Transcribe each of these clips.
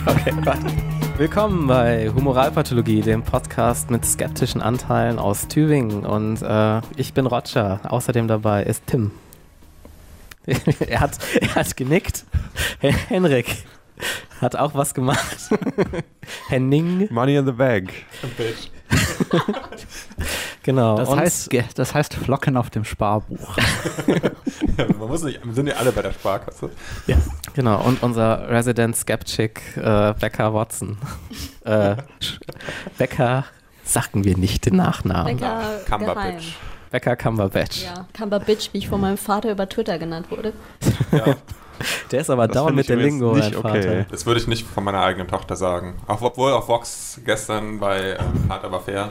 Okay, warte. Willkommen bei Humoralpathologie, dem Podcast mit skeptischen Anteilen aus Tübingen. Und ich bin Roger. Außerdem dabei ist Tim. er hat genickt. Henrik hat auch was gemacht. Henning. Money in the bag. Bitch. Genau. Das heißt Flocken auf dem Sparbuch. Man muss nicht, wir sind ja alle bei der Sparkasse. Ja. Genau, und unser Resident Skeptic Becca Watson. Becca, sagen wir nicht den Nachnamen. Becca Cumberbatch. Becca Cumberbatch. Ja, Cumberbatch, wie ich von meinem Vater über Twitter genannt wurde. Ja, Der ist aber Das dauernd find mit ich der übrigens Lingo, nicht mein okay. Vater. das würde ich nicht von meiner eigenen Tochter sagen. Obwohl auf Vox gestern bei Hart aber fair.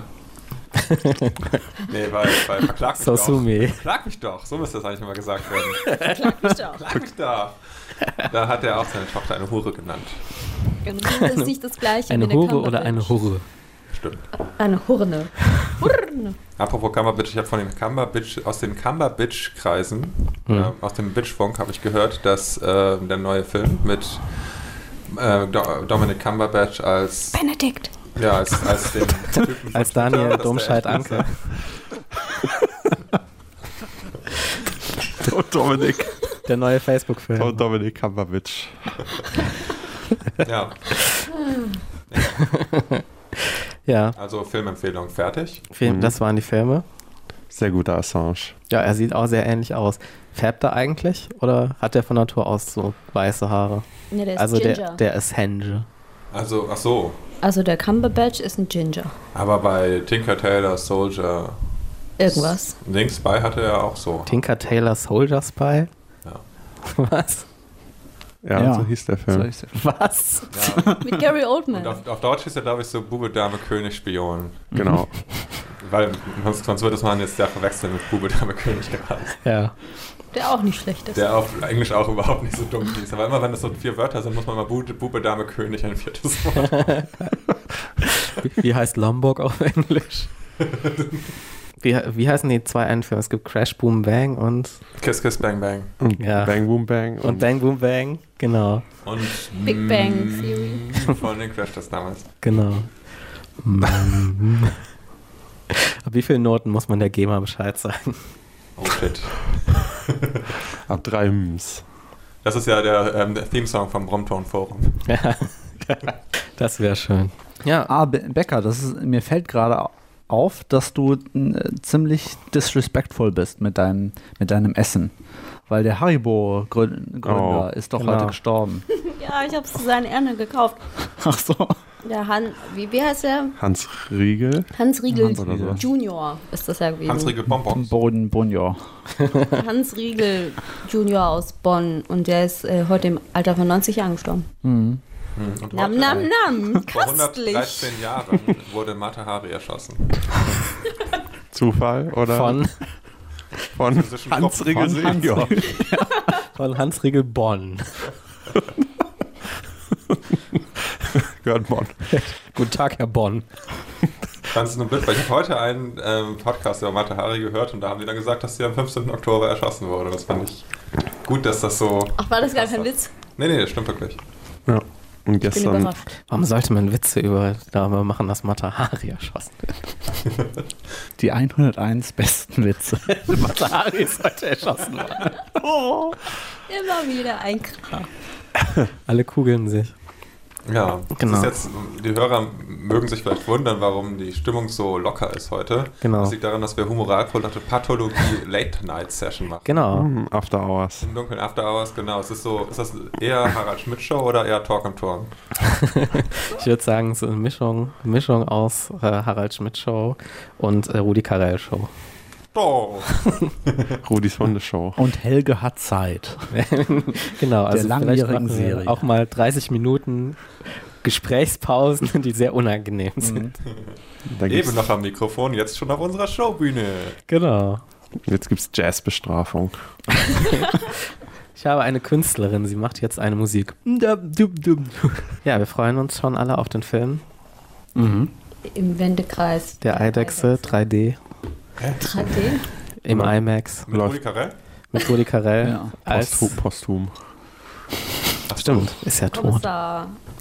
Nee, bei Verklag mich So doch. sue me. Verklag mich doch, so müsste das eigentlich immer gesagt werden. Klag mich doch. Verklag mich doch. Da hat er auch seine Tochter eine Hure genannt. Das ist nicht das Gleiche Eine wie eine Hure oder eine Cumberbatch. Hurre? Stimmt. Eine Hurne. Hurne. Apropos Cumberbatch, ich habe von den aus den Cumberbatch-Kreisen, aus dem Bitchfunk habe ich gehört, dass der neue Film mit Dominic Cumberbatch als Benedikt. ja, als den Typen von Als Twitter, Daniel dass der Domscheit-Anke. Dominik. Der neue Facebook-Film. Dominik Cumberbatch. Ja, Ja, also Filmempfehlung fertig. das waren die Filme. Sehr guter Assange. Ja, er sieht auch sehr ähnlich aus. Färbt er eigentlich oder hat er von Natur aus so weiße Haare? Ja, der ist Also Ginger. der ist Henge. Also, ach so, Also der Cumberbatch ist ein Ginger. aber bei Tinker Tailor Soldier Irgendwas. Links bei hatte er auch so. Tinker Tailor Soldier Spy? Ja. Was? Ja, so hieß der Film. Was? Ja. Mit Gary Oldman. Und auf Deutsch ist er, glaube ich, so Bube, Dame, König, Spion. Genau. Weil sonst würde man jetzt ja verwechseln mit Bube, Dame, König gerade. Ja. Der auch nicht schlecht ist. Der auf Englisch auch überhaupt nicht so dumm hieß. Aber immer wenn das so 4 Wörter sind, muss man mal Bube, Dame, König ein 4. Wort. Wie heißt Lombok auf Englisch? Wie heißen die 2 Einführungen? Es gibt Crash Boom Bang und Kiss, Kiss, Bang, Bang. Und Ja. Bang Boom Bang. und Bang Boom Bang. Genau, Und Big Bang Theory. Von den Crash das damals. genau. Ab wie vielen Noten muss man der GEMA Bescheid sagen? Oh shit. Ab 3 Ms. Das ist ja der Theme-Song vom Bromton Forum. Ja, das wäre schön. Ja, Becker, mir fällt gerade auf, dass du ziemlich disrespectful bist mit deinem Essen. Weil der Haribo-Gründer ist doch genau. heute gestorben. Ja, ich habe es zu seinen Ehren gekauft. Ach so. Der wie heißt der? Hans Riegel. Hans Riegel Hans oder so. Junior ist das ja gewesen. Hans Riegel Bonbons. Bonjour. Hans Riegel Junior aus Bonn. Und der ist heute im Alter von 90 Jahren gestorben. Und Nam, heute, nam, nam. vor Köstlich. 113 Jahren wurde Mata Hari erschossen. Zufall oder? von Zwischen Hans Kopf- Riegel von Senior. Hans Riegel Bonn. Gehört Bonn. Guten Tag, Herr Bonn. Ganz nur blöd, weil ich habe heute einen Podcast über Mata Hari gehört und da haben die dann gesagt, dass sie am 15. Oktober erschossen wurde. Das fand ich gut, dass das so... Ach, war das gar kein Witz? Nee, das stimmt wirklich. Ja. Und Bin gestern überrascht. Warum sollte man Witze darüber machen, dass Mata Hari erschossen wird? Die 101 besten Witze. Mata Hari ist heute erschossen worden. Immer wieder ein Kracher. Alle kugeln sich. Ja, Genau. das ist jetzt, die Hörer mögen sich vielleicht wundern, warum die Stimmung so locker ist heute. Genau. Das liegt daran, dass wir Humoralpathologie Late-Night-Session machen. Genau. After Hours. Im dunklen After Hours, genau. Es ist so, ist das eher Harald Schmidt Show oder eher Talk am Turm? Ich würde sagen, so eine Mischung aus Harald Schmidt Show und Rudi Carell Show. Oh. Rudis Hundeshow. Und Helge hat Zeit. Genau, also vielleicht langjährigen machen wir Serie. auch mal 30 Minuten Gesprächspausen, die sehr unangenehm sind. Da gibt's, Eben noch am Mikrofon, jetzt schon auf unserer Showbühne. Genau. jetzt gibt's Jazzbestrafung. Ich habe eine Künstlerin, sie macht jetzt eine Musik. Ja, wir freuen uns schon alle auf den Film. Mhm. Im Wendekreis. Der Eidechse 3D 3D? im IMAX Mit Rudi Carell? mit Rudi Carell Ja. als Posthum. Stimmt, ist ja tot. Kommissar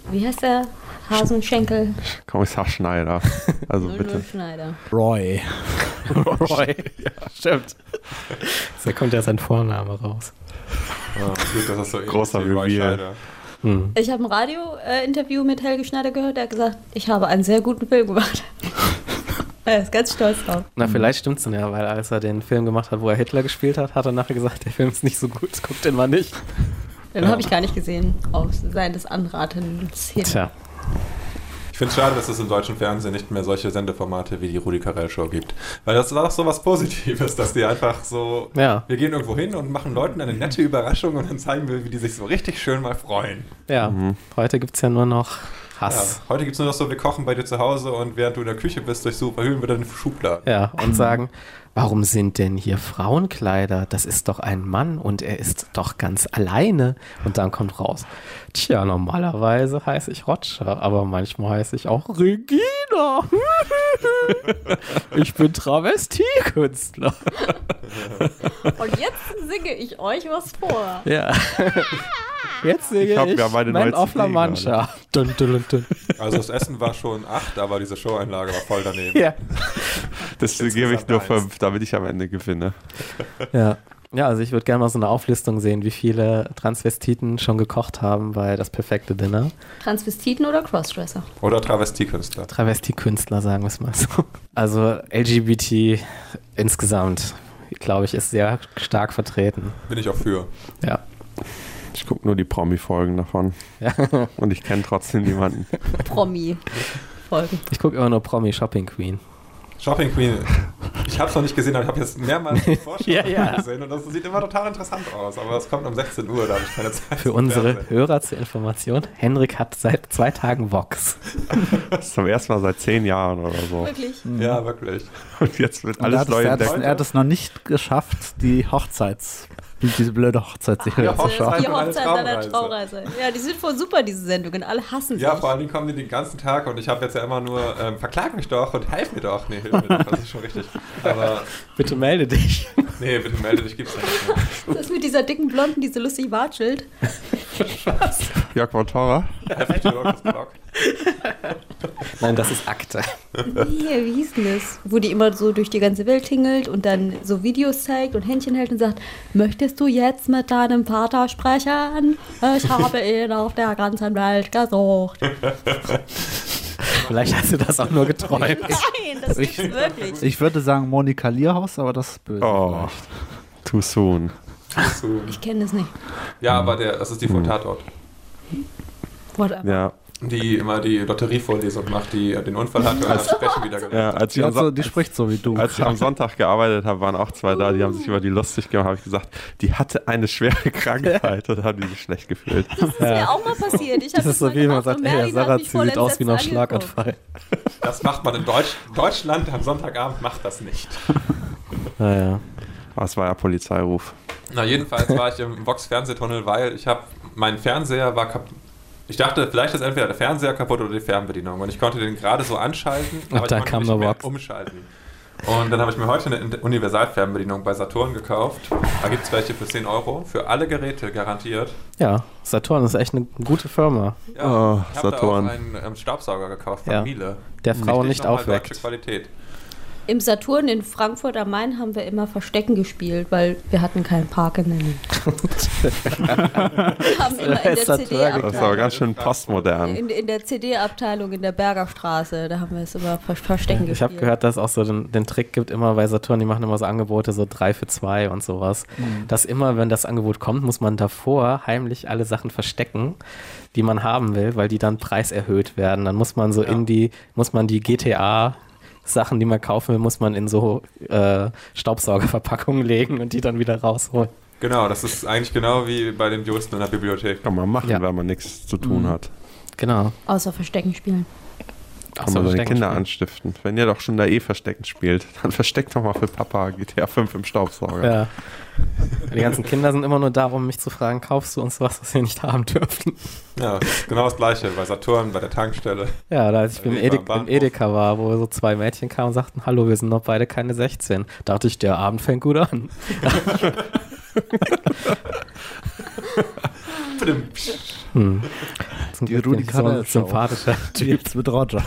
Wie heißt der? Hasenschenkel. Kommissar Schneider. Also 00 bitte. Schneider. Roy. Roy. Ja, stimmt. Da kommt ja sein Vorname raus. Ja, gut, das ist so Großer ähnlich wie Roy Reveal. Scheider. Ich habe ein Radio-Interview mit Helge Schneider gehört, der hat gesagt, ich habe einen sehr guten Film gemacht. Er ist ganz stolz drauf. Na, vielleicht stimmt's dann ja, weil als er den Film gemacht hat, wo er Hitler gespielt hat, hat er nachher gesagt, der Film ist nicht so gut, guck den mal nicht. Den habe ich gar nicht gesehen, aus seines Anratens hin. Tja, Ich finde es schade, dass es im deutschen Fernsehen nicht mehr solche Sendeformate wie die Rudi Carrell Show gibt. Weil das war doch so was Positives, dass die einfach so, ja, wir gehen irgendwo hin und machen Leuten eine nette Überraschung und dann zeigen wir, wie die sich so richtig schön mal freuen. ja. Heute gibt's ja nur noch Hass. Ja, heute gibt es nur noch so, wir kochen bei dir zu Hause und während du in der Küche bist, verhüllen wir deine Schubladen. Ja, und sagen, warum sind denn hier Frauenkleider? Das ist doch ein Mann und er ist doch ganz alleine. Und dann kommt raus, tja, normalerweise heiße ich Roger, aber manchmal heiße ich auch Regina. Ich bin Travestiekünstler. Und jetzt singe ich euch was vor. Ja. Jetzt singe Ich hab ich ja meine Man neue of La CD Mancha. Dun, dun, dun, dun. Also das Essen war schon 8, aber diese Showeinlage war voll daneben. Ja. Das Insgesamt gebe ich nur 1. 5, damit ich am Ende gewinne. Ja. Ja, also ich würde gerne mal so eine Auflistung sehen, wie viele Transvestiten schon gekocht haben bei Das perfekte Dinner. Transvestiten oder Crossdresser? Oder Travestiekünstler. Travestiekünstler, sagen wir es mal so. Also LGBT insgesamt, glaube ich, ist sehr stark vertreten. Bin ich auch für. Ja. Ich gucke nur die Promi-Folgen davon. Ja. Und ich kenne trotzdem niemanden. Promi-Folgen. Ich gucke immer nur Promi Shopping Queen. Shopping Queen, ich habe es noch nicht gesehen, aber ich habe jetzt mehrmals die Vorschau Ja. gesehen und das sieht immer total interessant aus, aber es kommt um 16 Uhr, da habe ich keine Zeit. Für zum unsere Fernsehen. Hörer zur Information, Henrik hat seit 2 Tagen Vox. Das ist zum ersten Mal seit 10 Jahren oder so. Wirklich? Ja, wirklich. Und jetzt wird Und alles neu er entdeckt. hat es noch nicht geschafft, diese blöde Hochzeitsserie Ja, zu schauen. Die Meine Hochzeit seiner Traumreise. Traumreise. Ja, die sind voll super, diese Sendungen. Alle hassen sich. Ja, vor allen Dingen kommen die den ganzen Tag und ich habe jetzt ja immer nur, verklag mich doch und helf mir doch. Nee, hilf mir doch, das ist schon richtig. Aber, Bitte melde dich. nee, bitte melde dich, gibt's nicht mehr. Das ist mit dieser dicken Blonden, die so lustig watschelt. Jörg von Torra. Nein, das ist Akte. Nee, wie hieß denn das? Wo die immer so durch die ganze Welt tingelt und dann so Videos zeigt und Händchen hält und sagt, möchtest du jetzt mit deinem Vater sprechen? Ich habe ihn auf der ganzen Welt gesucht. Vielleicht hast du das auch nur geträumt. Nein, das ist wirklich. Ich würde sagen Monika Lierhaus, aber das ist böse. Oh, too soon. Ich kenne es nicht. Ja, aber das ist die von Tatort. Whatever. Ja, Die immer die Lotterievorlesung macht, die den Unfall hatte und das Sprechen wieder gelernt ja hat. als, ich am Die spricht so wie du. als ich am Sonntag gearbeitet habe, waren auch 2 da, die haben sich über die lustig gemacht, habe ich gesagt, die hatte eine schwere Krankheit und haben die sich schlecht gefühlt. Das ist mir auch mal passiert. Ich Das hab ist so mal wie wenn man gemacht sagt, und hey, Merlin hat Sarah mich voll sieht aus wie nach entsetzt angeguckt. Schlaganfall. Das macht man in Deutschland am Sonntagabend, macht das nicht. Naja. Aber es war ja Polizeiruf. Na, jedenfalls war ich im Vox-Fernsehtunnel, weil mein Fernseher war kaputt. Ich dachte, vielleicht ist entweder der Fernseher kaputt oder die Fernbedienung. Und ich konnte den gerade so anschalten, aber ich dann konnte kam nicht der mehr Vox. umschalten. Und dann habe ich mir heute eine Universalfernbedienung bei Saturn gekauft. Da gibt es welche für 10 Euro. Für alle Geräte garantiert. Ja, Saturn ist echt eine gute Firma. Ja, Oh, ich habe da auch Saturn. einen Staubsauger gekauft von Ja. Miele. Der Frau Richtig nicht nochmal aufweckt. deutsche Qualität. Im Saturn in Frankfurt am Main haben wir immer Verstecken gespielt, weil wir hatten keinen Park in der Nähe. Wir haben immer in der Das ist CD-Abteilung. Das ist aber ganz schön postmodern. In der CD-Abteilung in der Bergerstraße, da haben wir es immer Verstecken Ich habe gespielt. gehört, dass es auch so den Trick gibt, immer bei Saturn, die machen immer so Angebote, so 3 für 2 und sowas. Dass immer, wenn das Angebot kommt, muss man davor heimlich alle Sachen verstecken, die man haben will, weil die dann preiserhöht werden. Dann muss man so muss man die GTA Sachen, die man kaufen will, muss man in so Staubsaugerverpackungen legen und die dann wieder rausholen. Genau, das ist eigentlich genau wie bei den Juristen in der Bibliothek. Kann man machen, Ja. wenn man nichts zu tun hat. Genau. Außer Verstecken spielen. Kann man seine Kinder anstiften. Wenn ihr doch schon da Verstecken spielt, dann versteckt doch mal für Papa GTA 5 im Staubsauger. Ja. Die ganzen Kinder sind immer nur da, um mich zu fragen, kaufst du uns was wir nicht haben dürfen? Ja, das ist genau das Gleiche. Bei Saturn, bei der Tankstelle. Ja, da als ich Wie im beim Bahnhof. Edeka war, wo so 2 Mädchen kamen und sagten, hallo, wir sind noch beide keine 16. Dachte ich, der Abend fängt gut an. Zum Die Glück Rudi bin ich so ein Carell Show. sympathischer Typ. Jetzt mit Roger.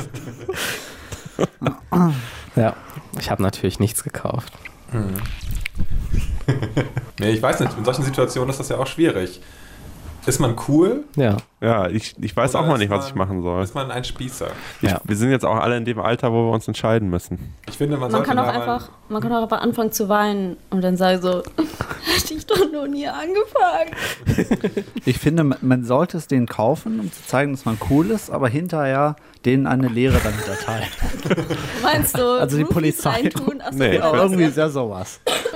Ja, ich habe natürlich nichts gekauft. Nee, ich weiß nicht, in solchen Situationen ist das ja auch schwierig. Ist man cool? Ja, Ja, ich weiß auch Oder mal nicht, ist was ich machen soll. Ist man ein Spießer? ja. Wir sind jetzt auch alle in dem Alter, wo wir uns entscheiden müssen. Ich finde, man Man sollte kann auch da mal- einfach anfangen zu weinen und dann sagen so, hätte ich doch noch nie angefangen. Ich finde, man sollte es denen kaufen, um zu zeigen, dass man cool ist, aber hinterher denen eine Lehre dann hinterteilen. Meinst du, Also die Roofies Polizei. reintun? Achso, Nee, oder ich was? Irgendwie ist ja sowas.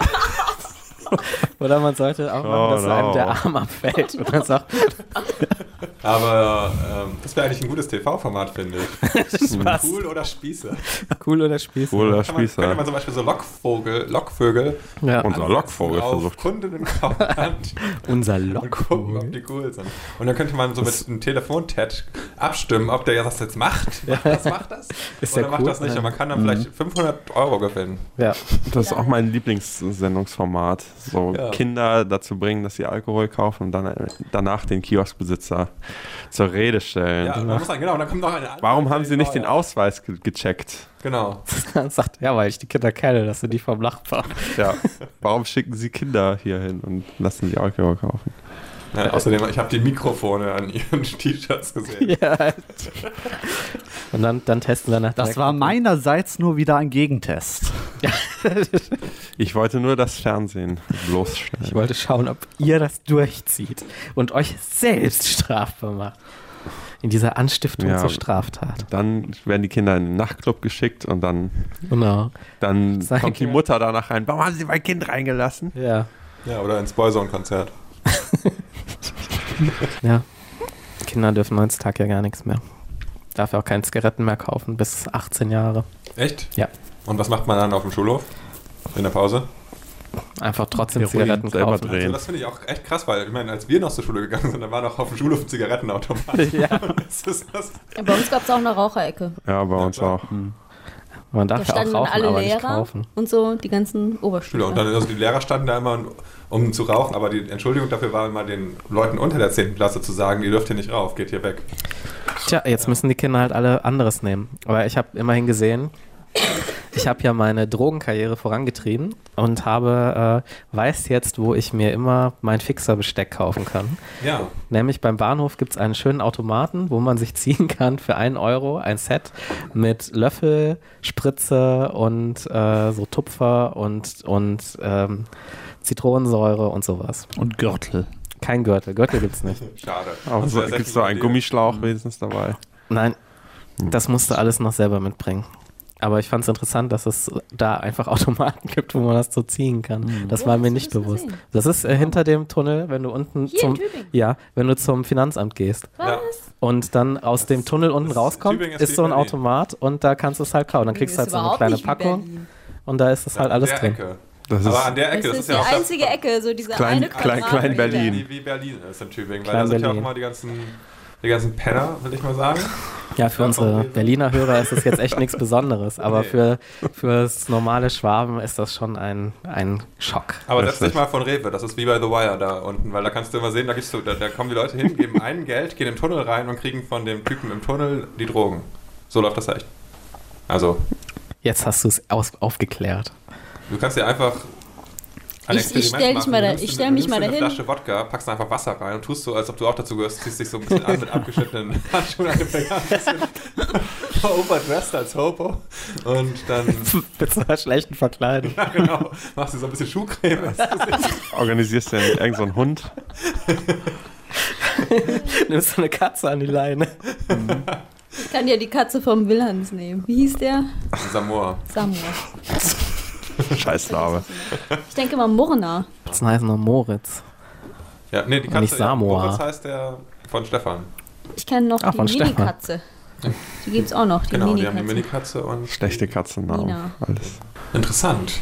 Oder man sollte auch machen, dass no. einem der Arm abfällt und dann sagt, Aber das wäre eigentlich ein gutes TV-Format, finde ich. Spaß. Cool oder Spießer? Cool oder Spieß. Cool oder Könnte man Spießer. zum Beispiel so Lockvögel Ja, Unser Lockvogel auf versucht. Kundinnen kaufen unser und gucken, ob Lock. die cool sind. Und dann könnte man so mit einem Telefontat abstimmen, ob der das jetzt macht. Macht das? Ist Oder der macht cool? das nicht? Und man kann dann vielleicht 500 € gewinnen. Ja, Das ist auch mein Lieblingssendungsformat. So Ja. Kinder dazu bringen, dass sie Alkohol kaufen und dann danach den Kioskbesitzer zur Rede stellen. Ja, man muss sagen, genau, und dann kommt noch eine andere. Warum haben sie nicht den Ausweis gecheckt? Genau. dann sagt, ja, weil ich die Kinder kenne, dass sie die vom Nachbarn. Ja. Warum schicken sie Kinder hier hin und lassen sie Alkohol kaufen? Ja, außerdem, ich habe die Mikrofone an ihren T-Shirts gesehen. Ja. Und dann testen wir nach Das war meinerseits nur wieder ein Gegentest. Ich wollte nur das Fernsehen bloßstellen. Ich wollte schauen, ob ihr das durchzieht und euch selbst strafbar macht. In dieser Anstiftung Ja. zur Straftat. Dann werden die Kinder in den Nachtclub geschickt und dann Genau. Sag kommt die mir. Mutter danach rein. Warum haben sie mein Kind reingelassen? Ja. Ja, oder ins Boyzone-Konzert. Ja. Kinder dürfen heutzutage ja gar nichts mehr. Darf ja auch keine Zigaretten mehr kaufen bis 18 Jahre. Echt? Ja. Und was macht man dann auf dem Schulhof? In der Pause? Einfach trotzdem Heroin Zigaretten selber kaufen. drehen. Also das finde ich auch echt krass, weil ich meine, als wir noch zur Schule gegangen sind, da war noch auf dem Schulhof ein Zigarettenautomat. Ja. Das ist das. Ja, bei uns gab es auch eine Raucherecke. Ja, bei uns klar. auch. Man Da darf ja auch standen dann rauchen, alle aber nicht Lehrer kaufen. und so die ganzen Schüler. Oberschüler. Und dann, also die Lehrer standen da immer, um zu rauchen, aber die Entschuldigung dafür war immer den Leuten unter der 10. Klasse zu sagen, ihr dürft hier nicht rauf, geht hier weg. Tja, jetzt müssen die Kinder halt alle anderes nehmen. Aber ich habe immerhin gesehen, ich habe ja meine Drogenkarriere vorangetrieben und weiß jetzt, wo ich mir immer mein Fixerbesteck kaufen kann. Ja. Nämlich beim Bahnhof gibt es einen schönen Automaten, wo man sich ziehen kann für 1 € ein Set mit Löffel, Spritze und so Tupfer und Zitronensäure und sowas. Und Gürtel. Kein Gürtel. Gürtel gibt's nicht. Schade. Aber Das so, wäre gibt es echt so eine einen Idee. Gummischlauch wenigstens dabei? Nein, das musst du alles noch selber mitbringen. Aber ich fand es interessant, dass es da einfach Automaten gibt, wo man das so ziehen kann. Das Wo war mir hast du nicht das bewusst. gesehen? Das ist hinter dem Tunnel, wenn du unten Hier in Tübingen? wenn du zum Finanzamt gehst Ja. und dann aus dem Tunnel unten ist- rauskommst, Tübingen ist ist wie so ein Berlin. Automat und da kannst du es halt kaufen. Dann kriegst du halt so eine kleine Packung und da ist es halt an alles der drin. Ecke. Das ist Aber an der Ecke, Das das ist ist ja die auch einzige Ecke, so diese Klein- eine klein- Quadratmeter. klein Berlin. wie Berlin ist in Tübingen, weil Klein da sind ja auch Berlin. immer die ganzen Penner, will ich mal sagen. Ja, für unsere Berliner Hörer ist es jetzt echt nichts Besonderes, aber Nee. fürs normale Schwaben ist das schon ein Schock. Aber Das setz dich ist- mal von Rewe, das ist wie bei The Wire da unten, weil da kannst du immer sehen, da kommen die Leute hin, geben einen Geld, gehen im Tunnel rein und kriegen von dem Typen im Tunnel die Drogen. So läuft das echt. Also, Jetzt hast du es aufgeklärt. du kannst dir einfach ein Ich Experiment stell dich machen. mal Du da- nimmst ich eine- stell mich du mal nimmst dahin. eine Flasche Wodka, packst da einfach Wasser rein und tust so, als ob du auch dazu gehörst, ziehst dich so ein bisschen an mit abgeschnittenen Handschuhen an den Fingern, ein bisschen overdressed als Hobo und dann, Mit so einer schlechten Verkleidung. ja genau, machst du so ein bisschen Schuhcreme ins Gesicht. Organisierst du denn irgend so einen Hund? Nimmst du eine Katze an die Leine. Ich kann ja die Katze vom Wilhans nehmen. Wie hieß der? Samoa. Samuel. Scheißname. Ich denke mal Murna. Das heißt nur Moritz. Ja, nee, die Und Katze, nicht Samoa. Moritz heißt der von Stefan. Ich kenne noch Ah, die von Stefan. Mini-Katze. Die gibt es auch noch, die Genau, die haben die Mini-Katze. Minikatze und Schlechte Katzennamen. Nina. Alles. interessant.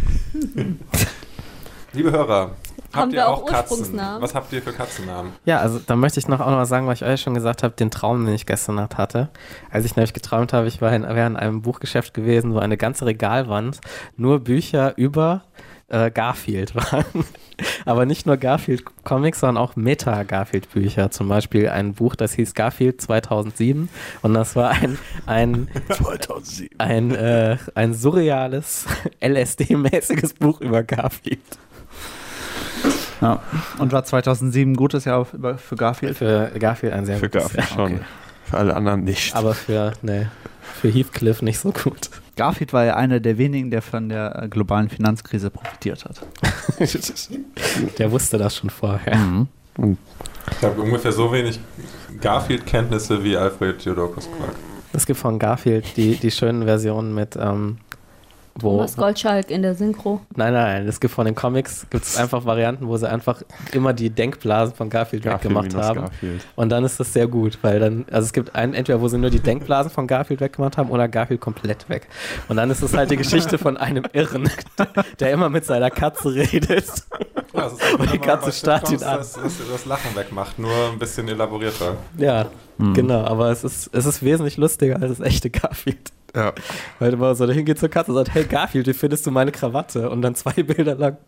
Liebe Hörer, Haben habt wir ihr auch auch Katzen? Ursprungsnamen? Was habt ihr für Katzennamen? Ja, also da möchte ich noch auch noch mal sagen, was ich euch schon gesagt habe, den Traum, den ich gestern Nacht hatte. Als ich nämlich geträumt habe, ich wäre in einem Buchgeschäft gewesen, wo eine ganze Regalwand nur Bücher über Garfield waren. Aber nicht nur Garfield-Comics, sondern auch Meta-Garfield-Bücher. Zum Beispiel ein Buch, das hieß Garfield 2007 und das war ein 2007. ein surreales, LSD-mäßiges Buch über Garfield. Ja. Und war 2007 ein gutes Jahr für Garfield? Für Garfield ein sehr Für gutes Garfield Jahr. schon. Okay. Für alle anderen nicht. Aber für Heathcliff nicht so gut. Garfield war ja einer der wenigen, der von der globalen Finanzkrise profitiert hat. Der wusste das schon vorher. Ich habe ungefähr so wenig Garfield-Kenntnisse wie Alfred Jodorowsky Quack. Es gibt von Garfield die schönen Versionen mit Thomas Gottschalk in der Synchro. Nein, es gibt von den Comics gibt's einfach Varianten, wo sie einfach immer die Denkblasen von Garfield weggemacht haben. Garfield. Und dann ist das sehr gut, weil dann, also es gibt einen, entweder wo sie nur die Denkblasen von Garfield weggemacht haben oder Garfield komplett weg. Und dann ist es halt die Geschichte von einem Irren, der immer mit seiner Katze redet. Ja, das ist Und die Katze starrt ihn an. dass das Lachen wegmacht, nur ein bisschen elaborierter. Ja, genau, aber es ist wesentlich lustiger als das echte Garfield. Ja. Weil du mal so dahin geht zur Katze und sagt, hey Garfield, wie findest du meine Krawatte? Und dann 2 Bilder lang.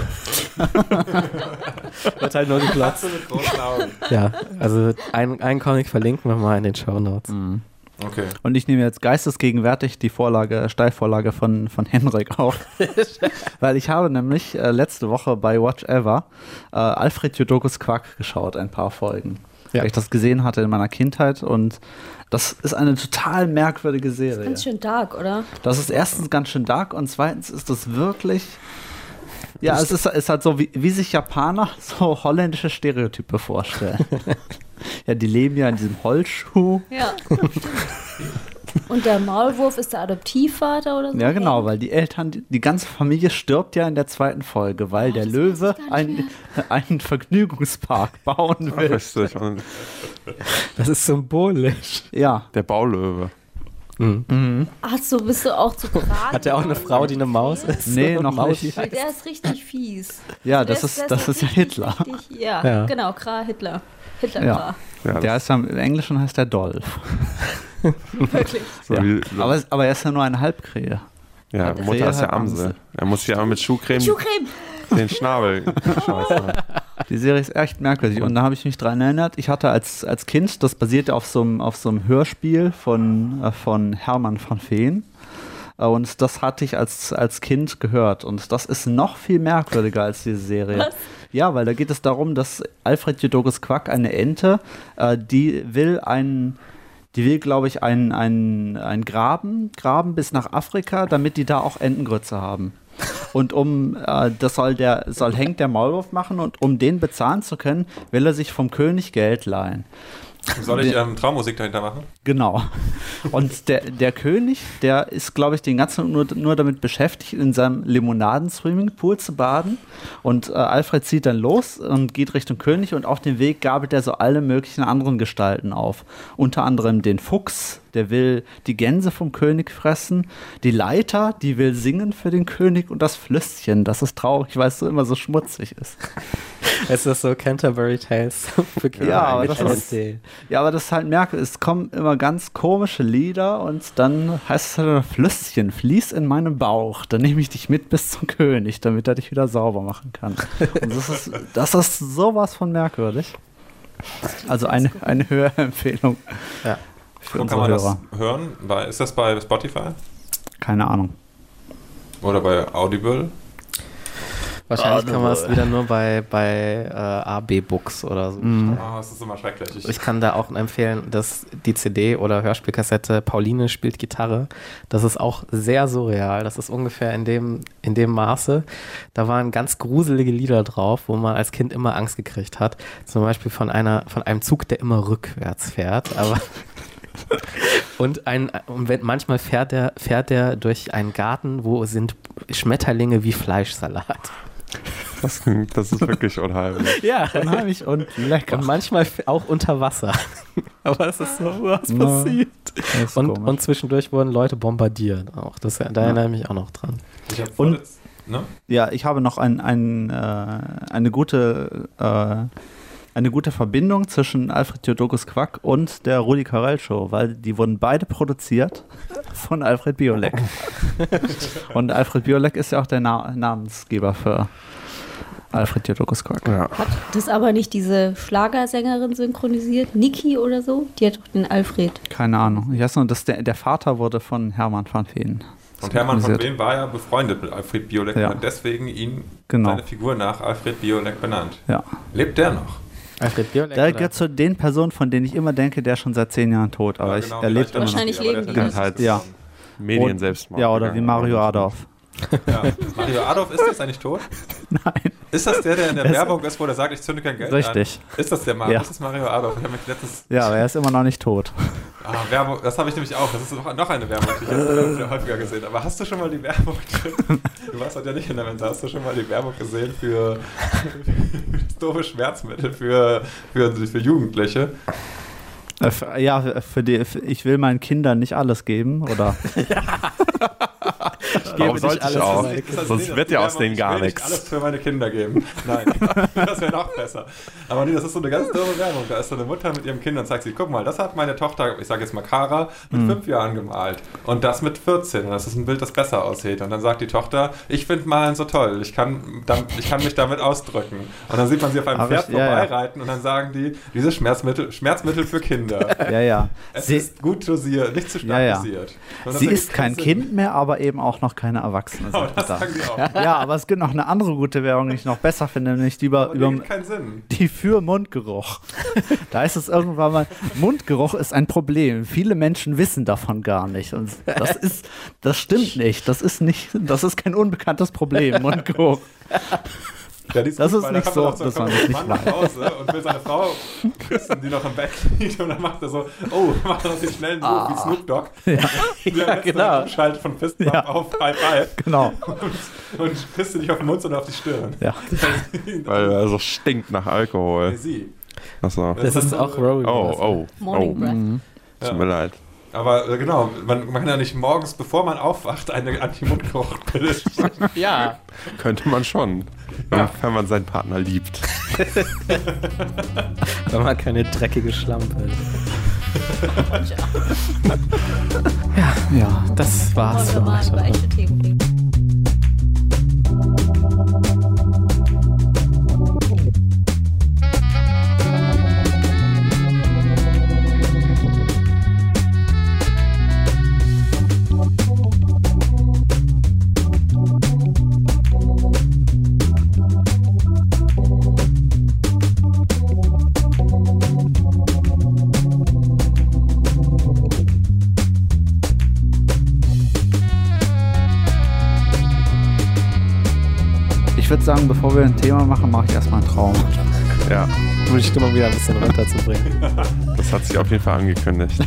Wird halt nur geklappt. Katze mit großen Augen. Ja, also einen Comic verlinken wir mal in den Shownotes. Okay. Und ich nehme jetzt geistesgegenwärtig die Steilvorlage von Henrik auf. Weil ich habe nämlich letzte Woche bei Watch Ever Alfred Jodorowsky Quack geschaut, ein paar Folgen. Ja. Weil ich das gesehen hatte in meiner Kindheit und das ist eine total merkwürdige Serie. Ganz schön dark, oder? Das ist erstens ganz schön dark und zweitens ist das wirklich. Ja, es ist halt so, wie sich Japaner so holländische Stereotype vorstellen. Ja, die leben ja in diesem Holzschuh. Ja. Und der Maulwurf ist der Adoptivvater oder so? Ja, genau, weil die Eltern, die ganze Familie stirbt ja in der zweiten Folge, weil der das Löwe weiß ich gar nicht einen Vergnügungspark bauen will. Richtig. Und Das ist symbolisch. Ja. der Baulöwe. Ach so, bist du auch zu Kragen? Hat der auch eine Frau, die eine Maus ist? Nee, Und noch Mausi nicht. heißt? Der ist richtig fies. Ja, Der das ist ja richtig, Hitler. Richtig, ja, Ja. genau, Hitler. Hitler Ja. Kra. Ja, Der ist ja, im Englischen heißt der Dolph. Wirklich. so Ja. wie, Aber er ist ja nur eine Halbkrähe. ja, der Mutter Krähe ist ja hat Amsel. Amsel. Er muss sich einmal mit Schuhcreme Schuhcreme. den Schnabel schmeißen. Die Serie ist echt merkwürdig und da habe ich mich dran erinnert. Ich hatte als Kind, das basierte auf so einem Hörspiel von Hermann von Feen. Und das hatte ich als Kind gehört. Und das ist noch viel merkwürdiger als diese Serie. Was? Ja, weil da geht es darum, dass Alfred Jodorowsky Quack, eine Ente, die will, glaube ich, einen Graben bis nach Afrika, damit die da auch Entengrütze haben. Und das soll Henk der Maulwurf machen und um den bezahlen zu können, will er sich vom König Geld leihen. Soll ich Traummusik dahinter machen? Genau. Und der König, der ist, glaube ich, den ganzen Tag nur damit beschäftigt, in seinem Limonaden-Swimmingpool zu baden. Und Alfred zieht dann los und geht Richtung König und auf dem Weg gabelt er so alle möglichen anderen Gestalten auf. Unter anderem den Fuchs, der will die Gänse vom König fressen. Die Leiter, die will singen für den König. Und das Flüsschen, das ist traurig, weil es so immer so schmutzig ist. Es ist so Canterbury Tales für Kinder Ja, aber mit das LSD. ist halt merkwürdig. Es kommen immer ganz komische Lieder und dann heißt es halt, Flüsschen, fließ in meinem Bauch. Dann nehme ich dich mit bis zum König, damit er dich wieder sauber machen kann. Und das ist sowas von merkwürdig. Also eine Hörempfehlung Ja. für Wo kann unsere man Hörer. das hören? Ist das bei Spotify? Keine Ahnung. Oder bei Audible? Wahrscheinlich kann man es wieder nur bei AB Books oder so. Oh, das ist immer schrecklich. Ich kann da auch empfehlen, dass die CD oder Hörspielkassette Pauline spielt Gitarre. Das ist auch sehr surreal. Das ist ungefähr in dem Maße. Da waren ganz gruselige Lieder drauf, wo man als Kind immer Angst gekriegt hat. Zum Beispiel von einem Zug, der immer rückwärts fährt. Aber und manchmal fährt er durch einen Garten, wo sind Schmetterlinge wie Fleischsalat. Das ist wirklich unheimlich. Ja, Unheimlich und lecker. und manchmal auch unter Wasser. Aber es ist so, was Ja. passiert? Das ist Und, komisch. und zwischendurch wurden Leute bombardiert auch. Da erinnere ich mich auch noch dran. Ich hab Und- ne? Ja, ich habe noch eine gute Verbindung zwischen Alfred Jodorowsky Quack und der Rudi Carrell Show, weil die wurden beide produziert Von Alfred Biolek. Und Alfred Biolek ist ja auch der Namensgeber für Alfred Jodocus Quack. Ja. Hat das aber nicht diese Schlagersängerin synchronisiert? Niki oder so? Die hat doch den Alfred. Keine Ahnung. Ich weiß nur, dass der Vater wurde von Hermann van Veen. Und Hermann von synchronisiert. Veen war ja befreundet mit Alfred Biolek Ja. und hat deswegen ihn, Genau. seine Figur nach Alfred Biolek benannt. Ja. Lebt der noch? Alfred Biolek? Der oder? gehört zu den Personen, von denen ich immer denke, der ist schon seit 10 Jahren tot. Aber Ja, ich genau, erlebe vielleicht immer noch. Wahrscheinlich aber der leben ist die ja noch. Halt Ja. Medien Und- selbst Ja, oder wie Mario Adorf. Ja. Mario Adolf, ist das eigentlich tot? Nein. Ist das der in der Es- Werbung ist, wo der sagt, ich zünde kein Geld Richtig. an? Ist das der Mario? Ja. Ist das Mario Adolf? Ich habe mich letztens... Ja, aber er ist immer noch nicht tot. Werbung, das habe ich nämlich auch. Das ist noch eine Werbung, die ich jetzt wieder häufiger gesehen. Aber hast du schon mal die Werbung... Du warst halt ja nicht in der Mensa. Hast du schon mal die Werbung gesehen für das doofe Schmerzmittel für Jugendliche? Ich will meinen Kindern nicht alles geben, oder? Warum sollte ich alles auch? für meine Kinder. Sonst wird ja aus denen gar Ich will nicht nichts. alles für meine Kinder geben. Nein, das wäre noch besser. Aber nee, das ist so eine ganz doofe Werbung. Da ist so eine Mutter mit ihrem Kind und sagt sie, guck mal, das hat meine Tochter, ich sage jetzt mal Kara, mit 5 Jahren gemalt. Und das mit 14. Und das ist ein Bild, das besser aussieht. Und dann sagt die Tochter, ich finde Malen so toll. Ich kann mich damit ausdrücken. Und dann sieht man sie auf einem Ach, Pferd ja, ja. vorbeireiten und dann sagen die, dieses Schmerzmittel für Kinder. Ja. Es Sie, ist gut dosiert, nicht zu stark Ja, ja. dosiert. Und das sie ergibt ist kein Sinn. Kind mehr, aber eben auch noch keine Erwachsene. Genau, sagt das er. sagen die auch. Ja, aber es gibt noch eine andere gute Werbung, die ich noch besser finde, nämlich die Aber die über ergibt keinen Sinn. die für Mundgeruch. Da ist es irgendwann mal, Mundgeruch ist ein Problem. Viele Menschen wissen davon gar nicht. Und das stimmt nicht. Das ist kein unbekanntes Problem, Mundgeruch. Ja, die Das gut, ist weil nicht da so, kommt dass dann man kommt das ein nicht Mann nach Hause und will seine Frau küssen, die noch im Bett liegt, und dann macht er so, macht er noch den schnellen Move wie Snoop Dogg. Ja, genau. Schaltet von Fistbump Ja. auf High Five Genau. und küsst nicht auf den Mund, sondern auf die Stirn. Ja. Weil er so stinkt nach Alkohol. Sie. Achso. Das ist auch Rory. Oh. Morning Breath. Tut mir leid. Aber genau, man kann ja nicht morgens, bevor man aufwacht, eine Anti-Mundgeruch-Pille. Ja. Könnte man schon. Wenn man seinen Partner liebt. Wenn man keine dreckige Schlampe ist. Ja. Das war's Wollen wir für mal über heute. echte Themen reden? Ich würde sagen, bevor wir ein Thema machen, mache ich erstmal einen Traum. Ja, Um die Stimmung wieder ein bisschen runterzubringen. das hat sich auf jeden Fall angekündigt.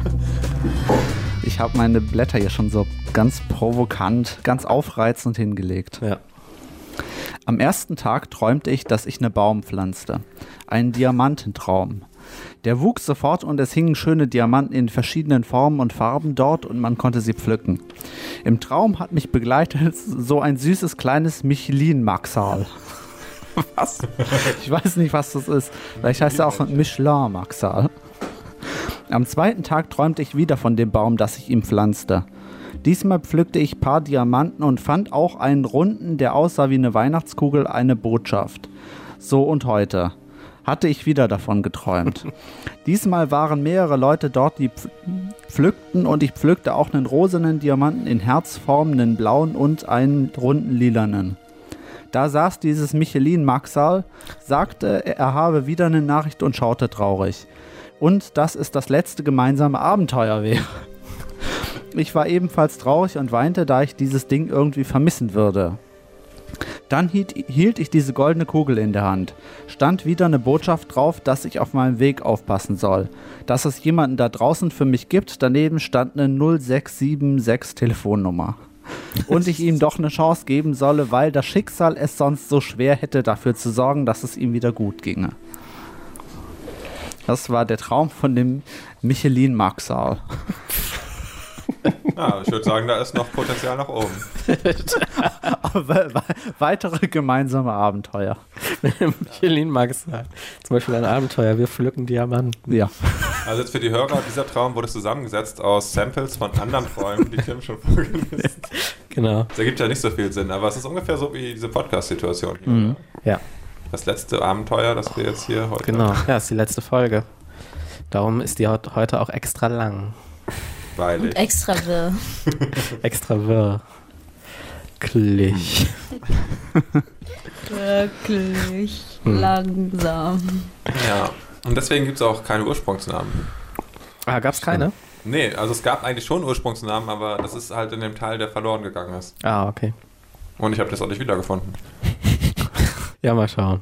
Ich habe meine Blätter hier schon so ganz provokant, ganz aufreizend hingelegt. Ja. Am ersten Tag träumte ich, dass ich einen Baum pflanzte. Einen Diamantentraum. Der wuchs sofort und es hingen schöne Diamanten in verschiedenen Formen und Farben dort und man konnte sie pflücken. Im Traum hat mich begleitet so ein süßes kleines Michelin-Maxal. Was? Ich weiß nicht, was das ist. Vielleicht heißt er auch Michelin-Maxal. Am zweiten Tag träumte ich wieder von dem Baum, das ich ihm pflanzte. Diesmal pflückte ich ein paar Diamanten und fand auch einen runden, der aussah wie eine Weihnachtskugel, eine Botschaft. So und heute hatte ich wieder davon geträumt. Diesmal waren mehrere Leute dort, die pflückten und ich pflückte auch einen rosenen Diamanten in Herzform, einen blauen und einen runden lilanen. Da saß dieses Michelin-Maxal, sagte, er habe wieder eine Nachricht und schaute traurig. Und dass es das letzte gemeinsame Abenteuer wäre. Ich war ebenfalls traurig und weinte, da ich dieses Ding irgendwie vermissen würde. Dann hielt ich diese goldene Kugel in der Hand. Stand wieder eine Botschaft drauf, dass ich auf meinem Weg aufpassen soll. Dass es jemanden da draußen für mich gibt. Daneben stand eine 0676 Telefonnummer. Und ich ihm doch eine Chance geben solle, weil das Schicksal es sonst so schwer hätte, dafür zu sorgen, dass es ihm wieder gut ginge. Das war der Traum von dem Michelin-Maxal. Ja, ich würde sagen, da ist noch Potenzial nach oben. Weitere gemeinsame Abenteuer. Michelin mag es sein. Zum Beispiel ein Abenteuer, wir pflücken Diamanten. Ja. Also jetzt für die Hörer, dieser Traum wurde zusammengesetzt aus Samples von anderen Träumen, die Tim schon vorgelesen hat. Genau. Das ergibt ja nicht so viel Sinn, aber es ist ungefähr so wie diese Podcast-Situation hier. Mhm. Ja, Das letzte Abenteuer, das wir jetzt hier heute... genau. Ja, ist die letzte Folge. Darum ist die heute auch extra lang. Weil Und extra wirr. Extra wirklich. Wirklich langsam. Ja, und deswegen gibt es auch keine Ursprungsnamen. Ah, gab's keine? Nee, also es gab eigentlich schon Ursprungsnamen, aber das ist halt in dem Teil, der verloren gegangen ist. Ah, okay. Und ich habe das auch nicht wiedergefunden. Ja, mal schauen.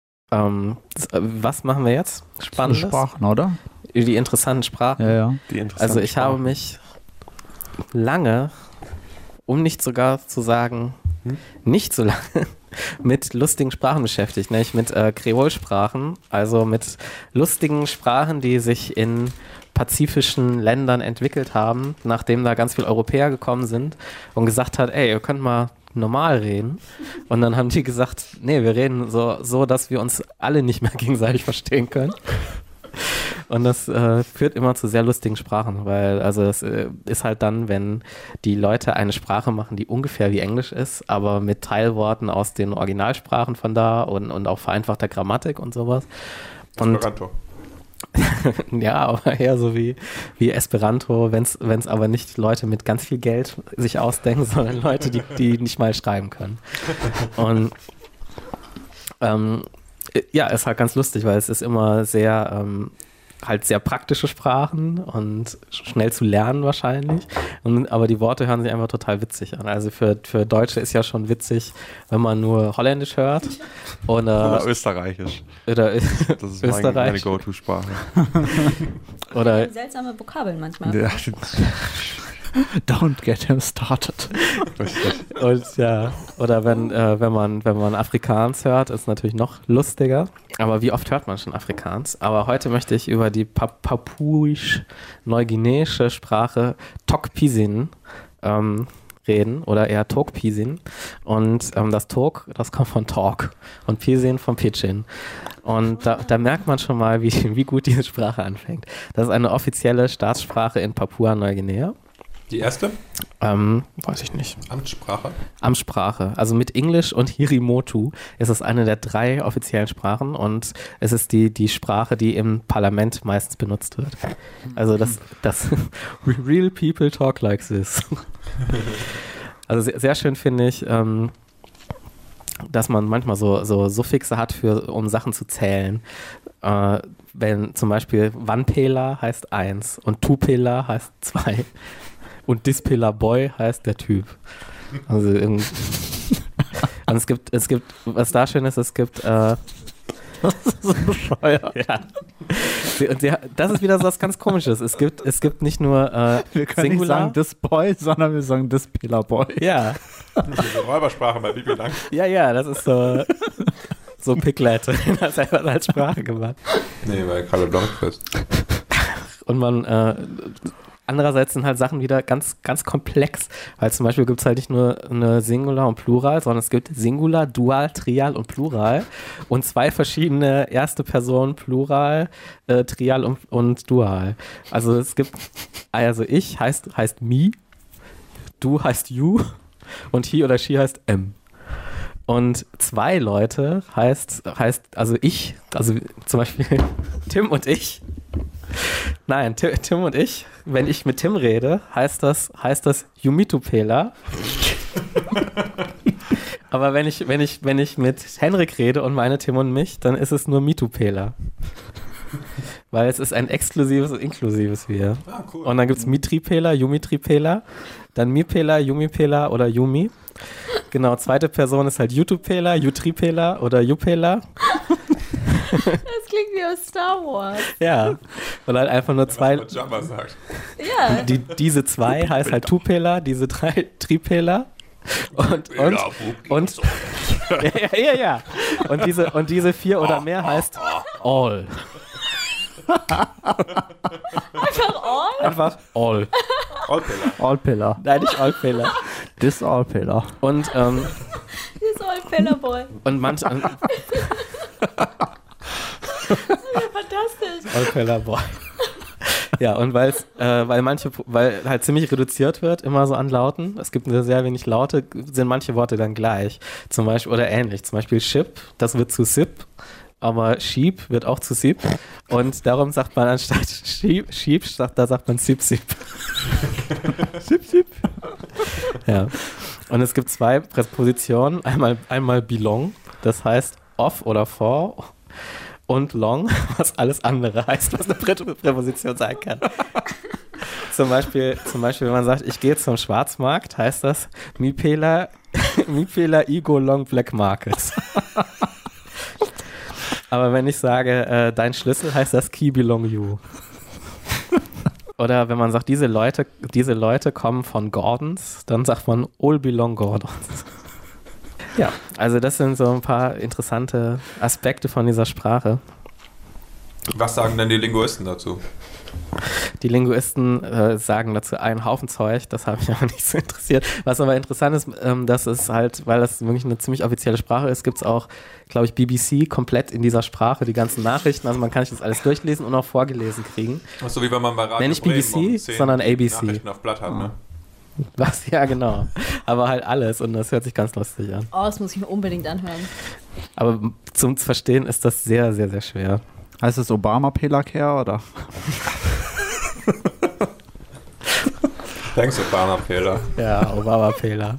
Was machen wir jetzt? Spannendes? Sprachen, oder? Die interessanten Sprachen. Ja, ja. Die interessanten Also ich habe Sprachen. mich lange, um nicht sogar zu sagen, nicht so lange, mit lustigen Sprachen beschäftigt, nämlich mit Kreolsprachen, also mit lustigen Sprachen, die sich in pazifischen Ländern entwickelt haben, nachdem da ganz viele Europäer gekommen sind und gesagt hat, ey, ihr könnt mal normal reden. Und dann haben die gesagt, nee, wir reden so, dass wir uns alle nicht mehr gegenseitig verstehen können. Und das führt immer zu sehr lustigen Sprachen, weil also es ist halt dann, wenn die Leute eine Sprache machen, die ungefähr wie Englisch ist, aber mit Teilworten aus den Originalsprachen von da und auch vereinfachter Grammatik und sowas. Und Esperanto. ja, aber eher so wie Esperanto, wenn es aber nicht Leute mit ganz viel Geld sich ausdenken, sondern Leute, die nicht mal schreiben können. Und ja, ist halt ganz lustig, weil es ist immer sehr praktische Sprachen und schnell zu lernen wahrscheinlich. Aber die Worte hören sich einfach total witzig an. Also für Deutsche ist ja schon witzig, wenn man nur Holländisch hört Oder Österreichisch. oder Das ist meine Österreich Go-To-Sprache. oder Seltsame Vokabeln manchmal. Ja, Don't get him started. und ja, oder wenn man Afrikaans hört, ist natürlich noch lustiger. Aber wie oft hört man schon Afrikaans? Aber heute möchte ich über die papuisch-neuguineische Sprache Tok Pisin reden oder eher Tok Pisin. Und das Tok, das kommt von Talk und Pisin von Pidgin. Und da merkt man schon mal, wie gut diese Sprache anfängt. Das ist eine offizielle Staatssprache in Papua-Neuguinea. Die erste? Weiß ich nicht. Amtssprache. Amtssprache. Also mit Englisch und Hirimotu ist es eine der 3 offiziellen Sprachen und es ist die Sprache, die im Parlament meistens benutzt wird. Also das real people talk like this. Also sehr, sehr schön finde ich, dass man manchmal so Suffixe hat, um Sachen zu zählen. Wenn zum Beispiel Wanpela heißt 1 und Tupela heißt 2. Und Dispela Boy heißt der Typ. Also und es gibt, was da schön ist, es gibt Das ist so bescheuert. ja. Das ist wieder so was ganz Komisches. Es gibt nicht nur Wir können nicht Singular. sagen this boy, sondern wir sagen this Pillar boy. Ja, Diese Räubersprache bei Bibi Lang. ja, das ist so Piglet. Das hat er als Sprache gemacht. Nee, bei Carlo Blomqvist. Und man andererseits sind halt Sachen wieder ganz, ganz komplex, weil zum Beispiel gibt es halt nicht nur eine Singular und Plural, sondern es gibt Singular, Dual, Trial und Plural und 2 verschiedene erste Personen, Plural, Trial und Dual. Also es gibt, also ich heißt me, du heißt you und he oder she heißt em. Und 2 Leute heißt, also ich, also zum Beispiel Tim und ich. Nein, Tim und ich, wenn ich mit Tim rede, heißt das Jumitupela. Aber wenn ich mit Henrik rede und meine Tim und mich, dann ist es nur Mitupela. Weil es ist ein exklusives und inklusives Wir. Ah, cool. Und dann gibt es Mitripela, Jumitripela, dann Mipela, Jumipela oder Yumi. Genau, zweite Person ist halt Jutupela, Jutripela oder Jupela. Das klingt wie aus Star Wars. Ja, weil halt einfach nur 2. Was Jabba sagt. Ja. Diese 2 heißt halt Tupela, diese 3 Tripela. Und ja. Und diese 4 oder mehr heißt All. Einfach all? Einfach All. Allpiller. Nein, nicht Allpiller. This Allpiller. Und, Das Old Boy. und manche... Fantastisch. Allpiller Boy. Ja, und weil halt ziemlich reduziert wird, immer so an Lauten. Es gibt nur sehr wenig Laute, sind manche Worte dann gleich. Zum Beispiel, oder ähnlich. Zum Beispiel Ship, das wird zu Sip, aber Sheep wird auch zu Sip. Und darum sagt man anstatt Sheep, da sagt man Sip, Sip. Sip, Sip. Ja. Und es gibt 2 Präpositionen. Einmal belong, das heißt off oder for. Und long, was alles andere heißt, was eine Präposition sein kann. Zum Beispiel, wenn man sagt, ich gehe zum Schwarzmarkt, heißt das Mipela Igo Long Black Market. Aber wenn ich sage, dein Schlüssel, heißt das Key belong you. Oder wenn man sagt, diese Leute kommen von Gordons, dann sagt man all belong Gordons. Ja, also das sind so ein paar interessante Aspekte von dieser Sprache. Was sagen denn die Linguisten dazu? Die Linguisten sagen dazu einen Haufen Zeug, das habe ich aber nicht so interessiert. Was aber interessant ist, dass es halt, weil das wirklich eine ziemlich offizielle Sprache ist, gibt es auch, glaube ich, BBC komplett in dieser Sprache, die ganzen Nachrichten. Also man kann sich das alles durchlesen und auch vorgelesen kriegen. So wie wenn man bei Radio Nicht BBC, sondern ABC. Nachrichten auf Blatt hat, ne? Was? Ja, genau. Aber halt alles und das hört sich ganz lustig an. Oh, das muss ich mir unbedingt anhören. Aber zum Verstehen ist das sehr, sehr, sehr schwer. Heißt es Obama-Pelacare oder? Thanks, Obama-Fehler. Ja, Obama-Fehler.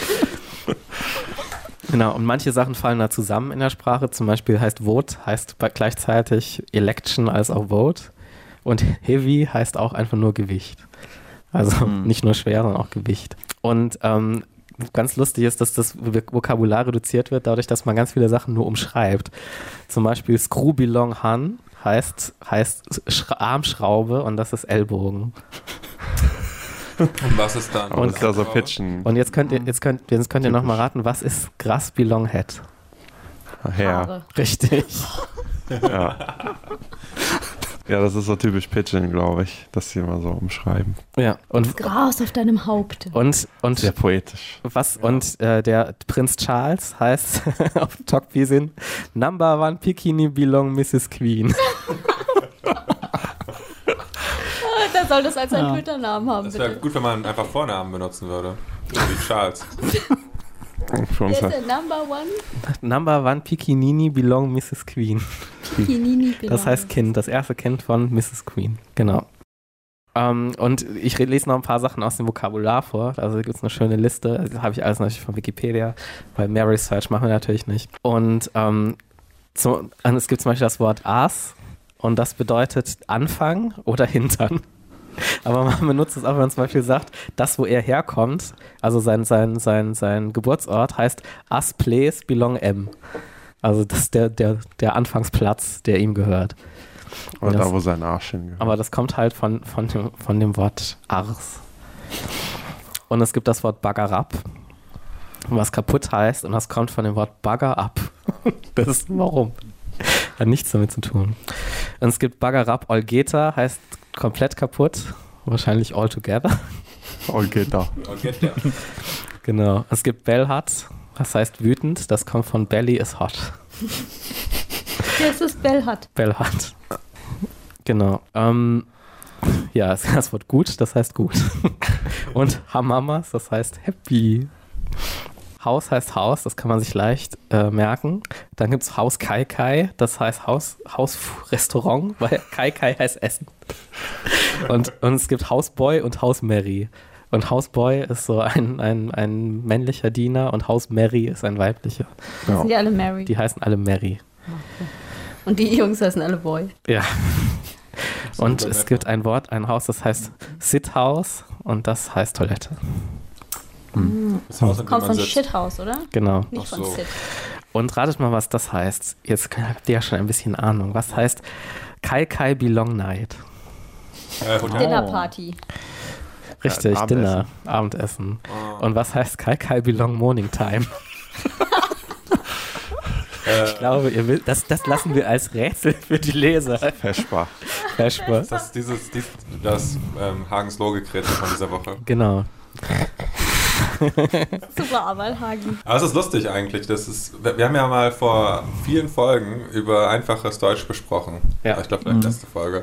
Genau, und manche Sachen fallen da zusammen in der Sprache. Zum Beispiel heißt Vote, heißt gleichzeitig Election als auch Vote. Und Heavy heißt auch einfach nur Gewicht. Also nicht nur schwer, sondern auch Gewicht. Und ganz lustig ist, dass das Vokabular reduziert wird, dadurch, dass man ganz viele Sachen nur umschreibt. Zum Beispiel Screw belong Han heißt Armschraube und das ist Ellbogen. Und was ist dann? Und das ist ja so pitchen. Und jetzt könnt ihr noch mal raten, was ist Grass belong head? Ja, Haare. Richtig. ja. Ja, das ist so typisch Pitching, glaube ich, dass sie immer so umschreiben. Ja. Und Gras auf deinem Haupt. Sehr poetisch. Der Prinz Charles heißt auf Tokpisin Number 1 Bikini belong Mrs. Queen. Da soll das als einen Twitter-Namen haben, Das wäre bitte. gut, wenn man einfach Vornamen benutzen würde. So wie Charles. Für uns Wer halt. ist der Number One? Number 1 Pikinini belong Mrs. Queen. Pinini Das heißt Kind, das erste Kind von Mrs. Queen. Genau. Und ich lese noch ein paar Sachen aus dem Vokabular vor. Also gibt es eine schöne Liste. Das habe ich alles natürlich von Wikipedia, weil mehr Research machen wir natürlich nicht. Und es gibt zum Beispiel das Wort Ass und das bedeutet Anfang oder Hintern. Aber man benutzt es auch, wenn man zum Beispiel sagt, das, wo er herkommt, also sein Geburtsort, heißt As Place belong M. Also das ist der Anfangsplatz, der ihm gehört. Oder da, wo sein Arsch hingehört. Aber das kommt halt von dem Wort Ars. Und es gibt das Wort Baggerab, was kaputt heißt, und das kommt von dem Wort Bagger up. Das ist warum. Hat nichts damit zu tun. Und es gibt Baggerab Olgeta, heißt komplett kaputt. Wahrscheinlich all together. Olgeta. Genau. Es gibt Bellhut, das heißt wütend. Das kommt von Belly is hot. Das ist Bellhut. Bellhut. Genau. Ja, das Wort gut, das heißt gut. Und Hamamas, das heißt happy. Haus heißt Haus, das kann man sich leicht merken. Dann gibt es Haus Kai Kai, das heißt Hausrestaurant, weil Kai Kai heißt Essen. Und es gibt Hausboy und Hausmary. Und Hausboy ist so ein männlicher Diener und Hausmary ist ein weiblicher. Sind die alle Mary? Die heißen alle Mary. Und die Jungs heißen alle Boy. Ja. Und es gibt ein Haus, das heißt Sit-House und das heißt Toilette. Das Haus, in dem Kommt man von sitzt. Shithouse, oder? Genau. Nicht Ach von so. Sit. Und ratet mal, was das heißt. Jetzt habt ihr ja schon ein bisschen Ahnung. Was heißt Kai Kai Belong Night? Hotel. Dinnerparty. Richtig, Abendessen. Dinner, Abendessen. Und was heißt Kai Kai Belong Morning Time? Ich glaube, ihr wisst, das lassen wir als Rätsel für die Leser. Feschbar. Feschbar. Das Hagens Logikrätsel von dieser Woche. Genau. Super Arbeit, Hagen. Aber es ist lustig eigentlich. Wir haben ja mal vor vielen Folgen über einfaches Deutsch gesprochen. Ja. Ich glaube, vielleicht letzte Folge.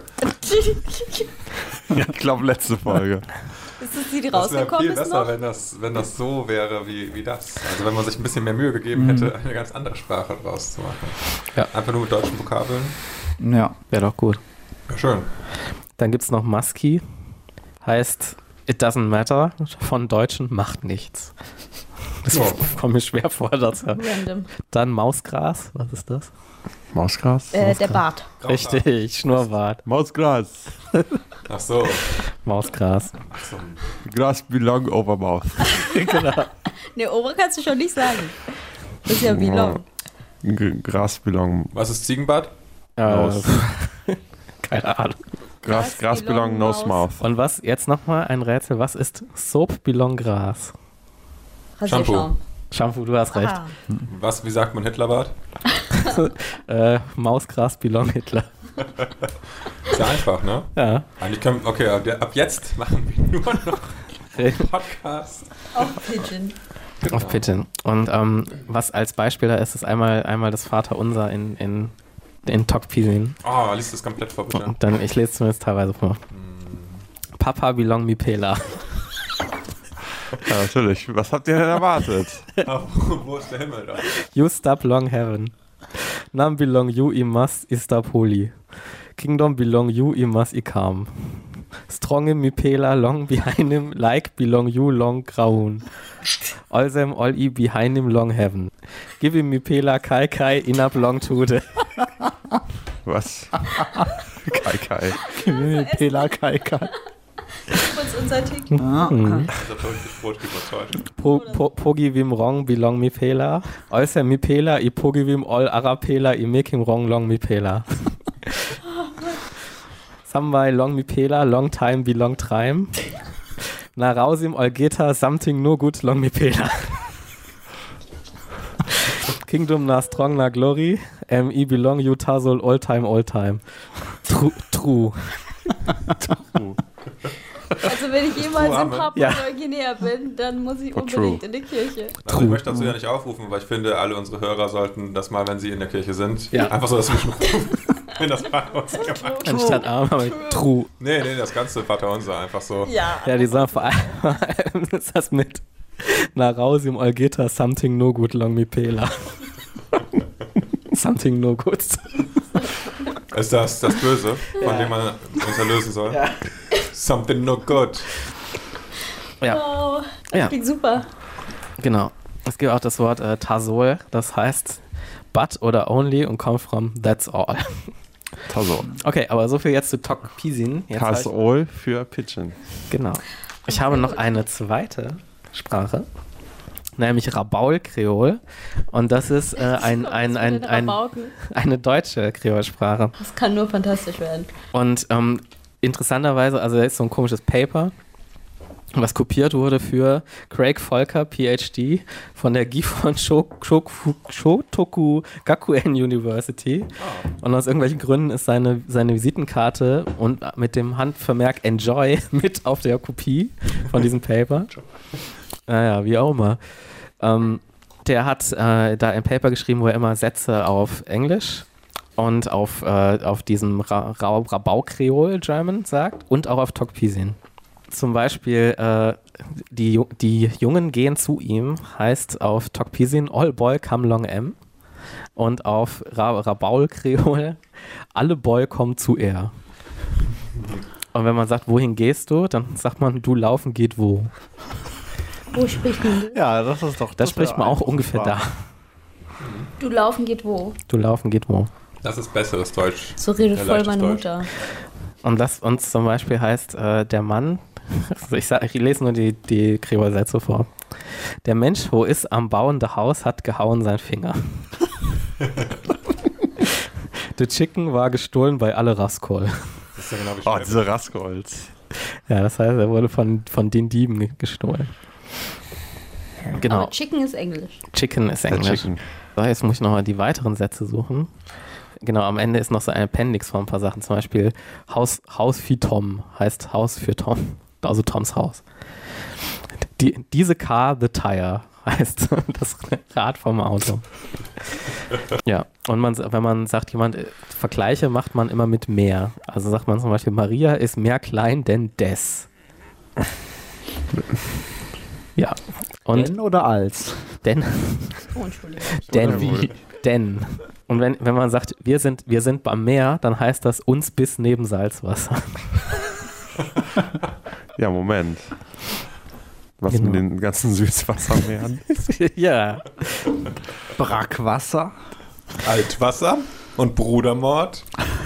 Ich glaube, letzte Folge. Ist es die Das wäre rausgekommen viel ist besser, noch? wenn das so wäre wie das. Also wenn man sich ein bisschen mehr Mühe gegeben hätte, eine ganz andere Sprache draus zu machen. Ja. Einfach nur mit deutschen Vokabeln. Ja. Wäre doch gut. Ja, schön. Dann gibt es noch Musky. Heißt It doesn't matter. Von Deutschen macht nichts. Das kommt mir schwer vor. Random. Dann Mausgras. Was ist das? Mausgras? Der Bart. Richtig, Schnurrbart. Mausgras. Ach so. Mausgras. Ach so. Grass belong over mouth. Genau. Ne, Ober kannst du schon nicht sagen. Das ist ja wie long. Grass belong. Was ist Ziegenbart? Nose. Keine Ahnung. Grass belong nose mouth. Und was, jetzt nochmal ein Rätsel, was ist Soap belong Gras? Rasierschaum. Shampoo, du hast recht. Ah. Wie sagt man Hitlerbart? Mausgras belong Hitler. Ist ja einfach, ne? Ja. Eigentlich können, okay, ab jetzt machen wir nur noch Podcast. Auch Pigeon. Auf Pidgin. Und was als Beispiel da ist einmal das Vaterunser in Tokpisin. Oh, liest das komplett vor, bitte. Und dann, ich lese zumindest teilweise vor. Papa belong mi Pela. Ja, natürlich. Was habt ihr denn erwartet? Aber wo ist der Himmel da? You stop long heaven. Nam belong you I must I stop holy. Kingdom belong you I must I calm. Strong mi Pela long behind him like belong you long graun. All them all I behind him long heaven. Give him mi Pela kai kai inab long tude. Was? Kai. Pela Kai. Uns unser Ticket. Also verrücktes Brot überzeugt. Pogi vim wrong belong mi Pela. All them mi Pela I pogi vim all arapela I make him wrong long mi Pela. Samway long mi Pela long time belong time. Na rausim all geta something no good long mi Pela. Kingdom na strong na glory. I belong you Tazol all time. True. Also wenn ich jemals in Amen. Papua Neuguinea bin, dann muss ich unbedingt in die Kirche. Also ich möchte dazu ja nicht aufrufen, weil ich finde, alle unsere Hörer sollten das mal, wenn sie in der Kirche sind, Ja. einfach so dazwischen rufen, wenn das Vaterunser gemacht wird. Anstatt arm, aber true. Nee, das ganze Vaterunser einfach so. Ja. Ja, die sagen vor allem ist das mit Na rausim all geta something no good long mi Pela. Something no good. Ist das Böse, von dem man uns erlösen soll? Ja. Something no good. Ja, Oh, das Ja. klingt super. genau. Es gibt auch das Wort Tazol, das heißt but oder only und kommt from that's all. Tazol. Okay, aber so viel jetzt zu Tokpisin. Jetzt habe ich- Tazol für Pigeon. Genau. Ich habe noch eine zweite Sprache, nämlich Rabaul-Kreol. Und das ist eine deutsche Kreolsprache. Das kann nur fantastisch werden. Und interessanterweise, also da ist so ein komisches Paper, was kopiert wurde für Craig Volker, PhD, von der Gifhon Shotoku Gakuen University. Und aus irgendwelchen Gründen ist seine Visitenkarte und mit dem Handvermerk Enjoy mit auf der Kopie von diesem Paper. Naja, wie auch immer. Der hat da ein Paper geschrieben, wo er immer Sätze auf Englisch und auf diesem Rabau-Kreol German sagt und auch auf Tokpisin. Zum Beispiel, die Jungen gehen zu ihm, heißt auf Tokpisin All Boy Come Long M. Und auf Rabaul-Kreol alle Boy kommen zu er. Und wenn man sagt, wohin gehst du, dann sagt man, du laufen geht wo. Wo spricht man? Ja, das ist doch. Das spricht man auch ungefähr da. Du laufen geht wo? Du laufen geht wo. Das ist besseres Deutsch. So redet Ja, voll leichtes meine Deutsch. Mutter. Und das uns zum Beispiel heißt, der Mann, ich lese nur die Kreolsätze vor. Der Mensch, wo ist am bauende Haus, hat gehauen sein Finger. Der Chicken war gestohlen bei alle Raskol. Das ist ja genau wie Oh, Schwäbisch. diese Raskolz. Ja, das heißt, er wurde von den Dieben gestohlen. Genau, Aber Chicken ist Englisch. Chicken ist Der Englisch. Chicken. So, jetzt muss ich nochmal die weiteren Sätze suchen. Genau, am Ende ist noch so ein Appendix von ein paar Sachen. Zum Beispiel Haus für Tom heißt Haus für Tom. Also Toms Haus. Diese Car, the tire heißt das Rad vom Auto. Ja, und wenn man sagt, jemand Vergleiche macht man immer mit mehr. Also sagt man zum Beispiel, Maria ist mehr klein denn des. Ja. Und Denn oder als? denn. Oh, Entschuldigung. Denn. Wie? Denn. Und wenn man sagt, wir sind beim Meer, dann heißt das uns bis neben Salzwasser. Ja, Moment. Was Genau. mit den ganzen Süßwassermeeren? Ja. Brackwasser. Altwasser und Brudermord.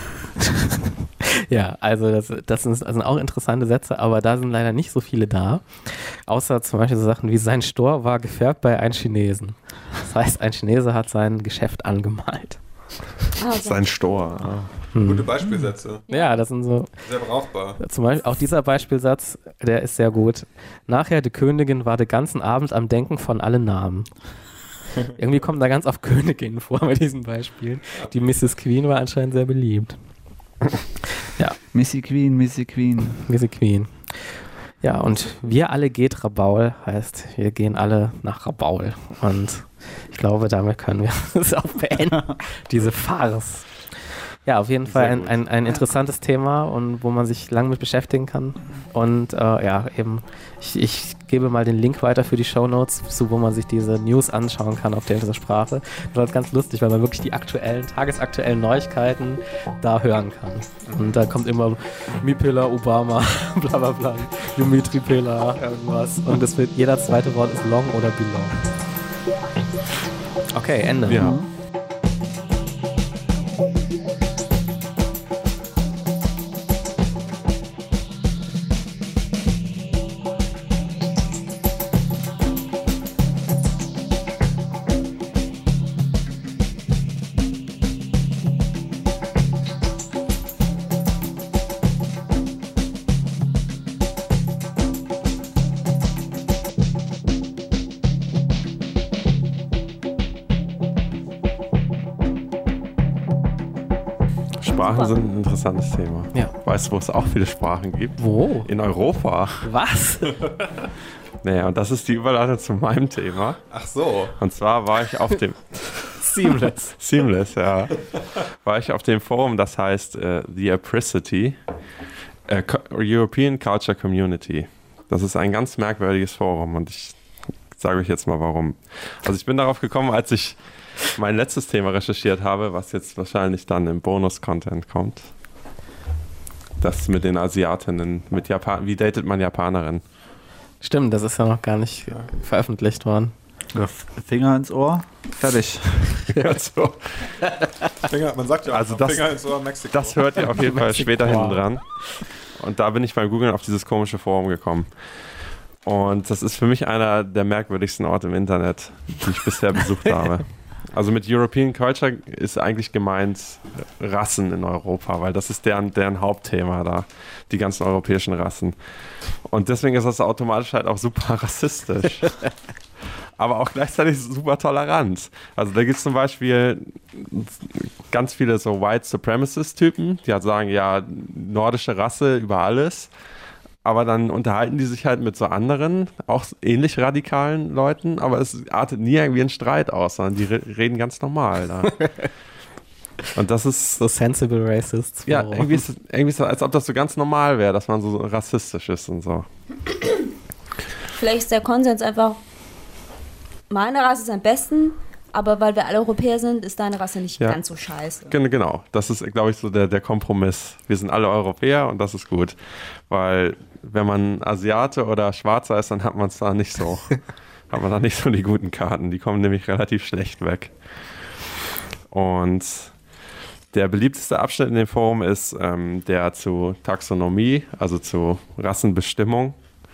Ja, also das sind auch interessante Sätze, aber da sind leider nicht so viele da. Außer zum Beispiel so Sachen wie sein Stor war gefärbt bei einem Chinesen. Das heißt, ein Chinese hat sein Geschäft angemalt. Sein Stor. Ah. Gute Beispielsätze. Ja, das sind so, Sehr brauchbar. zum Beispiel auch dieser Beispielsatz, der ist sehr gut. Nachher, die Königin war den ganzen Abend am Denken von allen Namen. Irgendwie kommen da ganz oft Königinnen vor bei diesen Beispielen. Die Mrs. Queen war anscheinend sehr beliebt. Ja, Missy Queen, Missy Queen. Missy Queen. Ja, und wir alle geht Rabaul heißt, wir gehen alle nach Rabaul. Und ich glaube, damit können wir es auch beenden, diese Farce. Ja, auf jeden Fall ein interessantes Thema und wo man sich lang mit beschäftigen kann. Und ja, eben, ich gebe mal den Link weiter für die Shownotes, wo man sich diese News anschauen kann auf dieser Sprache. Das ist ganz lustig, weil man wirklich die tagesaktuellen Neuigkeiten da hören kann. Und da kommt immer Mipela, Obama, bla bla bla, Dimitri Pela, irgendwas. Und jeder zweite Wort ist long oder belong. Okay, Ende. Ja. Sprachen sind ein interessantes Thema. Ja. Weißt du, wo es auch viele Sprachen gibt? Wo? In Europa. Was? Naja, und das ist die Überleitung zu meinem Thema. Ach so. Und zwar war ich auf dem Seamless. Seamless, ja. War ich auf dem Forum, das heißt The Apricity, European Culture Community. Das ist ein ganz merkwürdiges Forum und ich sage euch jetzt mal warum. Also ich bin darauf gekommen, als ich mein letztes Thema recherchiert habe, was jetzt wahrscheinlich dann im Bonus-Content kommt. Das mit den Asiatinnen, wie datet man Japanerinnen? Stimmt, das ist ja noch gar nicht veröffentlicht worden. Finger ins Ohr. Fertig. Also, Man sagt ja auch Also noch das- Finger ins Ohr, Mexiko. das hört ihr auf jeden Fall Mexiko. später hinten dran. Und da bin ich beim Googlen auf dieses komische Forum gekommen. Und das ist für mich einer der merkwürdigsten Orte im Internet, die ich bisher besucht habe. Also mit European Culture ist eigentlich gemeint Rassen in Europa, weil das ist deren Hauptthema da, die ganzen europäischen Rassen. Und deswegen ist das automatisch halt auch super rassistisch. Aber auch gleichzeitig super tolerant. Also da gibt es zum Beispiel ganz viele so White Supremacist-Typen, die halt sagen, ja, nordische Rasse über alles. Aber dann unterhalten die sich halt mit so anderen, auch ähnlich radikalen Leuten, aber es artet nie irgendwie in Streit aus, sondern die reden ganz normal da. Und das ist, So sensible racists. ja, Forum. irgendwie ist das, als ob das so ganz normal wäre, dass man so rassistisch ist und so. Vielleicht ist der Konsens einfach, meine Rasse ist am besten, aber weil wir alle Europäer sind, ist deine Rasse nicht Ja. ganz so scheiße. Genau, das ist, glaube ich, so der Kompromiss. Wir sind alle Europäer und das ist gut. Weil wenn man Asiate oder Schwarzer ist, dann hat man es da nicht so. Hat man da nicht so die guten Karten. Die kommen nämlich relativ schlecht weg. Und der beliebteste Abschnitt in dem Forum ist der zu Taxonomie, also zu Rassenbestimmung.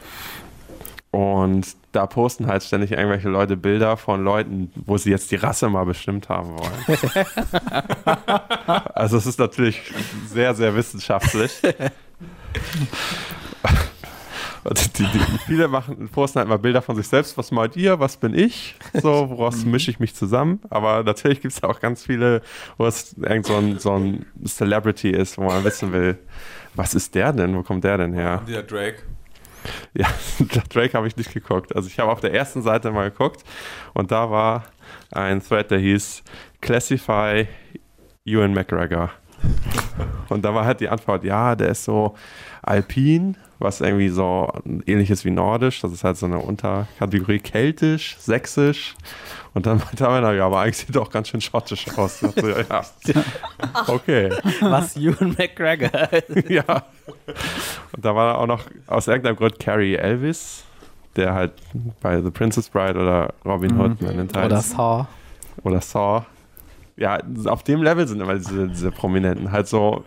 Und da posten halt ständig irgendwelche Leute Bilder von Leuten, wo sie jetzt die Rasse mal bestimmt haben wollen. Also es ist natürlich sehr, sehr wissenschaftlich. Viele posten halt mal Bilder von sich selbst. Was meint ihr? Was bin ich? So, woraus mische ich mich zusammen? Aber natürlich gibt es auch ganz viele, wo es irgend so ein Celebrity ist, wo man wissen will, was ist der denn? Wo kommt der denn her? Der Drake. Ja, Drake habe ich nicht geguckt. Also ich habe auf der ersten Seite mal geguckt und da war ein Thread, der hieß Classify Ewan McGregor. Und da war halt die Antwort, ja, der ist so alpin, was irgendwie so ähnlich ist wie nordisch. Das ist halt so eine Unterkategorie keltisch, sächsisch. Und dann meinte einer, ja, aber eigentlich sieht er auch ganz schön schottisch aus. Ich dachte, ja, okay. Was Ewan McGregor. Ja. Und da war auch noch aus irgendeinem Grund Cary Elvis, der halt bei The Princess Bride oder Robin Hood Oder Saw. Oder Saw. Ja, auf dem Level sind immer diese Prominenten halt so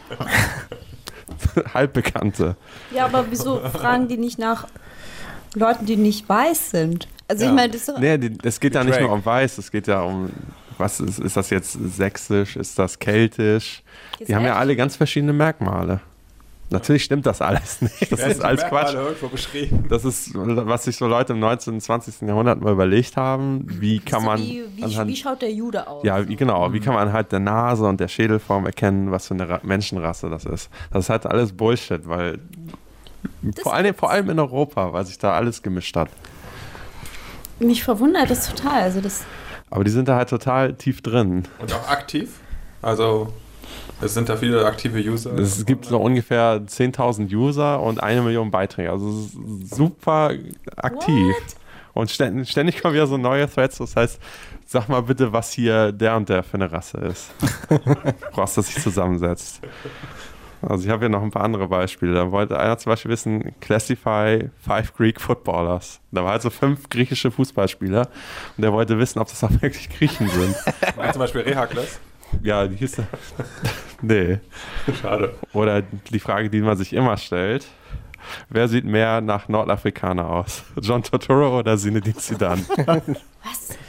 halbbekannte. Ja, aber wieso fragen die nicht nach Leuten, die nicht weiß sind? Also ich meine, das ist doch... Nee, es geht ja nicht Drake. nur um weiß, es geht ja um, was ist das jetzt sächsisch, ist das keltisch? Die haben ja alle ganz verschiedene Merkmale. Natürlich stimmt das alles nicht. Das ist alles Quatsch. Irgendwo beschrieben. Das ist, was sich so Leute im 19. und 20. Jahrhundert mal überlegt haben. Wie kann man. Wie schaut der Jude aus? Ja, genau. Wie kann man anhand der Nase und der Schädelform erkennen, was für eine Menschenrasse das ist? Das ist halt alles Bullshit, weil. Vor allem in Europa, weil sich da alles gemischt hat. Mich verwundert das total. Also das Aber die sind da halt total tief drin. Und auch aktiv. Also, es sind da viele aktive User. Es gibt so ungefähr 10.000 User und 1 Million Beiträge. Also es ist super aktiv. Und ständig kommen wieder so neue Threads. Das heißt, sag mal bitte, was hier der und der für eine Rasse ist. Woraus das sich zusammensetzt. Also ich habe hier noch ein paar andere Beispiele. Da wollte einer zum Beispiel wissen, Classify 5 Greek Footballers. Da war halt so 5 griechische Fußballspieler und der wollte wissen, ob das auch wirklich Griechen sind. Zum Beispiel Rehakles. Ja, die hieß nee. Schade. Oder die Frage, die man sich immer stellt. Wer sieht mehr nach Nordafrikaner aus? John Turturro oder Zinedine Zidane? Was?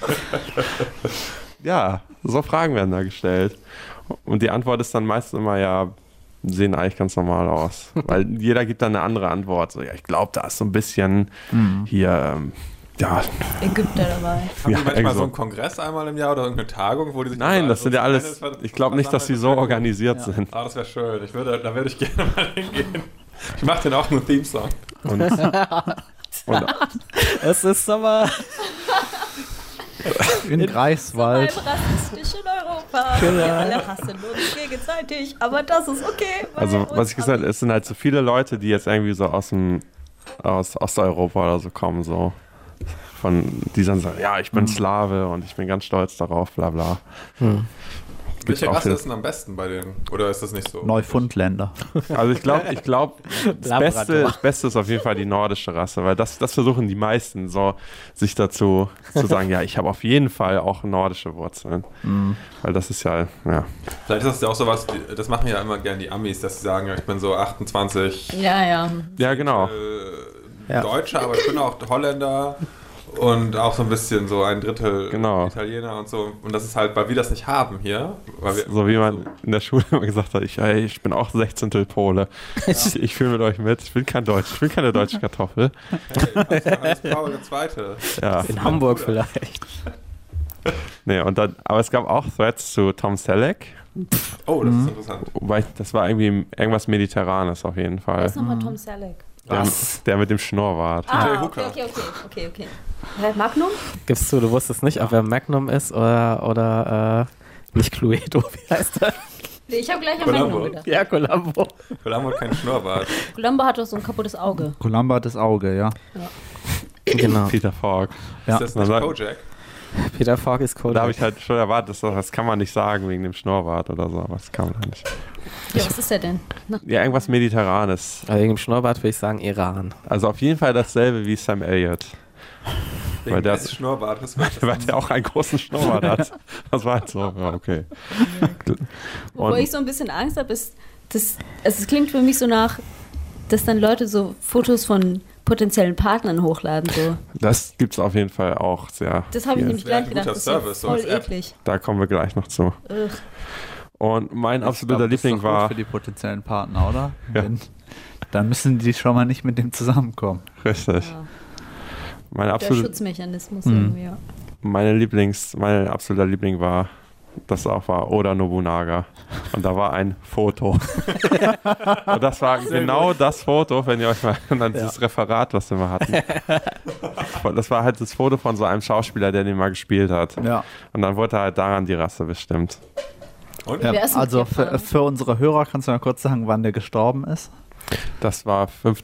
Ja, so Fragen werden da gestellt. Und die Antwort ist dann meistens immer, ja, sehen eigentlich ganz normal aus. Weil jeder gibt dann eine andere Antwort. So, ja, ich glaube, da ist so ein bisschen hier, ja. Ägypter dabei. Haben die manchmal so. so einen Kongress einmal im Jahr oder irgendeine Tagung, wo die sich... Nein, das sind ja alles, zusammensetzen? ich glaube nicht, dass die so organisiert sind. Ah, das wäre schön. Da würde ich gerne mal hingehen. Ich mache den auch einen Theme-Song. Und Es ist aber... In Greifswald. Beim rassistisch in Europa. Genau. Wir alle hassen uns gegenseitig, aber das ist okay. weil also, uns was ich gesagt habe, es sind halt so viele Leute, die jetzt irgendwie so aus Osteuropa oder so kommen, so. Die dann sagen, ja, ich bin Slave und ich bin ganz stolz darauf, bla bla. Welche auch Rasse viel- ist denn am besten bei denen? Oder ist das nicht so? Neufundländer. Also ich glaube, das Beste ist auf jeden Fall die nordische Rasse, weil das versuchen die meisten so, sich dazu zu sagen, ja, ich habe auf jeden Fall auch nordische Wurzeln. Weil das ist ja. Vielleicht ist das ja auch sowas, das machen ja immer gerne die Amis, dass sie sagen, ja, ich bin so 28 Ja. Ja, genau. Ja. Deutscher, aber ich bin auch Holländer und auch so ein bisschen so ein Drittel Genau. Italiener und so. Und das ist halt, weil wir das nicht haben hier. Weil wir, So wie man in der Schule immer gesagt hat, ich bin auch 16. Pole. Ich fühle mit euch mit. Ich bin kein Deutsch. Ich bin keine deutsche Kartoffel. als braune Zweite. Ja. In Hamburg vielleicht. Nee, aber es gab auch Threads zu Tom Selleck. Oh, das ist interessant. Wobei das war irgendwie irgendwas Mediterranes auf jeden Wer Fall. ist nochmal Tom Selleck? Der mit dem Schnurrbart. Jay Ah, Hooker. okay. Magnum? Gibst du wusstest nicht, ob er Magnum ist oder nicht Cluedo, wie heißt er? Nee, ich habe gleich an Columbo. Magnum gedacht. Ja, Columbo. Columbo hat keinen Schnurrbart. Columbo hat doch so ein kaputtes Auge. Columbo hat das Auge, ja. Genau. Peter Falk. Ja. Ist das nicht Kojak? Peter Falk ist cool. Da habe ich halt schon erwartet, das kann man nicht sagen wegen dem Schnurrbart oder so, aber das kann man halt nicht. Ja, was ist der denn? Ja, irgendwas Mediterranes. Aber wegen dem Schnurrbart würde ich sagen Iran. Also auf jeden Fall dasselbe wie Sam Elliott. Weil der- des Schnurrbartes. Weil der auch einen großen Schnurrbart hat. Das war halt so, ja, okay. Wovor Und- ich so ein bisschen Angst habe, ist, es klingt für mich so nach, dass dann Leute so Fotos von potenziellen Partnern hochladen. So. Das gibt es auf jeden Fall auch sehr. Das habe ich viel. nämlich wäre gleich ein guter gedacht, das ist ja Service, so voll als App. eklig. Da kommen wir gleich noch zu. Ugh. Und mein absoluter Ich glaub, das ist Liebling doch gut war. für die potenziellen Partner, oder? Ja. Wenn Dann müssen die schon mal nicht mit dem zusammenkommen. Richtig. Ja. Meine Der absolute Schutzmechanismus irgendwie, ja. mein absoluter Liebling war, das auch war Oda Nobunaga. Und da war ein Foto. Und das war genau das Foto, wenn ihr euch mal an dieses Referat, was wir mal hatten. Das war halt das Foto von so einem Schauspieler, der den mal gespielt hat. Ja. Und dann wurde halt daran die Rasse bestimmt. Und? Wer ist denn Also der für unsere Hörer kannst du mal kurz sagen, wann der gestorben ist? Das war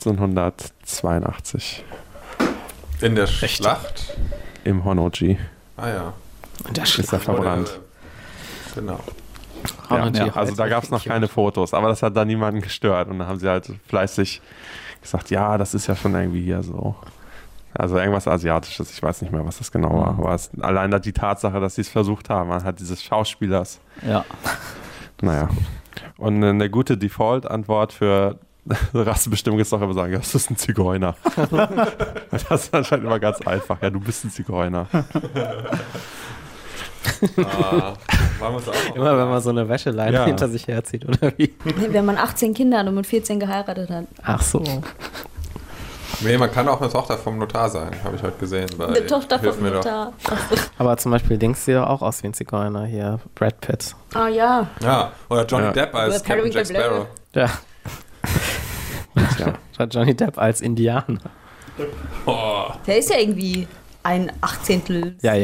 1582 In der Schlacht? im Honnoji. Ah ja. Ist er verbrannt. Genau. Ja, also da gab es noch keine Fotos, aber das hat da niemanden gestört. Und dann haben sie halt fleißig gesagt, ja, das ist ja schon irgendwie hier so. Also irgendwas Asiatisches, ich weiß nicht mehr, was das genau war. Aber allein die Tatsache, dass sie es versucht haben, man hat dieses Schauspielers. Ja. Naja. Und eine gute Default-Antwort für Rassebestimmung ist doch immer sagen, ja, das ist ein Zigeuner. Das ist anscheinend immer ganz einfach. Ja, du bist ein Zigeuner. Waren wir uns auch noch Immer wenn man so eine Wäscheleine Ja. hinter sich herzieht, oder wie? Wenn man 18 Kinder hat und mit 14 geheiratet hat. Ach so. Nee, man kann auch eine Tochter vom Notar sein, habe ich heute gesehen. Eine Tochter Hilf vom mir doch. Notar. Ach so. Aber zum Beispiel Dings sieht doch auch aus wie ein Zigeuner hier. Brad Pitt. Ah ja. Ja, oder Johnny Ja. Depp als Oder Captain Jack Periwinkle Sparrow. Ja. Statt Johnny Depp als Indianer. Oh, Der ist ja irgendwie ein Achtzehntel. Ja.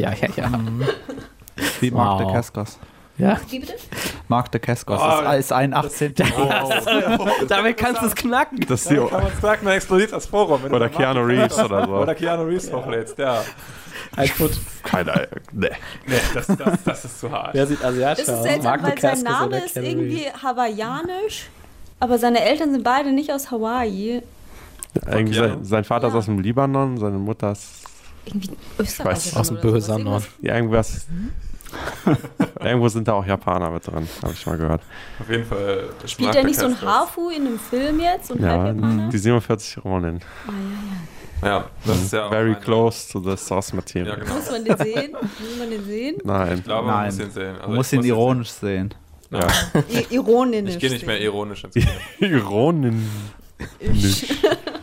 Wie Mark Wow. de Cascos. Ja, Wie bitte? Mark de Cascos ist ein 18. damit kannst du es knacken. Das ist die, kann man sagen, dann explodiert das Forum. wenn oder du Keanu Reeves oder so. Oder Keanu Reeves hochlädst, ja. Keine Ahnung. Nee. Nee, das ist zu hart. Wer sieht asiatisch Das ist aus? seltsam, Mark weil sein Dacascos Name oder ist Keanu irgendwie Reeves? hawaiianisch, aber seine Eltern sind beide nicht aus Hawaii. Eigentlich sein Vater ist Ja. aus dem Libanon, seine Mutter ist Irgendwie weiß, Österreich. aus dem bösen Nord. ja, irgendwas. Irgendwo sind da auch Japaner mit drin, habe ich mal gehört. Auf jeden Fall. Spielt er nicht so ein Hafu in einem Film jetzt? Und Ja, Halbjapaner? die 47 Ronin. Ah, ja, Ja, das ist ja auch Very eine- close to the source Ja, material. genau. ja. Muss man den sehen? Muss man den sehen? Nein. Ich glaube, man Nein. muss ihn sehen. Also Man muss ich ihn ihn ironisch sehen. Ja. Ironisch. Ich gehe nicht mehr sehen. ironisch ins Kino. Ronin. Nicht.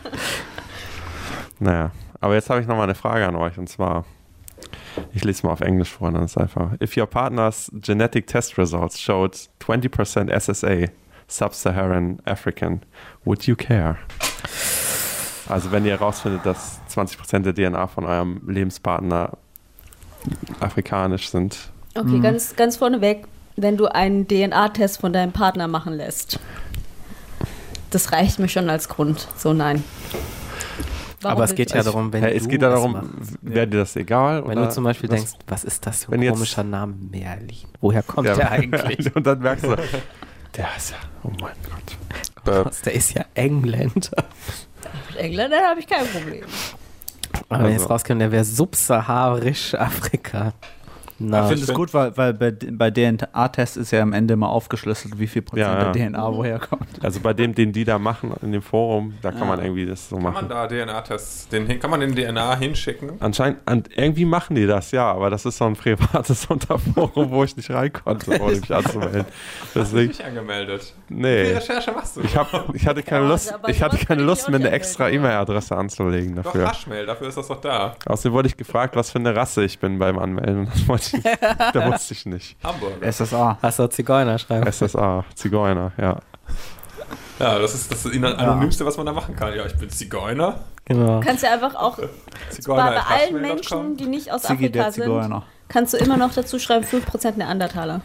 Naja, aber jetzt habe ich noch mal eine Frage an euch und zwar, ich lese mal auf Englisch vor, dann ist es einfach. If your partner's genetic test results showed 20% SSA, Sub-Saharan African, would you care? Also wenn ihr herausfindet, dass 20% der DNA von eurem Lebenspartner afrikanisch sind. Okay, ganz vorneweg, wenn du einen DNA-Test von deinem Partner machen lässt. Das reicht mir schon als Grund. So, nein. Warum Aber es willst geht du- ja darum, wenn Hey, du es geht ja darum, machst. wäre dir das egal? Wenn oder du zum Beispiel was- denkst, was ist das für wenn ein jetzt- komischer Name? Merlin. Woher kommt Ja, der eigentlich? Und dann merkst du, der ist ja, oh mein Gott. Der ist ja Engländer. Mit Engländern habe ich kein Problem. Aber wenn Also. jetzt rauskommt, der wäre subsaharisch Afrika. Na, Ich finde es gut, weil bei DNA-Tests ist ja am Ende immer aufgeschlüsselt, wie viel Prozent Ja, der ja. DNA woher kommt. Also bei dem, den die da machen in dem Forum, da kann man irgendwie das so Kann man machen. da DNA-Tests, kann man den DNA hinschicken? Anscheinend, irgendwie machen die das, ja, aber das ist so ein privates Unterforum, wo ich nicht rein konnte, ohne mich anzumelden. Deswegen, Nicht angemeldet. Wie viel nee. Recherche machst du? Ich hatte keine Ja, Lust, aber ich hatte sowas keine kann ich Lust, auch mir eine nicht extra anmelden. E-Mail-Adresse anzulegen Doch dafür. Hashmail, dafür ist das doch da. Außerdem wurde ich gefragt, was für eine Rasse ich bin beim Anmelden. Das wollte ich, da wusste ich nicht. Hamburger. SSA. hast du Zigeuner schreiben? SSA, Zigeuner, ja. Ja, das ist das Anonymste, was man da machen kann. Ja, ich bin Zigeuner. Genau. Du kannst ja einfach auch Zigeuner bei allen Menschen, die nicht aus Ziggy der Afrika sind, Zigeuner. kannst du immer noch dazu schreiben, 5% Neandertaler.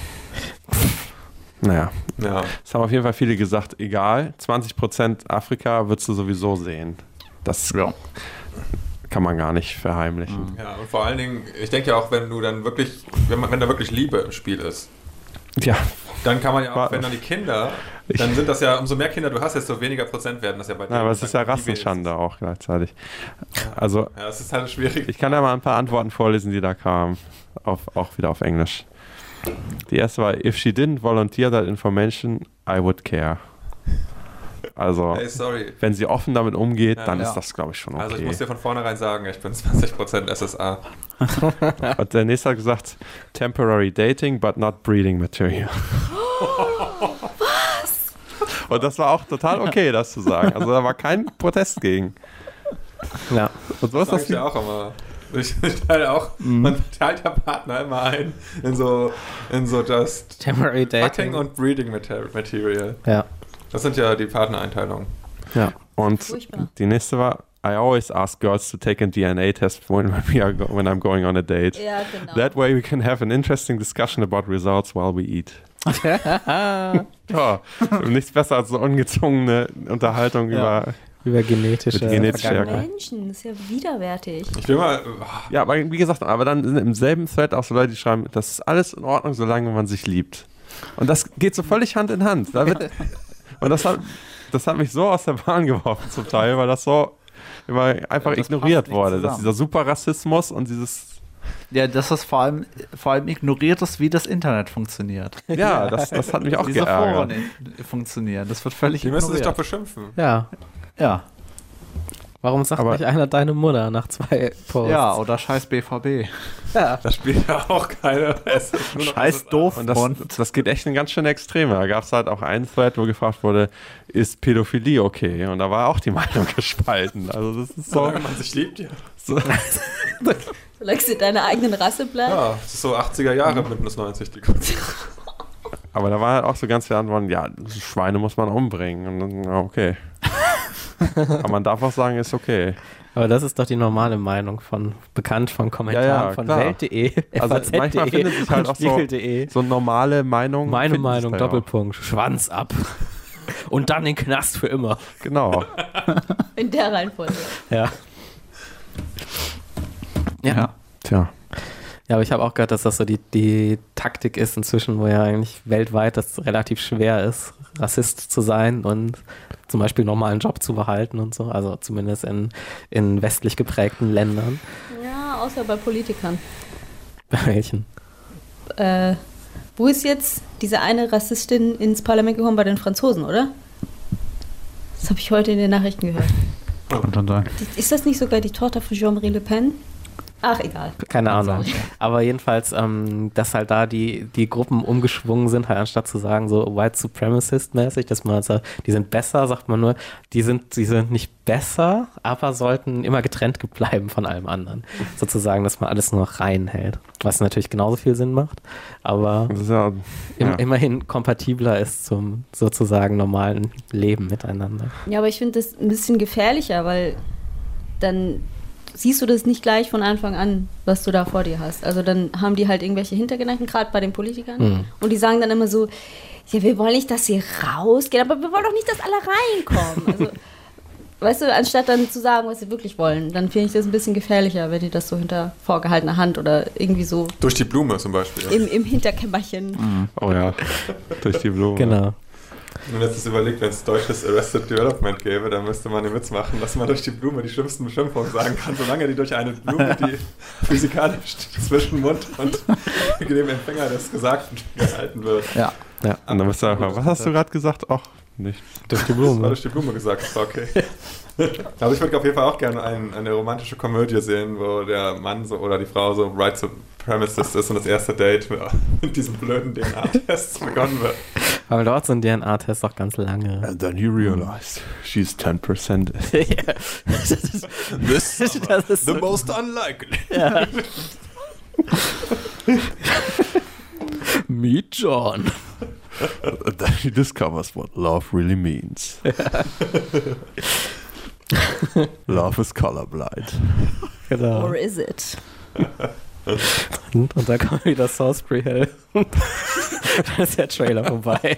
Naja, Ja. es haben auf jeden Fall viele gesagt, egal, 20% Afrika würdest du sowieso sehen. Das kann man gar nicht verheimlichen. Ja, und vor allen Dingen, ich denke ja auch, wenn du dann wirklich, wenn da wirklich Liebe im Spiel ist, Ja, dann kann man ja auch, Warte. wenn dann die Kinder, dann sind das ja, umso mehr Kinder du hast, desto weniger Prozent werden das ja bei dir. aber es ist ja Rassenschande auch gleichzeitig. Also, Ja, es ist halt schwierig. ich kann ja mal ein paar Antworten vorlesen, die da kamen. Auch wieder auf Englisch. Die erste war, if she didn't volunteer that information, I would care. Also, Hey, sorry. wenn sie offen damit umgeht, Ja. dann Ja. ist das, glaube ich, schon okay. Also ich muss dir von vornherein sagen, ich bin 20% SSA. Und der nächste hat gesagt, temporary dating, but not breeding material. Was? Und das war auch total okay, das zu sagen. Also da war kein Protest gegen. Ja. Und so ist Das das sag ich ja auch immer. Ich teile auch, man teilt der Partner immer ein in so just Temporary Fucking Dating. und Breeding Material. Ja. Das sind ja die Partnereinteilungen. Ja. Und Furchtbar. die nächste war, I always ask girls to take a DNA test when I'm going on a date. Ja, genau. That way we can have an interesting discussion about results while we eat. Ja, nichts besser als so ungezwungene Unterhaltung über Genetische genetische Vergangenheit. Menschen, das ist ja widerwärtig. Ich will mal. Ja, aber wie gesagt, aber dann sind im selben Thread auch so Leute, die schreiben, das ist alles in Ordnung, solange man sich liebt. Und das geht so völlig Hand in Hand. Und das hat mich so aus der Bahn geworfen zum Teil, weil das so immer einfach das ignoriert passt nicht wurde. Dass zusammen. dieser Super-Rassismus und dieses, Ja, dass das vor allem ignoriert ist, wie das Internet funktioniert. ja, das hat mich auch Diese Foren geärgert. funktionieren. Das wird völlig Die müssen sich doch ignoriert. beschimpfen. Ja. Ja. Warum sagt Aber- nicht einer deine Mutter nach 2 Posts? Ja, oder scheiß BVB. Ja. Das spielt ja auch keine. Es ist nur noch Scheiß doof. Und das geht echt in ganz schöne Extreme. Da gab es halt auch einen Thread, wo gefragt wurde, ist Pädophilie okay? Und da war auch die Meinung gespalten. Also das ist so, Solange man sich liebt, ja. so Solange es in deiner eigenen Rasse bleibt. Ja, das ist so 80er Jahre Bündnis 90. Die aber da war halt auch so ganz viele Antworten, ja, Schweine muss man umbringen. Und dann, ja, okay. Aber man darf auch sagen, ist okay. Aber das ist doch die normale Meinung bekannt von Kommentaren Ja, ja, von klar. Welt.de, Also FAZ.de manchmal findet sich halt und auch so- Spiegel.de. So normale Meinung. Meine finden sich Meinung, da ja auch. Doppelpunkt, Schwanz ab. Und dann den Knast für immer. Genau. In der Reihenfolge. Ja. Ja. Tja. Ja, aber ich habe auch gehört, dass das so die Taktik ist inzwischen, wo ja eigentlich weltweit das relativ schwer ist, Rassist zu sein und zum Beispiel normalen Job zu behalten und so. Also zumindest in westlich geprägten Ländern. Ja, außer bei Politikern. Bei welchen? Wo ist jetzt diese eine Rassistin ins Parlament gekommen? Bei den Franzosen, oder? Das habe ich heute in den Nachrichten gehört. Kann schon sein. Ist das nicht sogar die Tochter von Jean-Marie Le Pen? Ach, egal. Keine Kann Ahnung. sein. Aber jedenfalls, dass halt da die Gruppen umgeschwungen sind, halt anstatt zu sagen, so White Supremacist-mäßig, dass man sagt, die sind besser, sagt man nur, die sind nicht besser, aber sollten immer getrennt bleiben von allem anderen. Sozusagen, dass man alles nur reinhält. Was natürlich genauso viel Sinn macht, aber Das ist ja, ja. immerhin kompatibler ist zum sozusagen normalen Leben miteinander. Ja, aber ich finde das ein bisschen gefährlicher, weil dann siehst du das nicht gleich von Anfang an, was du da vor dir hast. Also dann haben die halt irgendwelche Hintergedanken, gerade bei den Politikern. Und die sagen dann immer so, ja, wir wollen nicht, dass sie rausgehen, aber wir wollen doch nicht, dass alle reinkommen. Also, weißt du, anstatt dann zu sagen, was sie wirklich wollen, dann finde ich das ein bisschen gefährlicher, wenn die das so hinter vorgehaltener Hand oder irgendwie so Durch die Blume zum Beispiel. Ja. im Hinterkämmerchen. Oh ja. Durch die Blume. Genau. Wenn man jetzt überlegt, wenn es deutsches Arrested Development gäbe, dann müsste man den Witz machen, dass man durch die Blume die schlimmsten Beschimpfungen sagen kann, solange die durch eine Blume, die physikalisch zwischen Mund und dem Empfänger des Gesagten gehalten wird. Ja. Und dann bist du einfach, was hast du gerade gesagt? Ach, nicht. Durch die Das war Blume. durch die Blume gesagt, das war okay. Also ich würde auf jeden Fall auch gerne eine romantische Komödie sehen, wo der Mann so oder die Frau so Right Supremacist ist und das erste Date mit diesen blöden DNA-Tests begonnen wird. Aber dort sind DNA-Tests auch ganz lange. And then you realize she's 10%. Das ist so- most unlikely. Meet John. And then she discovers what love really means. Love is colorblind. Genau. Or is it? Und da kommt wieder Salisbury Hill. Da ist der Trailer vorbei.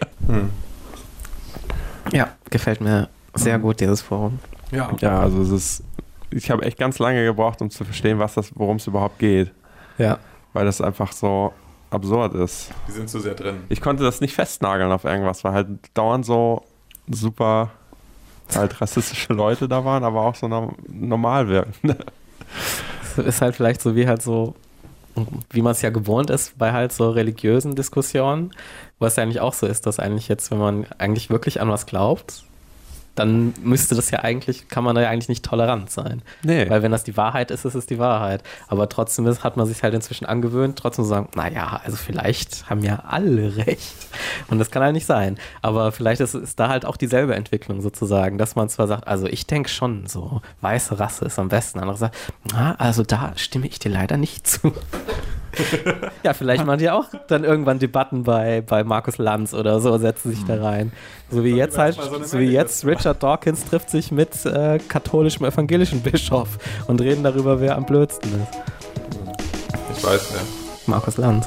Ja, gefällt mir sehr gut, dieses Forum. Ja. Ja, also es ist, ich habe echt ganz lange gebraucht, um zu verstehen, worum es überhaupt geht. Ja. Weil das einfach so absurd ist. Die sind zu sehr drin. Ich konnte das nicht festnageln auf irgendwas, weil halt dauernd so super halt rassistische Leute da waren, aber auch so normal wirken. Es ist halt vielleicht so wie man es ja gewohnt ist bei halt so religiösen Diskussionen, wo es ja eigentlich auch so ist, dass eigentlich jetzt, wenn man eigentlich wirklich an was glaubt, dann müsste das ja eigentlich, kann man da ja eigentlich nicht tolerant sein. Nee. Weil wenn das die Wahrheit ist, ist es die Wahrheit. Aber trotzdem hat man sich halt inzwischen angewöhnt, trotzdem zu sagen, naja, also vielleicht haben ja alle recht. Und das kann halt nicht sein. Aber vielleicht ist da halt auch dieselbe Entwicklung sozusagen, dass man zwar sagt, also ich denke schon so, weiße Rasse ist am besten. Andere sagt, also da stimme ich dir leider nicht zu. Ja, vielleicht machen die auch dann irgendwann Debatten bei Markus Lanz oder so, setzen sich da rein. So wie jetzt halt, so wie jetzt Richard Dawkins trifft sich mit katholischem, evangelischen Bischof und reden darüber, wer am blödsten ist. Ich weiß, wer. Markus Lanz.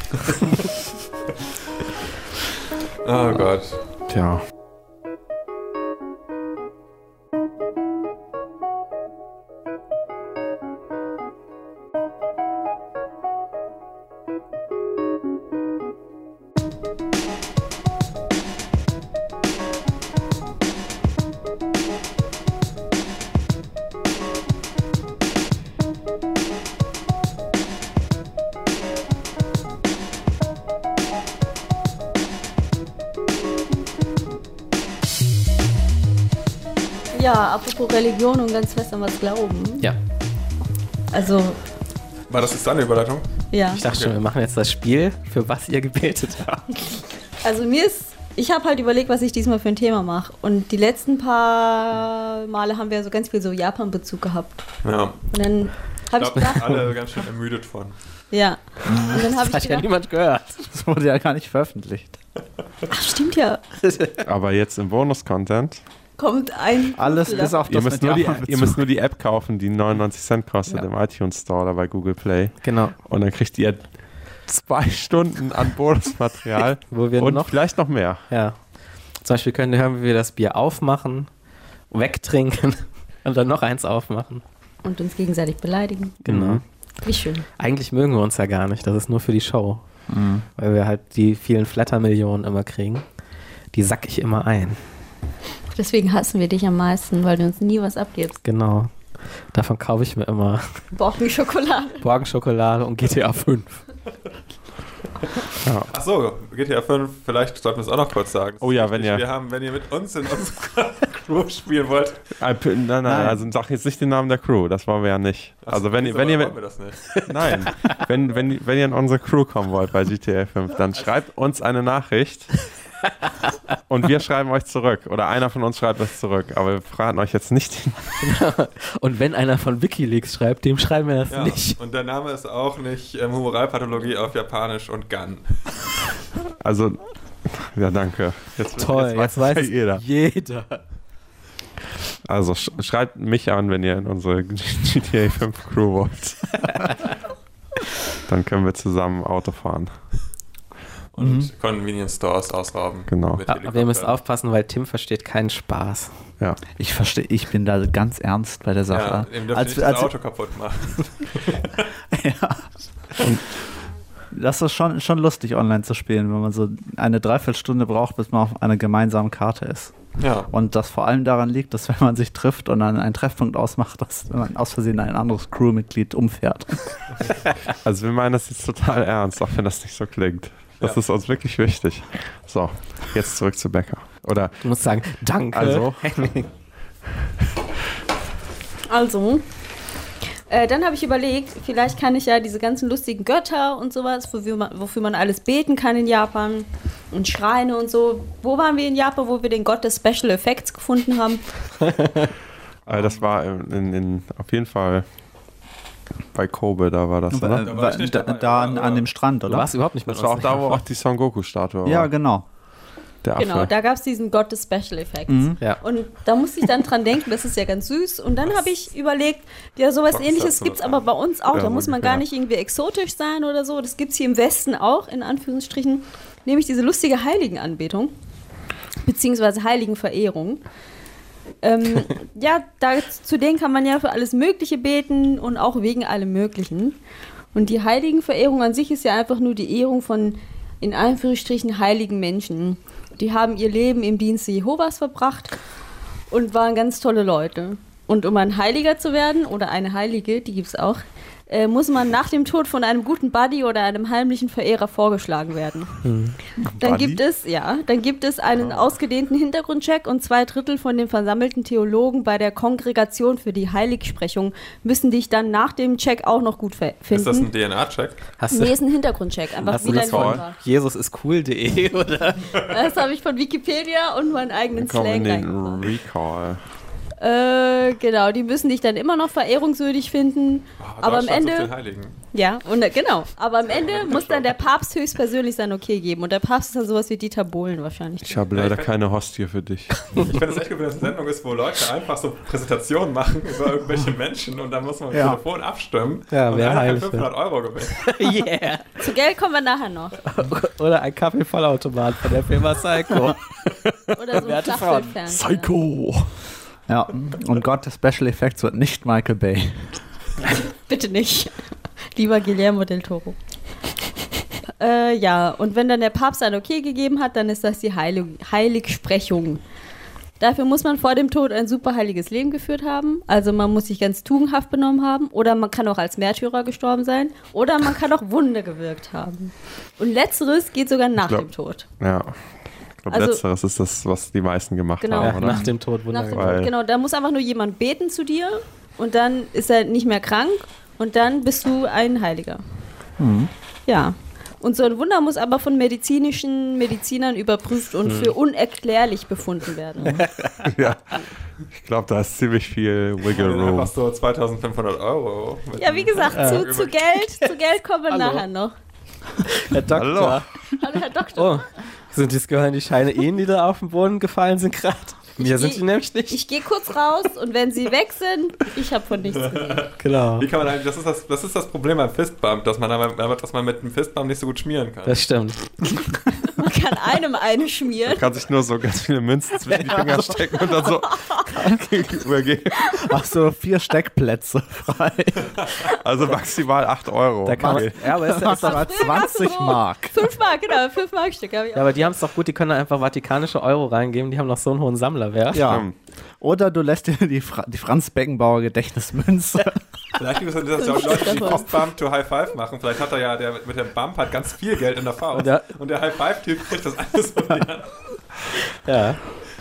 Oh Gott. Tja. Ja, apropos Religion und ganz fest an was glauben. Ja, Also, War das jetzt deine Überleitung? ja. ich dachte schon, wir machen jetzt das Spiel, für was ihr gebetet habt. Also ich habe halt überlegt, was ich diesmal für ein Thema mache. Und die letzten paar Male haben wir so ganz viel so Japan-Bezug gehabt. Ja. Und dann habe ich gedacht, alle ganz schön ermüdet von. ja. Und dann habe Das hat ich ja gedacht, niemand gehört. Das wurde ja gar nicht veröffentlicht. ach stimmt ja, Aber jetzt im Bonus-Content, kommt ein Alles Künstler. bis auf ihr das müsst nur die App kaufen, die 99 Cent kostet Ja. im iTunes Store oder bei Google Play. Genau. Und dann kriegt ihr 2 Stunden an Bonusmaterial Wo wir und noch, vielleicht noch mehr. ja. Zum Beispiel hören wir das Bier aufmachen, wegtrinken und dann noch eins aufmachen. Und uns gegenseitig beleidigen. Genau. Mhm. Wie schön. Eigentlich mögen wir uns ja gar nicht, das ist nur für die Show. Weil wir halt die vielen Flatter-Millionen immer kriegen. Die sack ich immer ein. Deswegen hassen wir dich am meisten, weil du uns nie was abgibst. Genau. Davon kaufe ich mir immer Borgenschokolade. Borgenschokolade und GTA 5. Achso, GTA 5, vielleicht sollten wir es auch noch kurz sagen. Oh ja, wenn ihr- Wenn ihr mit uns in unserer Crew spielen wollt. Nein, also sag jetzt nicht den Namen der Crew, das wollen wir ja nicht. Also wenn ihr wollen wir das nicht. nein, wenn ihr in unsere Crew kommen wollt bei GTA 5, dann schreibt uns eine Nachricht und wir schreiben euch zurück. Oder einer von uns schreibt euch zurück. Aber wir fragen euch jetzt nicht. Und wenn einer von WikiLeaks schreibt, dem schreiben wir das Ja, nicht. und der Name ist auch nicht Humoralpathologie auf Japanisch und Gun. Also, ja, danke. Toll, jetzt weiß es jeder. jeder. Also schreibt mich an, wenn ihr in unsere GTA 5 Crew wollt. Dann können wir zusammen Auto fahren. Und Convenience Stores ausrauben. Genau. Mit Ja, aber ihr Helikoptern. müsst aufpassen, weil Tim versteht keinen Spaß. Ja. Ich verstehe, ich bin da ganz ernst bei der Ja, Sache. eben dürft ihr nicht das Auto kaputt machen. Ja. Das ist schon lustig, online zu spielen, wenn man so eine Dreiviertelstunde braucht, bis man auf einer gemeinsamen Karte ist. Ja. Und das vor allem daran liegt, dass wenn man sich trifft und dann einen Treffpunkt ausmacht, dass man aus Versehen ein anderes Crewmitglied umfährt. Also wir meinen das jetzt total ernst, auch wenn das nicht so klingt. Das ist uns wirklich wichtig. So, jetzt zurück zu Becker. Oder Du musst sagen, danke. Also. Also, dann habe ich überlegt, vielleicht kann ich ja diese ganzen lustigen Götter und sowas, wofür man alles beten kann in Japan und Schreine und so. Wo waren wir in Japan, wo wir den Gott des Special Effects gefunden haben? das war auf jeden Fall bei Kobe, da war das, oder? Da war ich nicht dabei, Da aber- an dem Strand, Du oder? warst überhaupt nicht mit Das war auch uns. da, wo auch die Son Goku-Statue war. Ja, genau. Der Affe. Genau, da gab es diesen Gott des Special Effects. Ja. Und da musste ich dann dran denken, das ist ja ganz süß. Und dann habe ich überlegt, ja, sowas Boxt Ähnliches dazu gibt es an. aber bei uns auch. Ja, Da so muss man ungefähr. gar nicht irgendwie exotisch sein oder so. Das gibt es hier im Westen auch, in Anführungsstrichen. Nämlich diese lustige Heiligenanbetung, beziehungsweise Heiligenverehrung. Ja, zu denen kann man ja für alles Mögliche beten und auch wegen allem Möglichen. Und die Heiligenverehrung an sich ist ja einfach nur die Ehrung von, in Anführungsstrichen, heiligen Menschen. Die haben ihr Leben im Dienste Jehovas verbracht und waren ganz tolle Leute. Und um ein Heiliger zu werden oder eine Heilige, die gibt es auch, muss man nach dem Tod von einem guten Buddy oder einem heimlichen Verehrer vorgeschlagen werden. Dann gibt es einen ausgedehnten Hintergrundcheck und 2/3 von den versammelten Theologen bei der Kongregation für die Heiligsprechung müssen dich dann nach dem Check auch noch gut finden. Ist das ein DNA-Check? Nee, ist ein Hintergrundcheck. Einfach Hast wie du dein das von Leben war. jesusistcool.de oder? Das habe ich von Wikipedia und meinen eigenen Kommen in Slang den reingebracht. Recall. Genau, die müssen dich dann immer noch verehrungswürdig finden. Aber am Deutschland sucht Ende, den Heiligen. ja, und genau. Aber am Ende muss dann der Papst höchstpersönlich sein Okay geben. Und der Papst ist dann sowas wie Dieter Bohlen wahrscheinlich. Ich habe leider keine Hostie für dich. Ich finde es echt gut, wenn das eine Sendung ist, wo Leute einfach so Präsentationen machen über irgendwelche Menschen und dann muss man mit Ja. Telefon abstimmen Ja, und wer einer kann heilig 500 Euro gewinnen. Yeah. Zu Geld kommen wir nachher noch. Oder ein Kaffeevollautomat von der Firma Psycho. Oder so ein Flachbildfernseher. Psycho! Ja, und Gott des Special Effects wird nicht Michael Bay. Bitte nicht. Lieber Guillermo del Toro. Ja, und wenn dann der Papst ein Okay gegeben hat, dann ist das die Heiligsprechung. Dafür muss man vor dem Tod ein superheiliges Leben geführt haben. Also man muss sich ganz tugendhaft benommen haben. Oder man kann auch als Märtyrer gestorben sein. Oder man kann auch Wunder gewirkt haben. Und letzteres geht sogar nach dem Tod. Ja. Ich glaube, Also- letzteres ist das, was die meisten gemacht Genau. Ja, haben, oder? nach dem Tod Nach dem wunderbar. Tod, genau. Da muss einfach nur jemand beten zu dir. Und dann ist er nicht mehr krank. Und dann bist du ein Heiliger. Ja. Und so ein Wunder muss aber von Medizinern überprüft und für unerklärlich befunden werden. Ja. Ich glaube, da ist ziemlich viel Wiggle Und Room. einfach so 2.500 Euro. mit Ja, wie gesagt, Ja. zu Geld kommen wir Hallo. nachher noch. Herr Doktor. Hallo, Herr Doktor. Oh, gehören die Scheine Ihnen, die da auf den Boden gefallen sind gerade? Mir sind geh- sie nämlich nicht. Ich gehe kurz raus und wenn sie weg sind, ich habe von nichts gesehen. Genau. Wie kann man eigentlich, das ist das Problem beim Fistbump, dass man mit dem Fistbump nicht so gut schmieren kann. Das stimmt. Man kann einem eine schmieren. Man kann sich nur so ganz viele Münzen zwischen die Finger stecken und dann so übergehen. Ach so, 4 Steckplätze frei. Also maximal 8 Euro. Da kann man, ja, aber, Das ist aber 20 Mark. 5 Mark, genau, 5 Mark-Stück habe ich ja, auch. aber die haben es doch gut, die können da einfach vatikanische Euro reingeben, die haben noch so einen hohen Sammlerwert. Ja. Stimmt. Oder du lässt dir die Franz Beckenbauer Gedächtnismünze. Vielleicht gibt es ja diese Fünf Leute, Stück die davon. Fistbump to High Five machen. Vielleicht hat er ja, der mit dem Bump hat ganz viel Geld in der Faust. Und der High Five-Typ kriegt das alles von dir. Ja.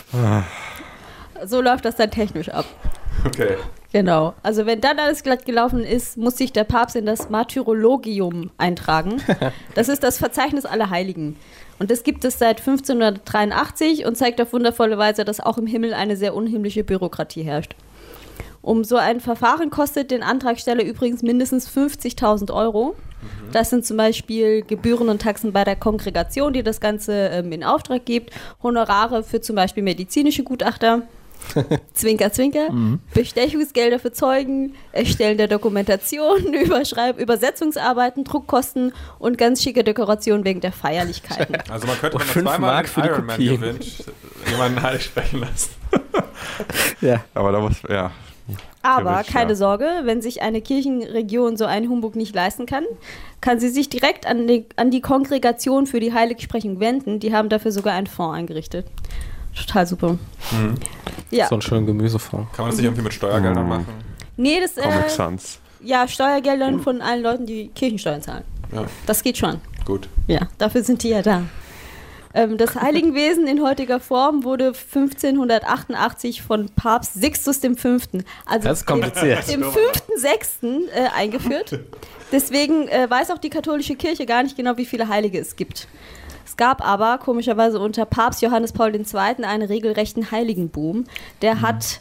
So läuft das dann technisch ab. Okay. Genau. Also wenn dann alles glatt gelaufen ist, muss sich der Papst in das Martyrologium eintragen. Das ist das Verzeichnis aller Heiligen. Und das gibt es seit 1583 und zeigt auf wundervolle Weise, dass auch im Himmel eine sehr unhimmlische Bürokratie herrscht. Um so ein Verfahren kostet den Antragsteller übrigens mindestens 50.000 Euro. Das sind zum Beispiel Gebühren und Taxen bei der Kongregation, die das Ganze in Auftrag gibt, Honorare für zum Beispiel medizinische Gutachter, Zwinker, Zwinker, Bestechungsgelder für Zeugen, Erstellen der Dokumentation, Übersetzungsarbeiten, Druckkosten und ganz schicke Dekoration wegen der Feierlichkeiten. Also man könnte, Und wenn man 5 zweimal Mark den für die Ironman Kopien. gewinnt, jemanden heilig sprechen lassen. Ja. Aber da muss, ja. Aber Theoretisch, keine ja. Sorge, wenn sich eine Kirchenregion so einen Humbug nicht leisten kann sie sich direkt an die Kongregation für die Heiligsprechung wenden. Die haben dafür sogar einen Fonds eingerichtet. Total super. Ja. So einen schönen Gemüsefonds. Kann man das nicht irgendwie mit Steuergeldern machen? Nee, das Comic Sans. ja, Steuergeldern von allen Leuten, die Kirchensteuern zahlen. Ja, Das geht schon. gut. Ja, dafür sind die ja da. Das Heiligenwesen in heutiger Form wurde 1588 von Papst Sixtus V., also Das ist kompliziert. dem 5.6. Eingeführt. Deswegen weiß auch die katholische Kirche gar nicht genau, wie viele Heilige es gibt. Es gab aber komischerweise unter Papst Johannes Paul II. Einen regelrechten Heiligenboom. Der hat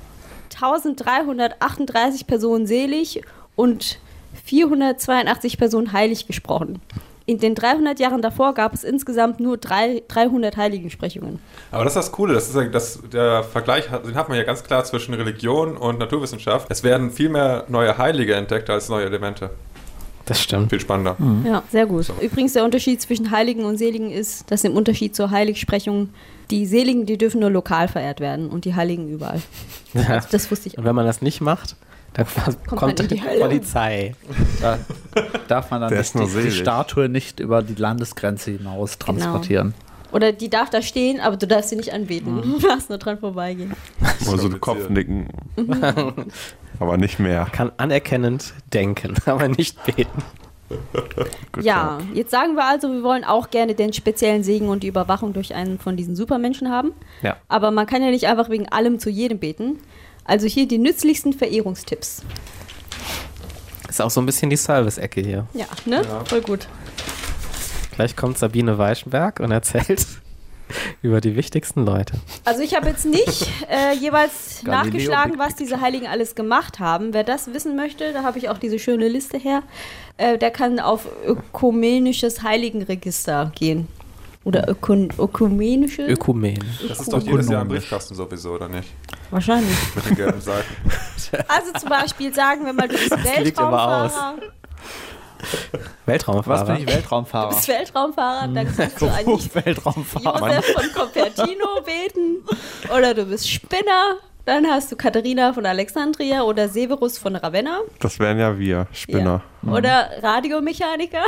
1338 Personen selig und 482 Personen heilig gesprochen. In den 300 Jahren davor gab es insgesamt nur 300 Heiligensprechungen. Aber das ist das Coole, das ist ja, der Vergleich, den hat man ja ganz klar zwischen Religion und Naturwissenschaft. Es werden viel mehr neue Heilige entdeckt als neue Elemente. Das stimmt. Viel spannender. Ja, sehr gut. Übrigens, der Unterschied zwischen Heiligen und Seligen ist, dass im Unterschied zur Heiligsprechung die Seligen, die dürfen nur lokal verehrt werden und die Heiligen überall. Ja. Also das wusste ich auch. Und wenn man das nicht macht, dann kommt man in die die Hölle. Polizei. Da darf man dann Der nicht ist nur die selig. Statue nicht über die Landesgrenze hinaus transportieren. Oder die darf da stehen, aber du darfst sie nicht anbeten. Du darfst nur dran vorbeigehen. Oder so den Kopf nicken. Aber nicht mehr. Kann anerkennend denken, aber nicht beten. Good Ja, job. jetzt sagen wir also, wir wollen auch gerne den speziellen Segen und die Überwachung durch einen von diesen Supermenschen haben. Ja. Aber man kann ja nicht einfach wegen allem zu jedem beten. Also hier die nützlichsten Verehrungstipps. Ist auch so ein bisschen die Service-Ecke hier. Ja, ne? Ja. Voll gut. Gleich kommt Sabine Weichenberg und erzählt über die wichtigsten Leute. Also ich habe jetzt nicht jeweils Galileo nachgeschlagen, Big was diese Heiligen alles gemacht haben. Wer das wissen möchte, da habe ich auch diese schöne Liste her. Der kann auf ökumenisches Heiligenregister gehen. Oder ökumenische? Ökumen. Das ist doch jedes Jahr im Briefkasten sowieso, oder nicht? Wahrscheinlich. Mit den gelben Seiten. Also zum Beispiel sagen wir mal, du bist liegt aber aus. Weltraumfahrer. Weltraumfahrer. Was bin ich, Du Weltraumfahrer? bist Weltraumfahrer, dann kannst du eigentlich Beruf Weltraumfahrer. Josef von Cupertino beten. Oder du bist Spinner. Dann hast du Katharina von Alexandria oder Severus von Ravenna. Das wären ja wir, Spinner. Ja. Oder Radiomechaniker.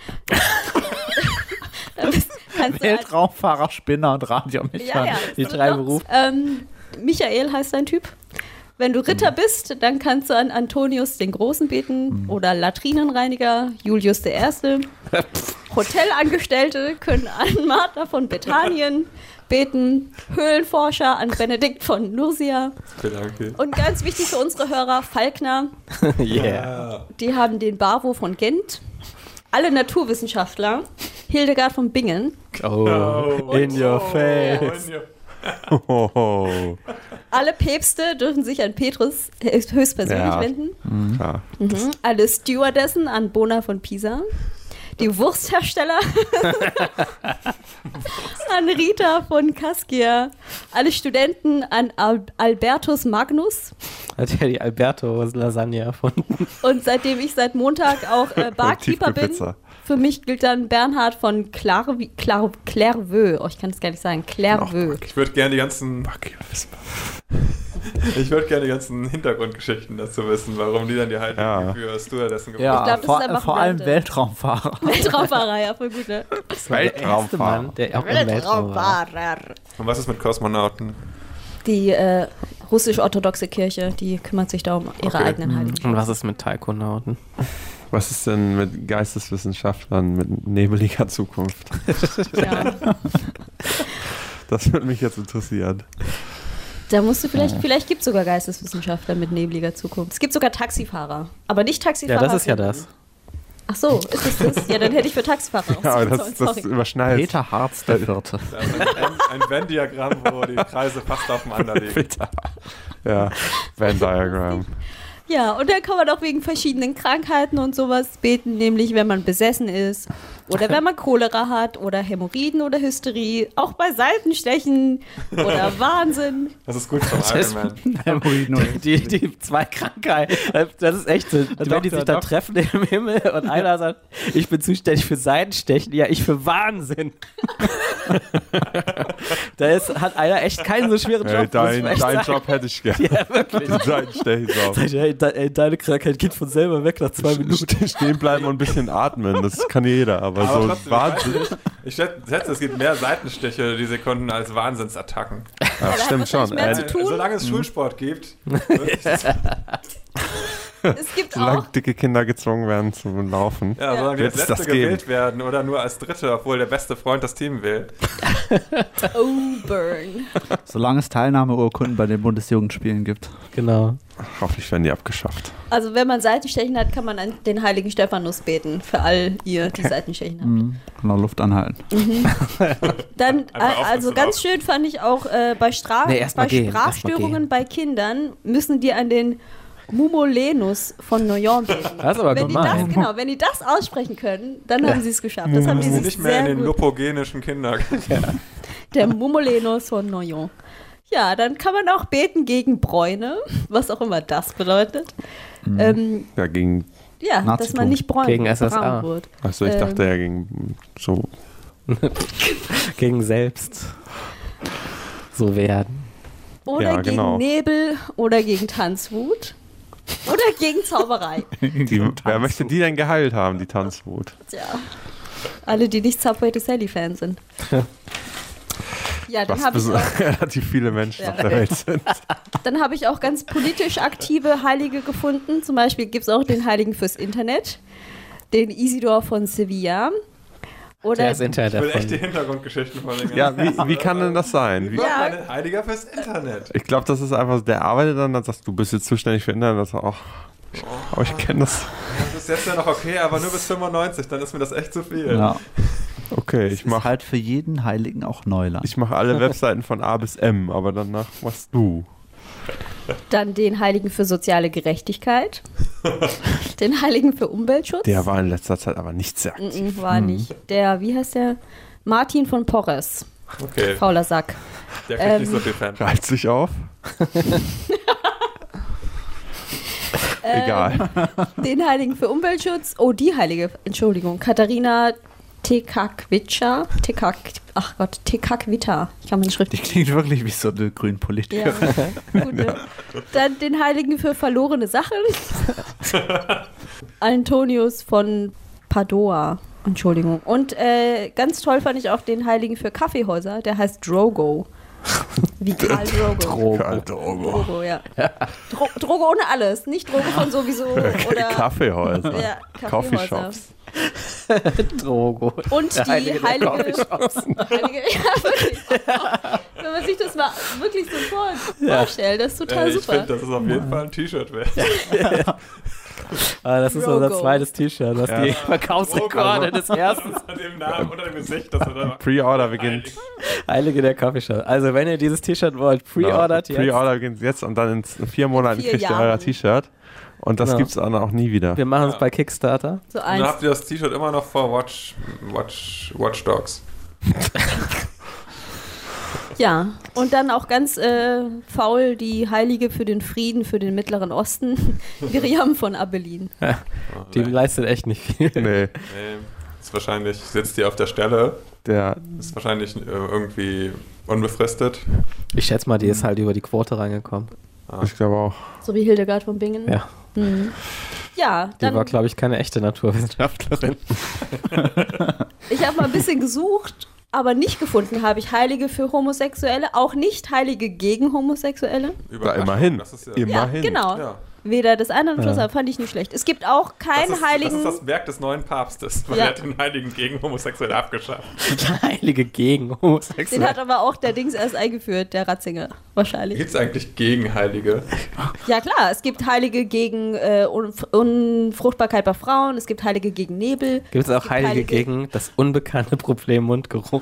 Kannst du Weltraumfahrer, Spinner und Radiomechaniker. Die so drei noch. Berufe. Michael heißt dein Typ. Wenn du Ritter bist, dann kannst du an Antonius den Großen beten oder Latrinenreiniger, Julius I. Hotelangestellte können an Martha von Bethanien beten, Höhlenforscher an Benedikt von Nursia Danke. und ganz wichtig für unsere Hörer, Falkner, Yeah. die haben den Barwo von Gent, alle Naturwissenschaftler, Hildegard von Bingen, Oh, in your face. Oh, alle Päpste dürfen sich an Petrus höchstpersönlich Ja. wenden. klar. Alle Stewardessen an Bona von Pisa. Die Wursthersteller an Rita von Kaskia. Alle Studenten an Albertus Magnus. Hat ja die Alberto-Lasagne erfunden. Und seitdem ich seit Montag auch Barkeeper bin, Tiefkühlpizza. für mich gilt dann Bernhard von Clairvaux. Oh, ich kann es gar nicht sagen. Clairvaux. Ich würde gerne die ganzen Hintergrundgeschichten dazu wissen, warum die dann die Heiligen Ja. für Stewardessen gebraucht Ja, Ich glaub, das vor, ist einfach vor allem random. Weltraumfahrer. Weltraumfahrer, ja, voll gut, ne? Das war der erste Mann, der auch im Weltraum war. Und was ist mit Kosmonauten? Die russisch-orthodoxe Kirche, die kümmert sich da um ihre Okay. eigenen Heiligen. Und was ist mit Taikonauten? Was ist denn mit Geisteswissenschaftlern mit nebeliger Zukunft? Ja. Das würde mich jetzt interessieren. Da musst du vielleicht gibt es sogar Geisteswissenschaftler mit nebliger Zukunft. Es gibt sogar Taxifahrer, aber nicht Taxifahrer. Ja, das ist ja für- das. Ach so, ist es das? Ja, dann hätte ich für Taxifahrer Ja, aber ausgesagt, das sorry. überschneidet. Peter Harz der Vierte. Da ist ein Venn-Diagramm, wo die Kreise fast aufeinander liegen. Bitte. Ja, Venn Diagram. Ja, und dann kann man auch wegen verschiedenen Krankheiten und sowas beten, nämlich wenn man besessen ist oder wenn man Cholera hat oder Hämorrhoiden oder Hysterie, auch bei Seitenstechen oder Wahnsinn. Das ist gut vom Ironman. Die zwei Krankheiten, das ist echt so. Wenn die sich da treffen im Himmel und einer sagt, ich bin zuständig für Seitenstechen, ja, ich für Wahnsinn. Hat einer echt keinen so schweren Job. muss ich Dein echt sagen. Job hätte ich gerne. Ja, wirklich. Dein Stechjob. Sag ich, ey, deine Krankheit geht von selber weg nach 2 Minuten. Stehen bleiben und ein bisschen atmen, das kann jeder, aber so trotzdem, Wahnsinn. ich schätze, es gibt mehr Seitenstiche die Sekunden als Wahnsinnsattacken. Ja, da hat stimmt schon. wahrscheinlich mehr zu tun. Solange es Schulsport gibt, Es gibt Solange auch, dicke Kinder gezwungen werden zum Laufen. ja, solange die Wird als es Letzte das geben? gewählt werden oder nur als Dritte, obwohl der beste Freund das Team will. Burn. Solange es Teilnahmeurkunden bei den Bundesjugendspielen gibt. Genau. Hoffentlich werden die abgeschafft. Also wenn man Seitenstechen hat, kann man an den heiligen Stephanus beten, für all ihr, die Seitenstechen haben. Genau, Luft anhalten. Dann, Einfach also aufpassen ganz auf. schön fand ich auch bei erst mal gehen, Sprachstörungen bei Kindern müssen die an den Mumolenus von Noyon beten. Das ist aber Wenn die das, gemein. genau, wenn die das aussprechen können, dann haben sie es geschafft. Das haben die sich Nicht mehr in sehr den gut. lopogenischen Kindergarten. Der Mumolenus von Noyon. Ja, dann kann man auch beten gegen Bräune, was auch immer das bedeutet. Ja, gegen. Ja, dass Nazitum. man nicht braun, Gegen SSA. braun wird. Achso, ich dachte ja gegen so. Gegen selbst so werden. Oder Ja, genau. gegen Nebel oder gegen Tanzwut. Oder gegen Zauberei. Wer möchte die denn geheilt haben, die Tanzwut? Tja. Alle, die nicht Subway to Sally Fans sind. Ja, dann Was habe ich, relativ viele Menschen Ja. auf der Welt sind. dann hab ich auch ganz politisch aktive Heilige gefunden. Zum Beispiel gibt es auch den Heiligen fürs Internet, den Isidor von Sevilla. Der Oder ist Internet Ich will echt die erfunden. Hintergrundgeschichten von den Ja, ganzen wie kann denn das sein? Wie Wie, wird Ja. man denn Heiliger fürs Internet? ich glaube, das ist einfach, der arbeitet dann sagt, du bist jetzt zuständig für Internet. Das auch. Aber ich kenne das. Das ist jetzt ja noch okay, aber nur bis 95, dann ist mir das echt zu viel. Ja. Okay, ich Ist mache halt für jeden Heiligen auch Neuland. alle Webseiten von A bis M, aber danach machst du. dann den Heiligen für soziale Gerechtigkeit, den Heiligen für Umweltschutz. Der war in letzter Zeit aber nicht sehr aktiv. War nicht. Der, wie heißt der? Martin von Porres. Okay, Fauler Sack. der kriegt nicht so viel Fan. Reizt sich auf. Egal. Den Heiligen für Umweltschutz. Oh, die Heilige, Entschuldigung. Katharina Tekakwitscha. Tekakwita. Ich kann mir nicht Die richtig. klingt wirklich wie so eine grüne Politikerin. Ja. Gut, ne? Dann den Heiligen für verlorene Sachen. Antonius von Padua. Entschuldigung. Und ganz toll fand ich auch den Heiligen für Kaffeehäuser. Der heißt Drogo. Wie Karl Drogo. Drogo, ja. Drogo ohne alles. Nicht Drogo von sowieso. Oder Kaffeehäuser. Ja, Coffeeshops. Drogo. Und Der die Heilige der Heilige. Coffeeshops. Ja, wirklich. Wenn man sich das mal wirklich so vorstellt, das ist total Ich super. finde, das ist auf jeden Fall ein T-Shirt wert. Das ist Drogo. unser zweites T-Shirt, was Ja. die Verkaufsrekorde des ersten Unter dem Namen, unter dem Gesicht, das wir dann Pre-Order beginnt. Heilige der Coffeeshop. Also wenn ihr dieses T-Shirt wollt, pre-ordert jetzt. Pre-Order beginnt jetzt und dann in 4 Monaten 4 kriegt ihr Jahren. euer T-Shirt. Und das Genau. gibt's dann auch nie wieder. Wir machen es bei Kickstarter. So dann eins. habt ihr das T-Shirt immer noch vor Watch Dogs. Ja, und dann auch ganz faul die Heilige für den Frieden für den Mittleren Osten, Miriam von Abelin. Die leistet echt nicht viel. Nee, Nee, ist wahrscheinlich, sitzt die auf der Stelle, der, ist wahrscheinlich irgendwie unbefristet. Ich schätze mal, die ist halt über die Quote reingekommen. ich glaube auch. So wie Hildegard von Bingen. Ja. Mhm. Ja, Die dann, war, glaube ich, keine echte Naturwissenschaftlerin. ich habe mal ein bisschen gesucht, aber nicht gefunden habe ich Heilige für Homosexuelle, auch nicht Heilige gegen Homosexuelle. Da Überraschung, immerhin. Das ist ja, Immerhin. Ja, genau. Ja. Weder das eine noch das Ja. andere, fand ich nicht schlecht. Es gibt auch keinen Das Heiligen. ist das Werk des neuen Papstes, weil Ja. er hat den Heiligen gegen Homosexuelle abgeschafft. Heilige gegen Den Homosexuelle. hat aber auch der Dings erst eingeführt, der Ratzinger, wahrscheinlich. Gibt es eigentlich Gegenheilige? Ja klar, es gibt Heilige gegen Unfruchtbarkeit bei Frauen, es gibt Heilige gegen Nebel. Gibt es auch Heilige gegen das unbekannte Problem Mundgeruch?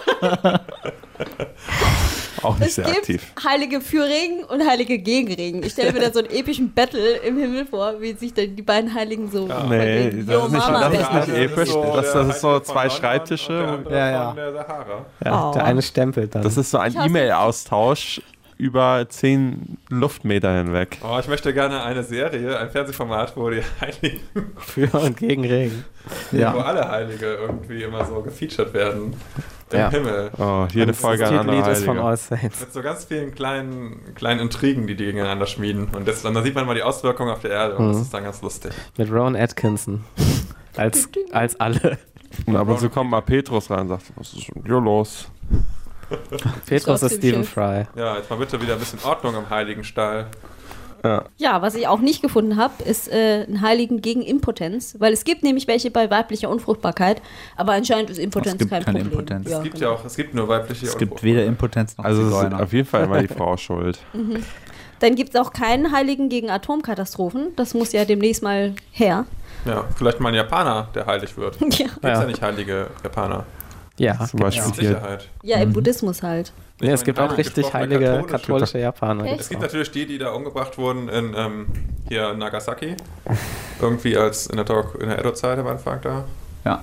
Auch nicht Es sehr gibt aktiv. Heilige für Regen und Heilige gegen Regen. Ich stelle mir da so einen epischen Battle im Himmel vor, wie sich dann die beiden Heiligen so Nee, vergeben. das Yo, ist nicht, Mama, das ist wer- nicht Der episch. so Das ist der so Heilige 2 von London Schreibtische. und der andere Ja, ja. von der Sahara. Ja, Oh. der eine stempelt dann. Das ist so ein Ich hasse- E-Mail-Austausch über 10 Luftmeter hinweg. Oh, ich möchte gerne eine Serie, ein Fernsehformat, wo die Heiligen, für und gegen Regen. wo alle Heilige irgendwie immer so gefeatured werden im Ja. Himmel. Oh, jede Das Folge ein anderer Titellied ist von Heiliger. All Saints. Mit so ganz vielen kleinen Intrigen, die gegeneinander schmieden. Und dann sieht man mal die Auswirkungen auf der Erde und das ist dann ganz lustig. Mit Rowan Atkinson. Als alle. Und ab und zu kommt mal Petrus rein und sagt, was ist denn hier los? Petrus ist trotzdem Stephen Chef. Fry. Ja, jetzt mal bitte wieder ein bisschen Ordnung im Heiligenstall. Ja. Ja, was ich auch nicht gefunden habe, ist einen Heiligen gegen Impotenz, weil es gibt nämlich welche bei weiblicher Unfruchtbarkeit, aber anscheinend ist Impotenz Es gibt kein keine Problem. Impotenz. Es gibt ja auch, es gibt nur weibliche Es gibt Unfruchtbarkeit. weder Impotenz noch Also es ist Zigeuner. auf jeden Fall immer die Frau schuld. Dann gibt es auch keinen Heiligen gegen Atomkatastrophen. Das muss ja demnächst mal her. Ja, vielleicht mal ein Japaner, der heilig wird. Gibt Ja, ja nicht heilige Japaner. Ja, Zum Beispiel Mit hier. Sicherheit. ja im Buddhismus halt. nee, es gibt auch Heilige richtig gesprochene heilige katholische. katholische Japaner. Echt? Es gibt natürlich die die da umgebracht wurden in hier in Nagasaki. Irgendwie als in der Edo-Zeit am Anfang da. Ja.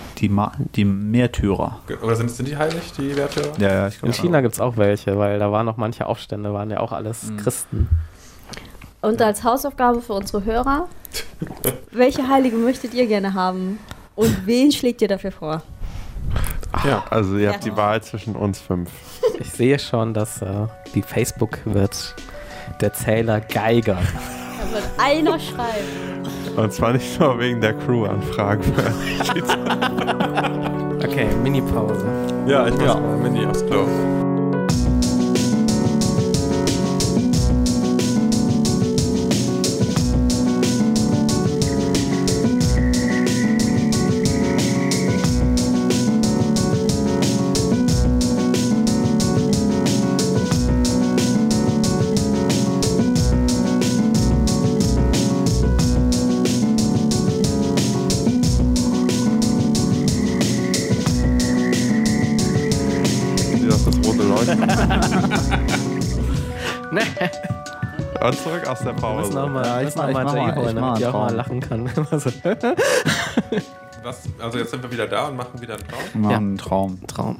Die Märtyrer. Oder sind die heilig, die Werte? Ja, ich In glaube. China gibt es auch welche, weil da waren noch manche Aufstände, waren ja auch alles Christen. Und als Hausaufgabe für unsere Hörer, welche Heilige möchtet ihr gerne haben? Und wen schlägt ihr dafür vor? Ja. Also ihr Ja. habt die Wahl zwischen uns 5. Ich sehe schon, dass die Facebook wird der Zähler Geiger. Da wird einer schreiben. Und zwar nicht nur wegen der Crew-Anfragen. Okay, Mini-Pause. Ja, ich muss mal Mini aufs Klo. Und zurück aus der Wir müssen auch Pause. mal, Ja, ich mach Jay mal holen, damit ich auch einen mal Traum. lachen kann. Also jetzt sind wir wieder da und machen wieder einen Traum. Mann, Ja. ein Traum. Traum.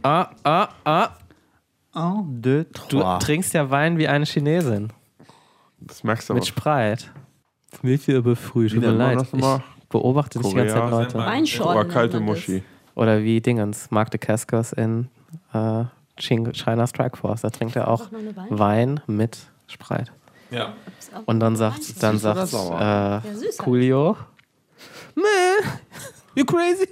Un, deux, Du trois. trinkst ja Wein wie eine Chinesin. Das merkst du aber. Mit Sprite. Milch über früh, tut Wie mir nennt man leid. das nochmal? Ich beobachte dich die ganze Zeit, Korea. Leute. Weinschorle Oder nennt kalte man das. Muschi. Oder wie Dingens, Mark Dacascos in China Strike Force. Da trinkt er auch Noch eine Wein? Wein mit Sprite. Ja. Und dann sagt Süß oder sauer? Ja, süß halt. Coolio, man, you crazy?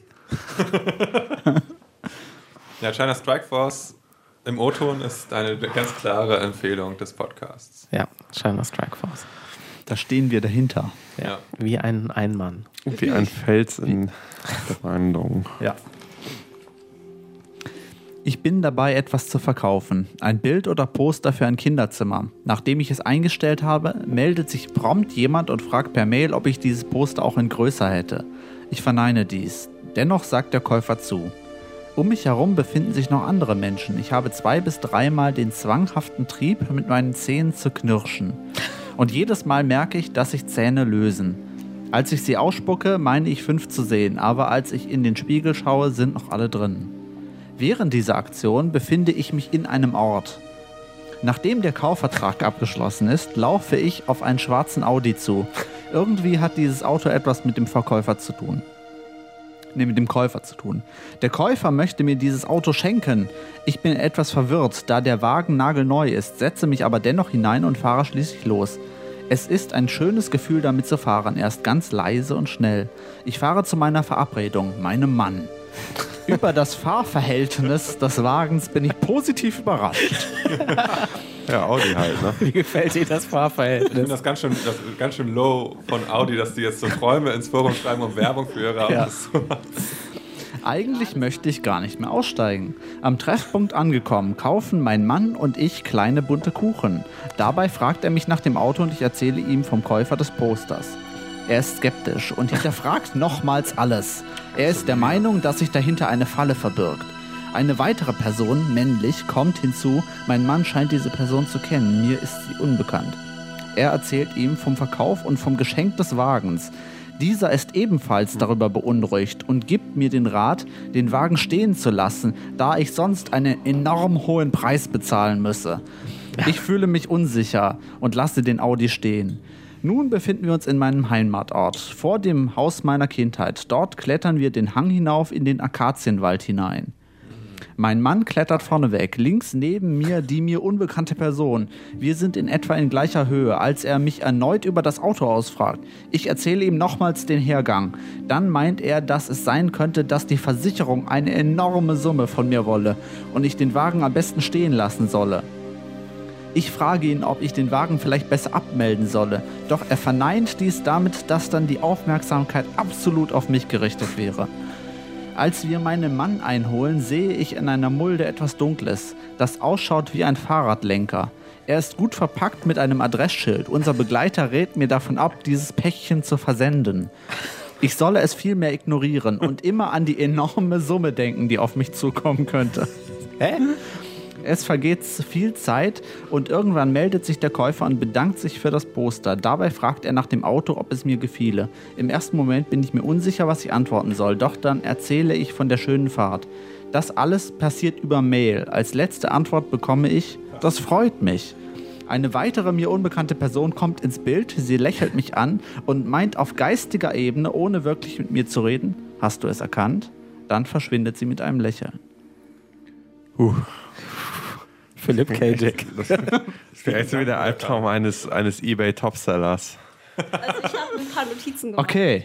Ja, China Strike Force im O-Ton ist eine ganz klare Empfehlung des Podcasts. Ja, China Strike Force. Da stehen wir dahinter. Ja. Wie ein Mann. Wie ein Fels in der Brandung. Ja. Ich bin dabei, etwas zu verkaufen. Ein Bild oder Poster für ein Kinderzimmer. Nachdem ich es eingestellt habe, meldet sich prompt jemand und fragt per Mail, ob ich dieses Poster auch in größer hätte. Ich verneine dies. Dennoch sagt der Käufer zu. Um mich herum befinden sich noch andere Menschen. Ich habe 2 bis 3 Mal den zwanghaften Trieb, mit meinen Zähnen zu knirschen. Und jedes Mal merke ich, dass sich Zähne lösen. Als ich sie ausspucke, meine ich 5 zu sehen, aber als ich in den Spiegel schaue, sind noch alle drin. Während dieser Aktion befinde ich mich in einem Ort. Nachdem der Kaufvertrag abgeschlossen ist, laufe ich auf einen schwarzen Audi zu. Irgendwie hat dieses Auto etwas mit dem Verkäufer zu tun. Mit dem Käufer zu tun. Der Käufer möchte mir dieses Auto schenken. Ich bin etwas verwirrt, da der Wagen nagelneu ist, setze mich aber dennoch hinein und fahre schließlich los. Es ist ein schönes Gefühl, damit zu fahren. Er ist ganz leise und schnell. Ich fahre zu meiner Verabredung, meinem Mann. Über das Fahrverhältnis des Wagens bin ich positiv überrascht. Ja, Audi halt, ne? Wie gefällt dir das Ich Fahrverhältnis? finde das ganz schön low von Audi, dass die jetzt so Träume ins Forum schreiben, um Werbung für ihre Autos zu machen. Eigentlich möchte ich gar nicht mehr aussteigen. Am Treffpunkt angekommen, kaufen mein Mann und ich kleine bunte Kuchen. Dabei fragt er mich nach dem Auto und ich erzähle ihm vom Käufer des Posters. Er ist skeptisch und hinterfragt nochmals alles. Er ist der Meinung, dass sich dahinter eine Falle verbirgt. Eine weitere Person, männlich, kommt hinzu. Mein Mann scheint diese Person zu kennen. Mir ist sie unbekannt. Er erzählt ihm vom Verkauf und vom Geschenk des Wagens. Dieser ist ebenfalls darüber beunruhigt und gibt mir den Rat, den Wagen stehen zu lassen, da ich sonst einen enorm hohen Preis bezahlen müsse. Ich fühle mich unsicher und lasse den Audi stehen. Nun befinden wir uns in meinem Heimatort, vor dem Haus meiner Kindheit. Dort klettern wir den Hang hinauf in den Akazienwald hinein. Mein Mann klettert vorneweg, links neben mir die mir unbekannte Person. Wir sind in etwa in gleicher Höhe, als er mich erneut über das Auto ausfragt. Ich erzähle ihm nochmals den Hergang. Dann meint er, dass es sein könnte, dass die Versicherung eine enorme Summe von mir wolle und ich den Wagen am besten stehen lassen solle. Ich frage ihn, ob ich den Wagen vielleicht besser abmelden solle, doch er verneint dies damit, dass dann die Aufmerksamkeit absolut auf mich gerichtet wäre. Als wir meinen Mann einholen, sehe ich in einer Mulde etwas Dunkles, das ausschaut wie ein Fahrradlenker. Er ist gut verpackt mit einem Adressschild. Unser Begleiter rät mir davon ab, dieses Päckchen zu versenden. Ich solle es vielmehr ignorieren und immer an die enorme Summe denken, die auf mich zukommen könnte. Hä? Es vergeht viel Zeit und irgendwann meldet sich der Käufer und bedankt sich für das Poster. Dabei fragt er nach dem Auto, ob es mir gefiele. Im ersten Moment bin ich mir unsicher, was ich antworten soll, doch dann erzähle ich von der schönen Fahrt. Das alles passiert über Mail. Als letzte Antwort bekomme ich, das freut mich. Eine weitere mir unbekannte Person kommt ins Bild, sie lächelt mich an und meint auf geistiger Ebene, ohne wirklich mit mir zu reden, hast du es erkannt? Dann verschwindet sie mit einem Lächeln. Philipp K. Dick. Das wäre jetzt wieder der Albtraum eines eBay-Topsellers. Also ich habe ein paar Notizen gemacht. Okay.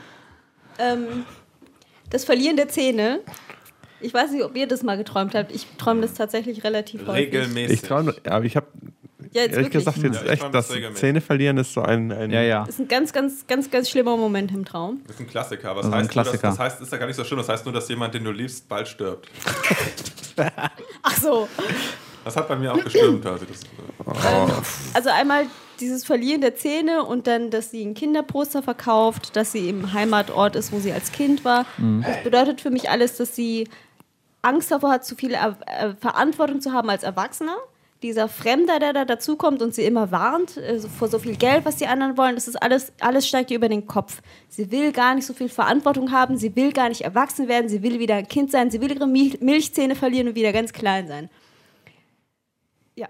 Das Verlieren der Zähne. Ich weiß nicht, ob ihr das mal geträumt habt. Ich träume das tatsächlich relativ häufig. Regelmäßig. Ich träume, aber ich habe Ja, jetzt ehrlich wirklich. gesagt jetzt Ja, ich echt, träume das das regelmäßig. Zähne verlieren ist so ein Ja. Das ist ein ganz, ganz, ganz, ganz schlimmer Moment im Traum. Das ist ein Klassiker. Was Also ein heißt Klassiker. Nur, das heißt, ist ja gar nicht so schlimm. Das heißt nur, dass jemand, den du liebst, bald stirbt. Ach so. Das hat bei mir auch gestimmt. Also, Also einmal dieses Verlieren der Zähne und dann, dass sie ein Kinderposter verkauft, dass sie im Heimatort ist, wo sie als Kind war. Das bedeutet für mich alles, dass sie Angst davor hat, zu viel Verantwortung zu haben als Erwachsener, dieser Fremder, der da dazukommt und sie immer warnt vor so viel Geld, was die anderen wollen, das ist alles steigt ihr über den Kopf. Sie will gar nicht so viel Verantwortung haben, sie will gar nicht erwachsen werden, sie will wieder ein Kind sein, sie will ihre Milchzähne verlieren und wieder ganz klein sein. Ja.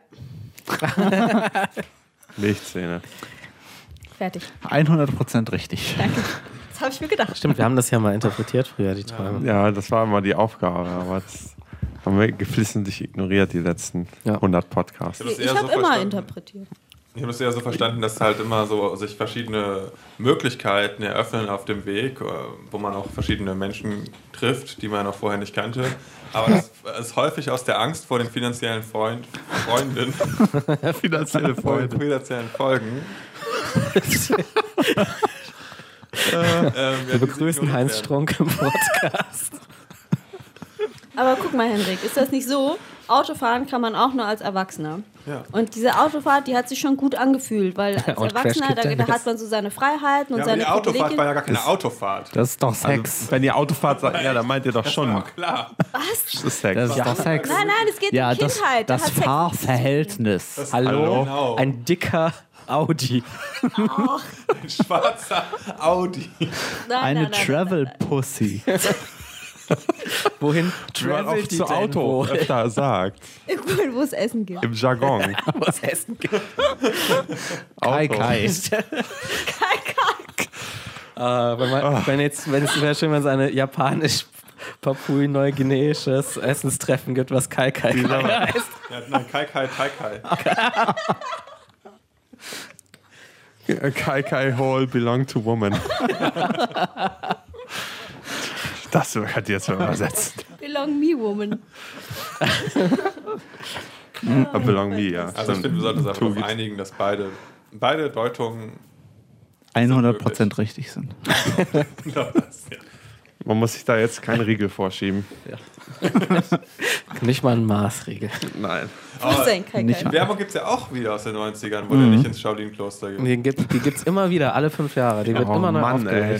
Milchzähne. Fertig. 100% richtig. Danke. Das habe ich mir gedacht. Stimmt, wir haben das ja mal interpretiert früher, die Träume. Ja, das war immer die Aufgabe, aber das haben wir geflissentlich ignoriert, die letzten 100 Podcasts. Ich habe immer interpretiert. Ich habe es eher so verstanden, dass halt immer so sich verschiedene Möglichkeiten eröffnen auf dem Weg, wo man auch verschiedene Menschen trifft, die man auch vorher nicht kannte. Aber das ist häufig aus der Angst vor den finanziellen Freunden. Finanzielle Freunde. Finanziellen Folgen. Wir begrüßen Heinz Strunk im Podcast. Aber guck mal, Henrik, ist das nicht so? Autofahren kann man auch nur als Erwachsener. Ja. Und diese Autofahrt, die hat sich schon gut angefühlt, weil als Erwachsener, da hat man so seine Freiheiten und Ja, aber seine die Autofahrt Privilegien. war ja gar keine Autofahrt. Das ist doch Also, Sex. wenn ihr Autofahrt sagt, ja, dann meint ihr doch schon. Ja, klar. Was? Das ist Sex. Das ist doch Sex. Nein, es geht Ja, um Kindheit. das Da hat Sex- Fahrverhältnis. Hallo? Genau. Ein dicker Audi. Ein schwarzer Audi. Eine Travel-Pussy. Wohin Wie man travelt oft die zu denn Auto wohl? öfter sagt. Irgendwo, wo es Essen gibt. Im Jargon. Was essen gibt. Kai Kai. Wenn es wäre schön, wenn es eine japanisch-papui-neuguineisches Essenstreffen gibt, was Kai Kai heißt. Ja, nein, Kai. Kai Kai Hall belong to woman. Das könnt ihr jetzt mal übersetzen. Belong me, woman. Belong me, ja. Also ich finde, wir sollten uns einfach darauf einigen, dass beide Deutungen 100% richtig sind. Man muss sich da jetzt keinen Riegel vorschieben. Nicht mal ein Maßregel. Nein. Was denn, Kai nicht Kai? Werbung gibt es ja auch wieder aus den 90ern, wo der nicht ins Shaolin-Kloster geht. Die gibt's immer wieder, alle 5 Jahre. Die wird Oh immer neu Mann, aufgelegt.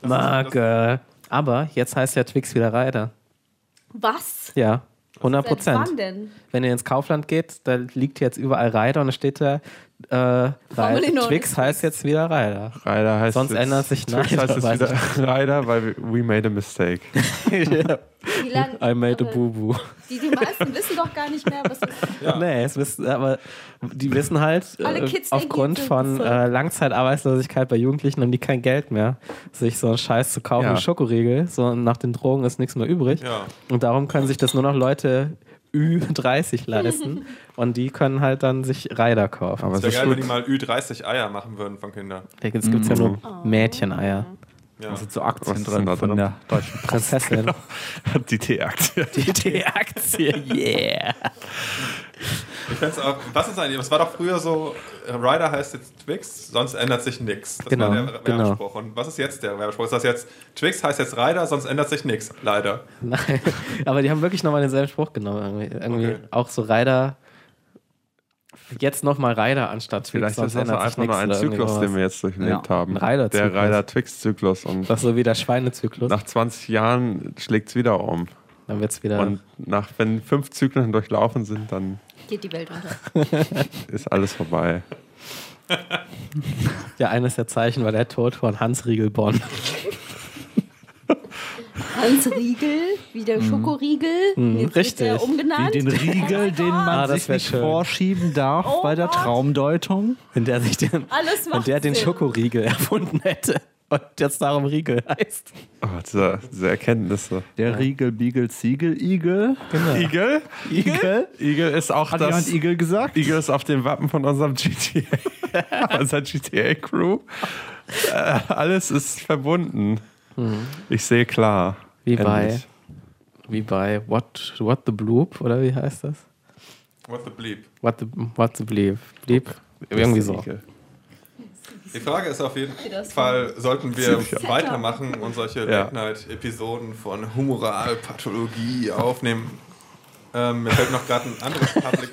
Aber jetzt heißt ja Twix wieder Reiter. Was? Ja, Seit 100%. wann denn? Wenn ihr ins Kaufland geht, da liegt jetzt überall Reiter und da steht da, Formel Twix heißt jetzt wieder Reiter. Ryder heißt Sonst jetzt, ändert sich Twix nein, heißt es weiß wieder Ryder, weil we made a mistake. Wie lang, I made a aber boo-boo. Die meisten wissen doch gar nicht mehr, was das ist. Ja. Nee, aber die wissen halt, Alle Kids aufgrund denken, von so. Langzeitarbeitslosigkeit bei Jugendlichen haben die kein Geld mehr, sich so einen Scheiß zu kaufen, Ja. Schokoriegel. So nach den Drogen ist nichts mehr übrig. Ja. Und darum können sich das nur noch Leute Ü30 leisten. Und die können halt dann sich Reiter kaufen. Aber Es es wäre ist geil, wenn die gut. mal Ü30 Eier machen würden von Kindern. Jetzt gibt es ja nur Mädcheneier. Ja. Da sind so Aktien Was ist drin denn da von drin? der deutschen Prinzessin. Die T-Aktie. Die Aktie, yeah. Ich find's auch, was war doch früher so, Ryder heißt jetzt Twix, sonst ändert sich nichts. Das Genau, war der Werbespruch. Und was ist jetzt der Werbespruch? Ist das jetzt, Twix heißt jetzt Ryder, sonst ändert sich nichts, leider. Nein, aber die haben wirklich nochmal denselben Spruch genommen. Irgendwie Okay. auch so Reiter. Jetzt nochmal Reiter anstatt Twix. Vielleicht sonst ist das ändert sich einfach nur nichts ein oder irgendwie Zyklus, den sowas. wir jetzt durchlebt haben. ein Ryder-Zyklus. Der Ryder-Twix-Zyklus. Und Das ist so wie der Schweinezyklus. nach 20 Jahren schlägt es wieder um. Dann wird es wieder. Und wenn 5 Zyklen durchlaufen sind, dann Geht die Welt unter. ist alles vorbei. Ja, eines der Zeichen war der Tod von Hans Riegelborn. Hans Riegel, wie der Schokoriegel. Jetzt wird richtig. der umgenannt. Wie den Riegel, den man das sich wär nicht schön. vorschieben darf Oh bei der Gott. Traumdeutung. Wenn der sich den, Alles wenn macht der den Sinn. Schokoriegel erfunden hätte und jetzt darum Riegel heißt. Oh, diese Erkenntnisse. Der Riegel, Biegel, Ziegel, Igel. Igel? Igel? Igel ist auch Hat das. jemand Igel gesagt? Igel ist auf dem Wappen von unserem GTA. Unserer GTA-Crew. Alles ist verbunden. Ich sehe klar. Wie Endlich. bei What the Bloop, oder wie heißt das? What the bleep. What the Bleep? Bleep? Irgendwie so. Igel. Die Frage ist auf jeden das Fall, sollten wir Ziemlich weitermachen und solche Ja. Late-Night-Episoden von Humoralpathologie aufnehmen? Mir fällt noch gerade ein anderes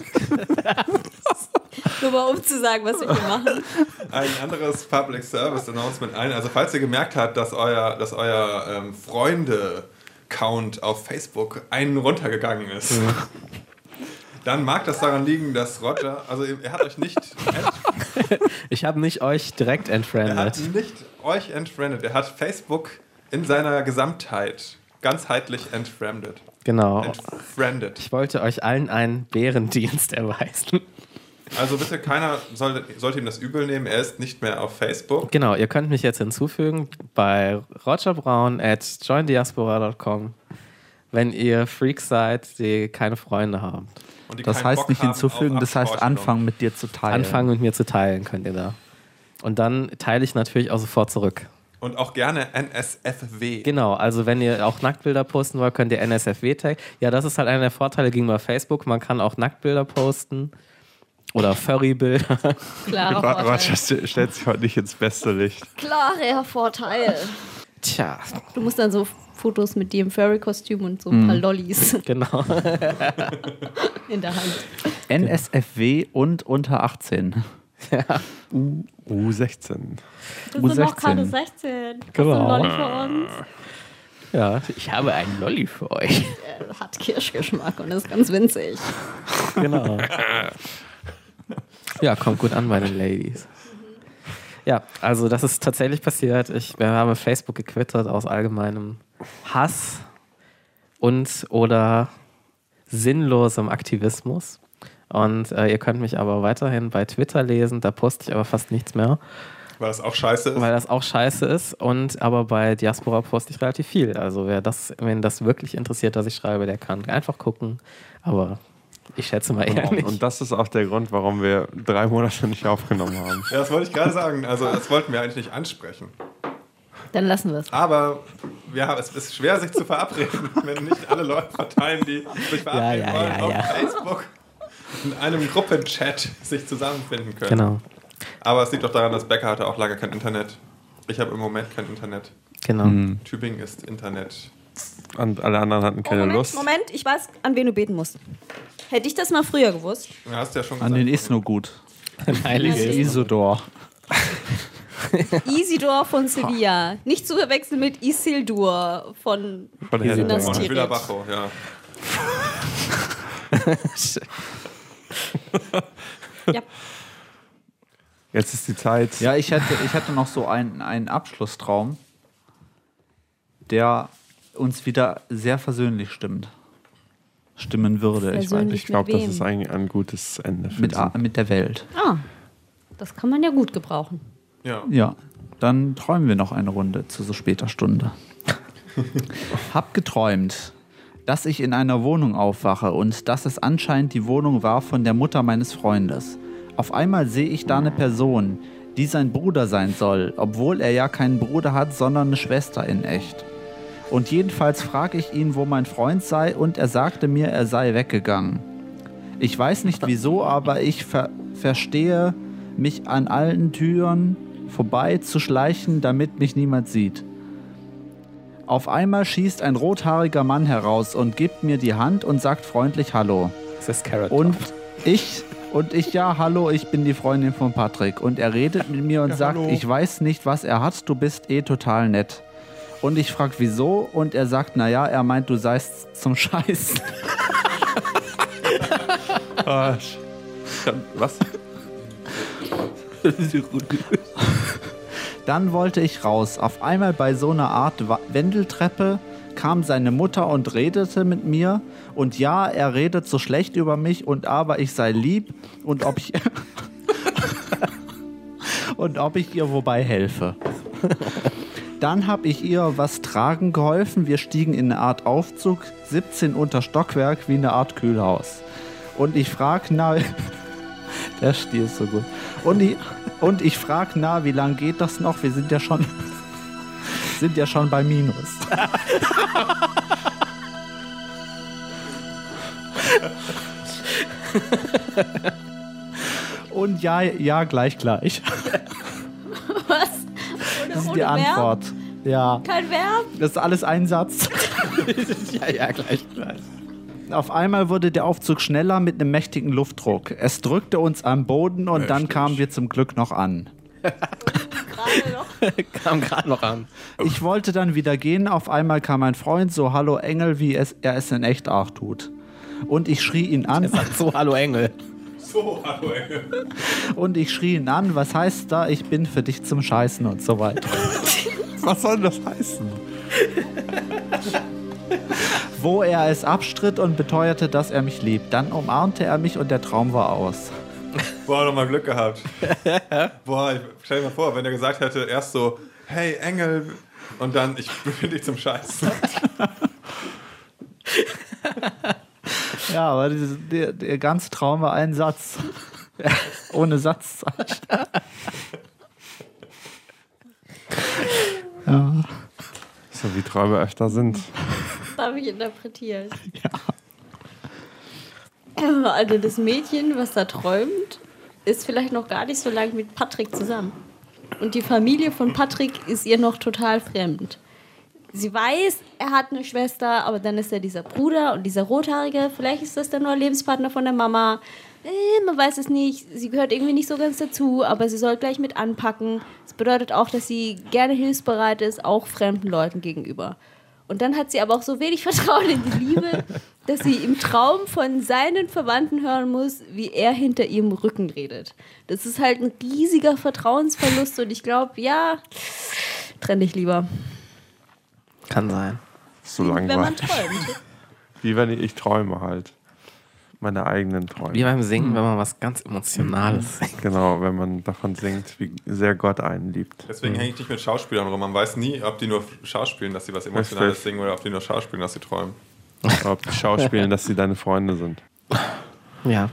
Nur mal um zu sagen, was wir hier machen. Public Service Announcement ein. Also falls ihr gemerkt habt, dass euer Freunde-Count auf Facebook einen runtergegangen ist. Dann mag das daran liegen, dass Roger, also er hat euch nicht, Ich habe nicht euch direkt er hat entfriendet. nicht euch entfriendet. Er hat Facebook in seiner Gesamtheit ganzheitlich entfriendet. Genau. Entfriendet. Ich wollte euch allen einen Bärendienst erweisen. Also bitte keiner sollte ihm das übel nehmen. Er ist nicht mehr auf Facebook. Genau, ihr könnt mich jetzt hinzufügen bei rogerbraun@joindiaspora.com, wenn ihr Freaks seid, die keine Freunde haben. Und die Das keinen heißt Bock nicht haben hinzufügen, auf das heißt Abschorchelung. anfangen mit dir zu teilen. Anfangen mit mir zu teilen könnt ihr da. Und dann teile ich natürlich auch sofort zurück. Und auch gerne NSFW. Genau, also wenn ihr auch Nacktbilder posten wollt, könnt ihr NSFW taggen. Ja, das ist halt einer der Vorteile gegenüber Facebook. Man kann auch Nacktbilder posten oder Furry-Bilder. Klarer Roger Vorteil. stellt sich heute nicht ins beste Licht. Klarer Vorteil. Tja, Du musst dann so Fotos mit dir im Furry-Kostüm und so ein paar Lollis genau. in der Hand. NSFW und unter 18. U16. Wir sind noch U16. keine 16. Hast du Genau. einen Lolli für uns? Ja, ich habe einen Lolli für euch. Hat Kirschgeschmack und ist ganz winzig. Genau. Ja, kommt gut an bei den Ladies. Ja, also das ist tatsächlich passiert. Wir haben Facebook gequittert aus allgemeinem Hass und oder sinnlosem Aktivismus. Und ihr könnt mich aber weiterhin bei Twitter lesen, da poste ich aber fast nichts mehr, Weil das auch scheiße ist. weil das auch scheiße ist. Und aber bei Diaspora poste ich relativ viel. Also wenn das wirklich interessiert, dass ich schreibe, der kann einfach gucken. Aber ich schätze mal eher nicht. Und das ist auch der Grund, warum wir 3 Monate nicht aufgenommen haben. Ja, das wollte ich gerade sagen. Also das wollten wir eigentlich nicht ansprechen. Dann lassen wir es. Aber es ist schwer, sich zu verabreden, wenn nicht alle Leute verteilen, die sich verabreden Ja, wollen, auf ja. Facebook in einem Gruppenchat sich zusammenfinden können. Genau, Aber es liegt doch daran, dass Becker hatte auch lange kein Internet. Ich habe im Moment kein Internet. genau. Tübingen ist Internet. Und alle anderen hatten keine Lust. Moment, ich weiß, an wen du beten musst. Hätte ich das mal früher gewusst. Ja, hast du ja schon An gesagt. den ist nur gut. Heilige Isodor. Isidor von Sevilla. Nicht zu verwechseln mit Isildur von Von Herr der Minas Ringe. Und Tirith. Villabajo, ja. Ja. Jetzt ist die Zeit. Ja, ich hatte noch so einen Abschlusstraum, der uns wieder sehr versöhnlich stimmen würde. Versöhnlich. Ich glaube, Mit das wem? ist eigentlich ein gutes Ende für Mit, diesen- mit der Welt. Ah, das kann man ja gut gebrauchen. Ja. Ja, dann träumen wir noch eine Runde zu so später Stunde. Hab geträumt, dass ich in einer Wohnung aufwache und dass es anscheinend die Wohnung war von der Mutter meines Freundes. Auf einmal sehe ich da eine Person, die sein Bruder sein soll, obwohl er ja keinen Bruder hat, sondern eine Schwester in echt. Und jedenfalls frage ich ihn, wo mein Freund sei, und er sagte mir, er sei weggegangen. Ich weiß nicht wieso, aber ich verstehe, mich an allen Türen vorbei zu schleichen, damit mich niemand sieht. Auf einmal schießt ein rothaariger Mann heraus und gibt mir die Hand und sagt freundlich Hallo. Das ist Carrot Und Top. ich, ja, hallo, ich bin die Freundin von Patrick. Und er redet mit mir und sagt, hallo. ich weiß nicht, was er hat, du bist total nett. Und ich frage, wieso? Und er sagt, naja, er meint, du seist zum Scheißen. Was? Dann wollte ich raus. Auf einmal bei so einer Art Wendeltreppe kam seine Mutter und redete mit mir. Und ja, er redet so schlecht über mich, und aber ich sei lieb und ob ich und ob ich ihr wobei helfe. Dann habe ich ihr was tragen geholfen. Wir stiegen in eine Art Aufzug, 17 unter Stockwerk, wie eine Art Kühlhaus. Und ich frage, na, der Stier ist so gut. Und ich frage, na, wie lange geht das noch? Wir sind ja schon bei Minus. Und ja, gleich. Was? Das ist die Antwort. Ja, Kein Verb? das ist alles ein Satz. Ja, gleich. Auf einmal wurde der Aufzug schneller mit einem mächtigen Luftdruck. Es drückte uns am Boden und dann kamen wir zum Glück noch an. Gerade noch. Kam gerade noch an. Ich wollte dann wieder gehen, auf einmal kam mein Freund, so hallo Engel, wie er es in echt auch tut. Und ich schrie ihn an. Sagt so, hallo Engel. So, hallo Engel. Und ich schrie ihn an, was heißt da, ich bin für dich zum Scheißen und so weiter. Was soll das heißen? Wo er es abstritt und beteuerte, dass er mich liebt. Dann umarmte er mich und der Traum war aus. Boah, nochmal Glück gehabt. Boah, stell dir mal vor, wenn er gesagt hätte, erst so, hey Engel, und dann, ich bin dich zum Scheißen. Ja, aber der ganze Traum war ein Satz. Ohne Satzzeichen. Ja. So wie Träume öfter sind. Darf ich interpretieren? Also das Mädchen, was da träumt, ist vielleicht noch gar nicht so lange mit Patrick zusammen. Und die Familie von Patrick ist ihr noch total fremd. Sie weiß, er hat eine Schwester, aber dann ist er dieser Bruder und dieser Rothaarige. Vielleicht ist das der neue Lebenspartner von der Mama. Man weiß es nicht. Sie gehört irgendwie nicht so ganz dazu, aber sie soll gleich mit anpacken. Das bedeutet auch, dass sie gerne hilfsbereit ist, auch fremden Leuten gegenüber. Und dann hat sie aber auch so wenig Vertrauen in die Liebe, dass sie im Traum von seinen Verwandten hören muss, wie er hinter ihrem Rücken redet. Das ist halt ein riesiger Vertrauensverlust und ich glaube, ja, trenn dich lieber. Kann sein. So Wenn man langweilig. träumt. Wie wenn ich träume halt. Meine eigenen Träume. Wie beim Singen, wenn man was ganz Emotionales singt. Genau, wenn man davon singt, wie sehr Gott einen liebt. Deswegen hänge ich nicht mit Schauspielern rum. Man weiß nie, ob die nur schauspielen, dass sie was Emotionales Richtig. singen oder ob die nur schauspielen, dass sie träumen. Ob die schauspielen, dass sie deine Freunde sind. Ja.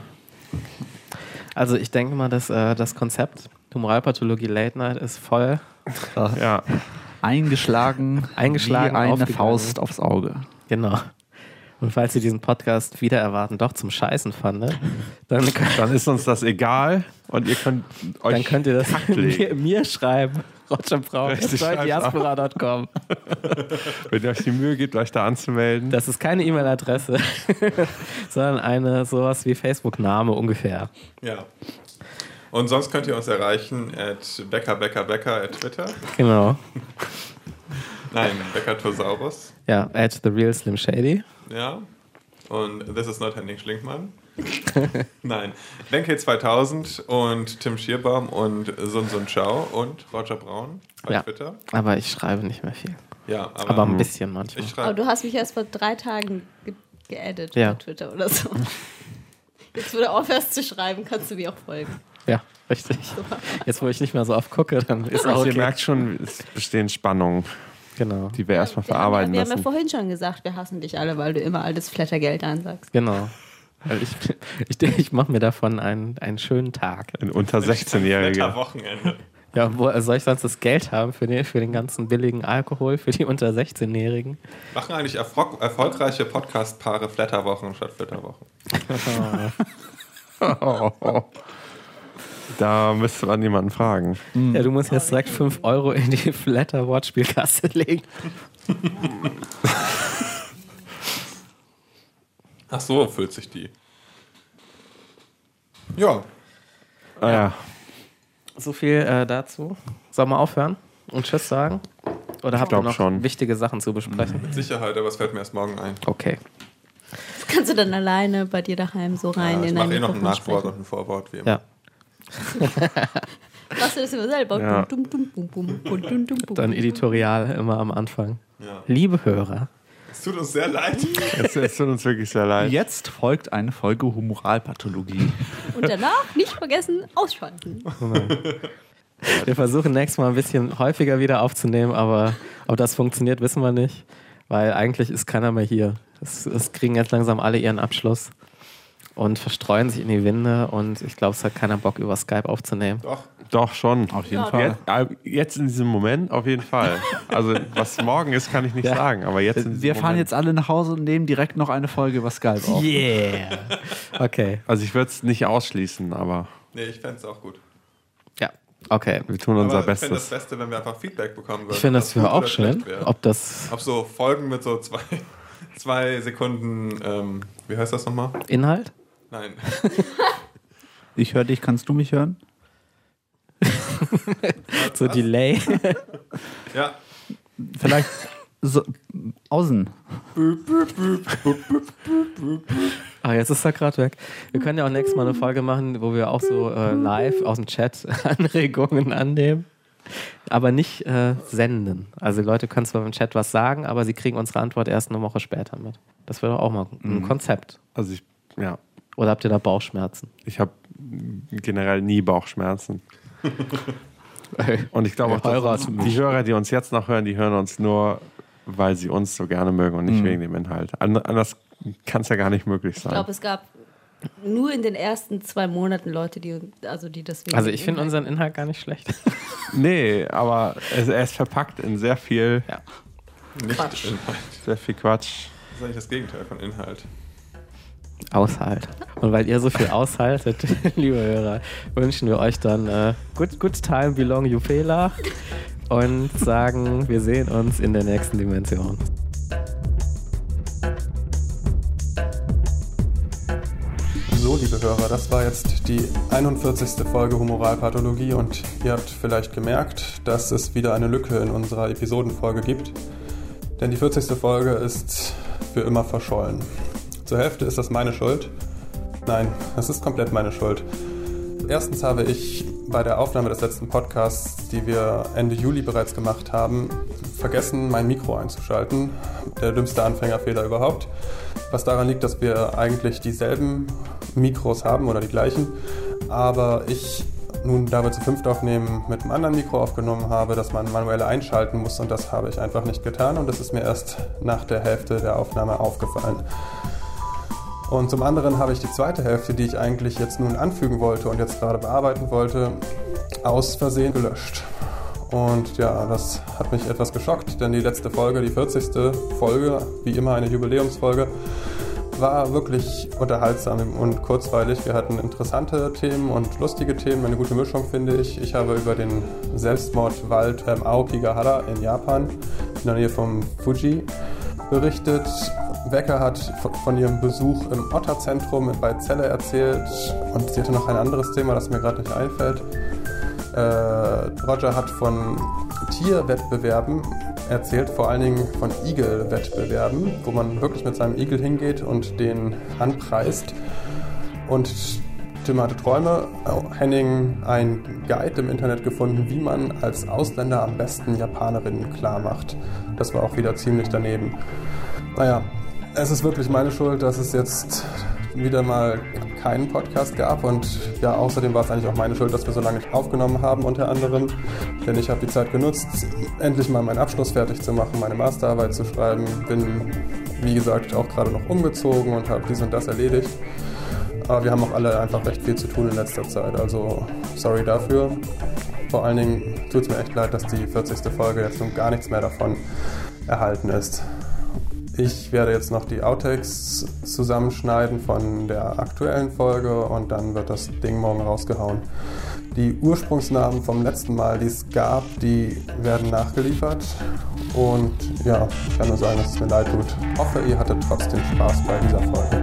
Also ich denke mal, dass das Konzept Tumoralpathologie Late Night ist voll Ja. Eingeschlagen, wie eine aufgegangen. Faust aufs Auge. Genau. Und falls ihr diesen Podcast wieder erwarten doch zum Scheißen fandet, dann Ist uns das egal und ihr könnt euch könnt ihr das Takt legen. mir schreiben. Richtig, rogerbraun@diaspora.com. Wenn ihr euch die Mühe gebt, euch da anzumelden. Das ist keine E-Mail-Adresse, sondern eine sowas wie Facebook-Name ungefähr. Ja. Und sonst könnt ihr uns erreichen at beckerbecker at Twitter. Genau. Nein, Beckertosaurus. Ja, at the real Slim Shady. Ja. Und This is not Henning Schlinkmann. Nein. Benke 2000 und Tim Schierbaum und Sun Sun Chao und Roger Braun bei Ja. Twitter. Aber ich schreibe nicht mehr viel. Ja, Aber ein bisschen manchmal. ich Aber schreibe. du hast mich erst vor 3 Tagen geaddet Ja. bei Twitter oder so. Jetzt, wo du aufhörst zu schreiben, kannst du mir auch folgen. Ja, richtig. Jetzt, wo ich nicht mehr so oft gucke, dann ist auch Also ihr okay. merkt schon, es bestehen Spannungen, die die wir erstmal verarbeiten Wir haben ja müssen. vorhin schon gesagt, wir hassen dich alle, weil du immer altes Flattergeld ansagst. Genau. Weil ich mache mir davon einen schönen Tag. Ein unter 16-Jähriger. Wochenende. Ja, wo soll ich sonst das Geld haben für den ganzen billigen Alkohol für die unter 16-Jährigen? Machen eigentlich erfolgreiche Podcast-Paare Flatterwochen statt Flitterwochen? Da müsste man jemanden fragen. Ja, du musst jetzt direkt 5 Euro in die Flatter-Wortspielkasse legen. Ach so, füllt sich die. Ja. Ah, ja. So viel dazu. Sollen wir aufhören und Tschüss sagen? Oder habt ihr glaub noch schon. wichtige Sachen zu besprechen? Mit Sicherheit, aber es fällt mir erst morgen ein. Okay. Das kannst du dann alleine bei dir daheim so rein Ja, ich in mache dein noch ein Mikrofon Nachwort sprechen. und ein Vorwort, wie immer. Ja. Machst du das immer selber? Ja. Dum, dum, dum, bum, bum, dum, dum, bum. Dann Editorial immer am Anfang. Ja. Liebe Hörer, Es tut uns sehr leid. Es tut uns wirklich sehr leid. Jetzt folgt eine Folge Humoralpathologie. Und danach nicht vergessen, ausschalten. wir versuchen nächstes Mal ein bisschen häufiger wieder aufzunehmen, aber ob das funktioniert, wissen wir nicht, weil eigentlich ist keiner mehr hier. Es kriegen jetzt langsam alle ihren Abschluss und verstreuen sich in die Winde und ich glaube, es hat keiner Bock, über Skype aufzunehmen. Doch. Doch, schon. Auf jeden Ja, Fall. Jetzt in diesem Moment auf jeden Fall. Also, was morgen ist, kann ich nicht Ja. sagen. Aber jetzt in diesem Wir fahren Moment. jetzt alle nach Hause und nehmen direkt noch eine Folge über Skype auf. Yeah! Okay. Also, ich würde es nicht ausschließen, aber Nee, ich fände es auch gut. Ja, okay. wir tun unser Aber ich fände Bestes. das Beste, wenn wir einfach Feedback bekommen würden. Ich finde ob das gut für auch oder schön, schlecht wäre. ob das Ob so Folgen mit so zwei Sekunden, wie heißt das nochmal? Inhalt? Nein. Ich höre dich, kannst du mich hören? So Delay? Ja. Vielleicht so außen. Ah, jetzt ist er gerade weg. Wir können ja auch nächstes Mal eine Folge machen, wo wir auch so live aus dem Chat Anregungen annehmen, aber nicht senden. Also die Leute können zwar im Chat was sagen, aber sie kriegen unsere Antwort erst eine Woche später mit. Das wäre doch auch mal ein Konzept. Also Oder habt ihr da Bauchschmerzen? ich habe generell nie Bauchschmerzen. Und ich glaube auch, dass die Hörer, die uns jetzt noch hören, die hören uns nur, weil sie uns so gerne mögen und nicht wegen dem Inhalt. Anders kann es ja gar nicht möglich sein. Ich glaube, es gab nur in den ersten 2 Monaten Leute, die deswegen. Also ich finde unseren Inhalt gar nicht schlecht. Nee, aber er ist verpackt in sehr viel, Nicht Inhalt. sehr viel Quatsch. Das ist eigentlich das Gegenteil von Inhalt. Aushalt. Und weil ihr so viel aushaltet, liebe Hörer, wünschen wir euch dann good time belong you Fehler und sagen, wir sehen uns in der nächsten Dimension. So, liebe Hörer, das war jetzt die 41. Folge Humoralpathologie und ihr habt vielleicht gemerkt, dass es wieder eine Lücke in unserer Episodenfolge gibt, denn die 40. Folge ist für immer verschollen. Zur Hälfte ist das meine Schuld. Nein, es ist komplett meine Schuld. Erstens habe ich bei der Aufnahme des letzten Podcasts, die wir Ende Juli bereits gemacht haben, vergessen, mein Mikro einzuschalten. Der dümmste Anfängerfehler überhaupt. Was daran liegt, dass wir eigentlich dieselben Mikros haben oder die gleichen, aber ich nun, da wir zu 5 aufnehmen, mit einem anderen Mikro aufgenommen habe, das man manuell einschalten muss und das habe ich einfach nicht getan und das ist mir erst nach der Hälfte der Aufnahme aufgefallen. Und zum anderen habe ich die zweite Hälfte, die ich eigentlich jetzt nun anfügen wollte und jetzt gerade bearbeiten wollte, aus Versehen gelöscht. Und ja, das hat mich etwas geschockt, denn die letzte Folge, die 40. Folge, wie immer eine Jubiläumsfolge, war wirklich unterhaltsam und kurzweilig. Wir hatten interessante Themen und lustige Themen, eine gute Mischung, finde ich. Ich habe über den Selbstmordwald Aokigahara in Japan, in der Nähe vom Fuji, berichtet. Wecker hat von ihrem Besuch im Otterzentrum bei Celle erzählt und sie hatte noch ein anderes Thema, das mir gerade nicht einfällt. Roger hat von Tierwettbewerben erzählt, vor allen Dingen von Igelwettbewerben, wo man wirklich mit seinem Igel hingeht und den anpreist. Und Tim hatte Träume. Henning ein Guide im Internet gefunden, wie man als Ausländer am besten Japanerinnen klar macht. Das war auch wieder ziemlich daneben. Naja, es ist wirklich meine Schuld, dass es jetzt wieder mal keinen Podcast gab und ja, außerdem war es eigentlich auch meine Schuld, dass wir so lange nicht aufgenommen haben, unter anderem, denn ich habe die Zeit genutzt, endlich mal meinen Abschluss fertig zu machen, meine Masterarbeit zu schreiben, bin, wie gesagt, auch gerade noch umgezogen und habe dies und das erledigt, aber wir haben auch alle einfach recht viel zu tun in letzter Zeit, also sorry dafür. Vor allen Dingen tut es mir echt leid, dass die 40. Folge jetzt nun gar nichts mehr davon erhalten ist. Ich werde jetzt noch die Outtakes zusammenschneiden von der aktuellen Folge und dann wird das Ding morgen rausgehauen. Die Ursprungsnamen vom letzten Mal, die es gab, die werden nachgeliefert. Und ja, ich kann nur sagen, dass es mir leid tut. Ich hoffe, ihr hattet trotzdem Spaß bei dieser Folge.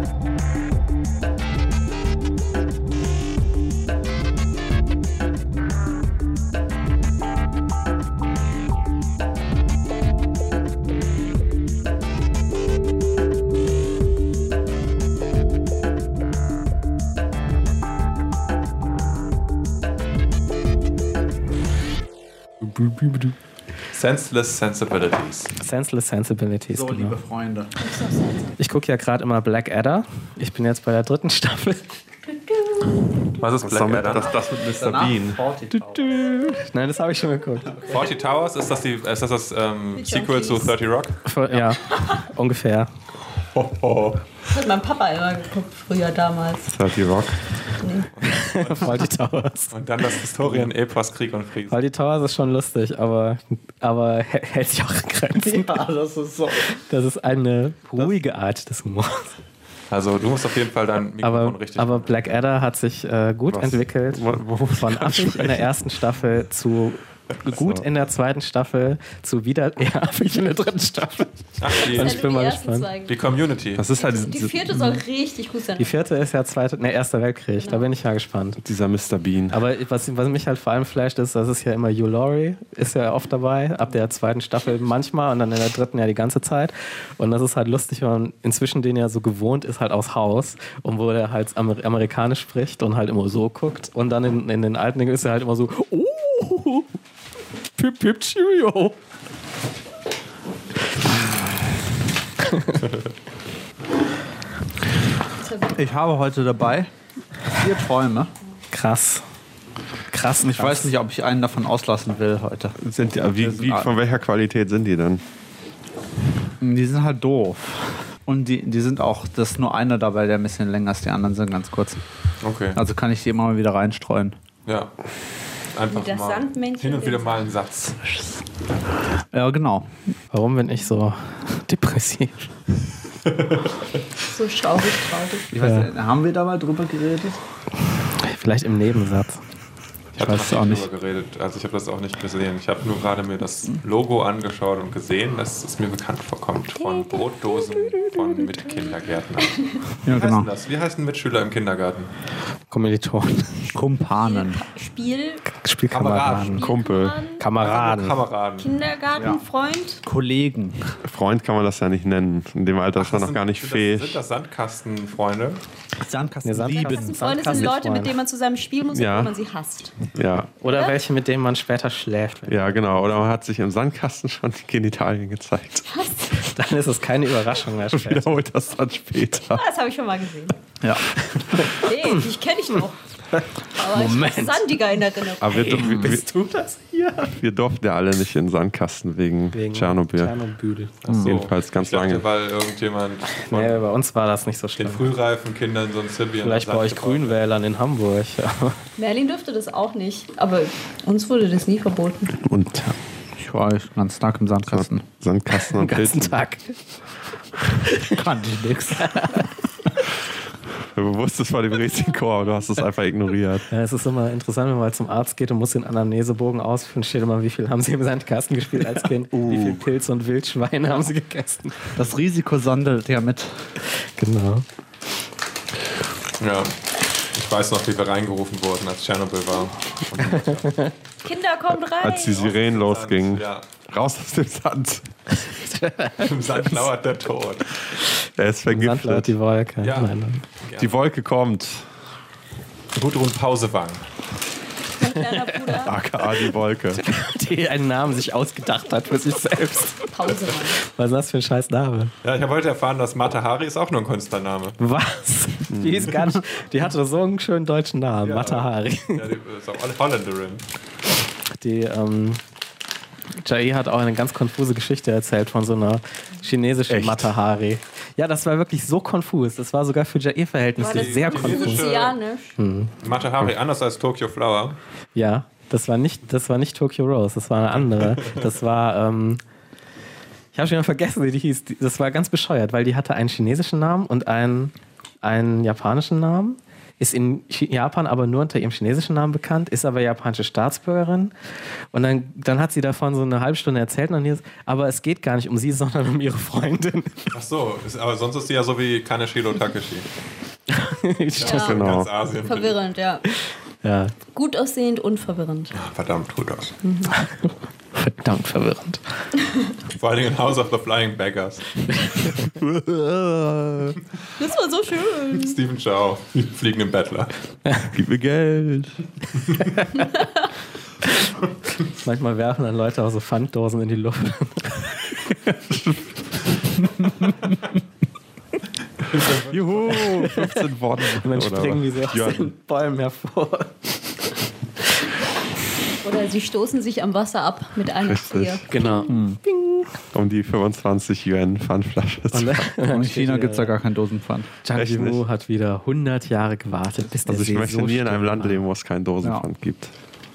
Senseless Sensibilities. Senseless Sensibilities, So, genau. liebe Freunde. Ich gucke ja gerade immer Blackadder. Ich bin jetzt bei der 3. Staffel. Was ist Blackadder? Das mit Mr. Bean. Nein, das habe ich schon geguckt. 40 Towers, ist das Sequel zu 30 Rock? Ja, ungefähr. Das hat mein Papa immer geguckt, früher damals. 30 Rock. Fawlty Towers. Und dann das Historien-Epos Krieg und Frieden. Fawlty Towers ist schon lustig, aber hält sich auch in Grenzen. Ja, das ist so. Das ist eine ruhige Art des Humors. Also du musst auf jeden Fall dein Mikrofon richtig Aber Blackadder hat sich gut entwickelt. Von affig in der ersten Staffel zu gut in der zweiten Staffel zu wieder eher in der dritten Staffel. Ach, Und ich bin mal gespannt. die Community. Das ist halt Die vierte soll richtig gut sein. Die vierte ist ja Erster Weltkrieg. Da bin ich ja gespannt. dieser Mr. Bean. Aber was mich halt vor allem flasht, ist, das ist ja immer Hugh Laurie, ist ja oft dabei, ab der zweiten Staffel manchmal und dann in der dritten ja die ganze Zeit. Und das ist halt lustig, weil man inzwischen den ja so gewohnt ist, halt aus Haus und wo der halt amerikanisch spricht und halt immer so guckt. Und dann in den alten Dingen ist er halt immer so, oh, pip, pip, cheerio. Ich habe heute dabei 4 Träume. Krass. Und ich weiß nicht, ob ich einen davon auslassen will heute. Von welcher Qualität sind die denn? Die sind halt doof. Und die sind auch, das ist nur einer dabei, der ein bisschen länger ist, die anderen sind ganz kurz. Okay. Also kann ich die immer mal wieder reinstreuen. Ja. Einfach Das mal Sandmännchen hin und wieder den mal einen Satz. Ja, genau. Warum bin ich so depressiv? So traurig. Ich weiß nicht, haben wir da mal drüber geredet? Vielleicht im Nebensatz. Ich habe weiß noch auch nicht nicht. drüber geredet, also ich habe das auch nicht gesehen. Ich habe nur gerade mir das Logo angeschaut und gesehen, dass es mir bekannt vorkommt von Brotdosen von Mitkindergärtnern. Ja, Wie heißen genau. das? Wie heißen Mitschüler im Kindergarten? Kommilitonen, Kumpanen. Spielkameraden, Kumpel. Kameraden. Kameraden. Kindergartenfreund. Kollegen. Freund kann man das ja nicht nennen. In dem Alter ist man noch gar nicht Sind fähig. das Sandkastenfreunde? Sandkasten Nee, lieben. Freunde sind Leute, mit denen man zusammen spielen muss, Ja. obwohl man sie hasst. Ja, Oder welche, mit denen man später schläft. ja, genau. Oder man hat sich im Sandkasten schon die Genitalien gezeigt. Dann ist es keine Überraschung mehr später. Wiederholt das dann später. Das habe ich schon mal gesehen. Ja. Hey, dich kenne ich noch. Aber Moment. ich habe sandiger in Erinnerung. Aber Bist du das hier? wir durften ja alle nicht in den Sandkasten wegen Tschernobyl. Tschernobyl. Jedenfalls ganz Ich dachte, lange. weil irgendjemand von Nee, bei uns war das nicht so den schlimm. frühreifen Kindern so ein Zibi Vielleicht bei euch Grünwählern in Hamburg. Merlin dürfte das auch nicht, aber uns wurde das nie verboten. Und Ich war echt ganz stark im Sandkasten. Sandkasten Den und ganzen Pilzen. Tag. Kannte ich nix. Du wusstest von dem Risiko, aber du hast es einfach ignoriert. Ja, es ist immer interessant, wenn man mal zum Arzt geht und muss den Anamnesebogen ausfüllen. Steht immer, wie viel haben Sie im Sandkasten gespielt als Kind? Wie viel Pilze und Wildschweine haben Sie gegessen? Das Risiko sandelt ja mit. Genau. Ja. Ich weiß noch, wie wir reingerufen wurden, als Tschernobyl war. Kinder, kommt rein! Als die Sirenen losgingen. Ja. Raus aus dem Sand. Im Sand lauert der Tod. Er ist Sandlaut vergiftet. die Wolke. Ja. Nein. Die Wolke kommt. Gudrun Pausewang. Mein kleiner Bruder. AKA die Wolke. Die einen Namen sich ausgedacht hat für sich selbst. Pause. Was ist das für ein scheiß Name? Ja, ich habe heute erfahren, dass Mata Hari ist auch nur ein Künstlername. Was? Die hieß gar nicht. Die hatte so einen schönen deutschen Namen. Ja. Mata Hari. Ja, die ist auch Holländerin. Die, Jai hat auch eine ganz konfuse Geschichte erzählt von so einer chinesischen Echt? Mata Hari. Ja, das war wirklich so konfus. Das war sogar für Jai-Verhältnisse War das sehr die konfus. chinesische- Ozeanisch. Mata Hari, anders als Tokyo Flower. Ja, das war nicht Tokyo Rose, das war eine andere. Das war, ich habe schon wieder vergessen, wie die hieß. Das war ganz bescheuert, weil die hatte einen chinesischen Namen und einen japanischen Namen. Ist in Japan aber nur unter ihrem chinesischen Namen bekannt, ist aber japanische Staatsbürgerin. Und dann hat sie davon so eine halbe Stunde erzählt, und dann hieß, aber es geht gar nicht um sie, sondern um ihre Freundin. Ach so, aber sonst ist die ja so wie Kaneshiro Takeshi. Ja. Genau. Ganz Asien. Verwirrend, ja. Ja, Gut aussehend und verwirrend. Verdammt gut aus. verdammt verwirrend. Vor allen Dingen in House of the Flying Beggars. Das war so schön. Stephen Chow, die fliegenden Bettler. Gib mir Geld. Manchmal werfen dann Leute auch so Pfanddosen in die Luft. Juhu, 15 Worte. Und dann springen die so aus Ja. den Bäumen hervor. Oder sie stoßen sich am Wasser ab mit einem Richtig. Erzieher. Genau. Um die 25 Yuan Pfandflasche zu Und Und in China gibt es ja gar keinen Dosenpfand. Zhang Echt Yimou nicht? hat wieder 100 Jahre gewartet, bis der Also ich See möchte so nie in einem still Land war. leben, wo es keinen Dosenpfand gibt.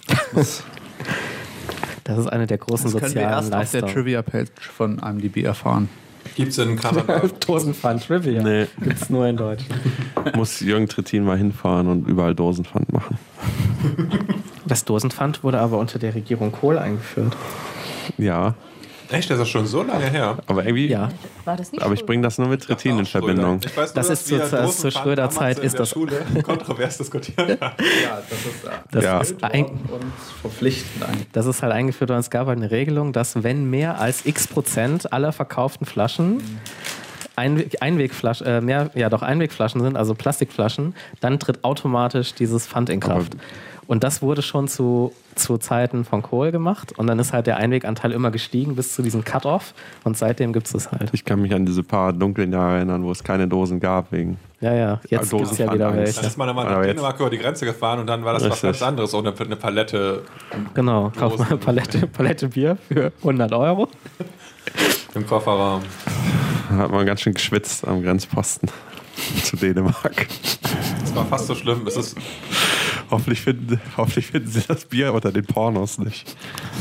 Das ist eine der großen Das können wir sozialen erst auf der Leistungen. Trivia-Page von IMDb erfahren. Gibt's in Kanada. Dosenpfand Trivia. Nee. Gibt's nur in Deutschland. Muss Jürgen Trittin mal hinfahren und überall Dosenpfand machen. Das Dosenpfand wurde aber unter der Regierung Kohl eingeführt. Ja, Echt, das ist schon so lange her. aber irgendwie. Ja. War das nicht Aber ich bringe das nur mit Trittin in Verbindung. Ich weiß, Das nur, ist dass wir zur Dosenpfand Schröder-Zeit damals in ist der das- Schule kontrovers diskutiert haben. Ja, das Ja. ist ein, und verpflichtend eigentlich. das ist halt eingeführt worden. Es gab halt eine Regelung, dass wenn mehr als x% aller verkauften Flaschen Einwegflaschen sind, also Plastikflaschen, dann tritt automatisch dieses Pfand in Kraft. Und das wurde schon zu Zeiten von Kohl gemacht und dann ist halt der Einweganteil immer gestiegen bis zu diesem Cut-Off und seitdem gibt es das halt. Ich kann mich an diese paar dunklen Jahre erinnern, wo es keine Dosen gab wegen. Ja, jetzt gibt es ja wieder Dosenpfand welche. Dann ist man mal Aber nach jetzt- Dänemark über die Grenze gefahren und dann war das was Richtig. ganz anderes. Ohne eine Palette Genau, kauf mal eine Palette Bier für 100 €. im Kofferraum. Da hat man ganz schön geschwitzt am Grenzposten zu Dänemark. Das war fast so schlimm. Es ist Hoffentlich finden sie das Bier unter den Pornos nicht.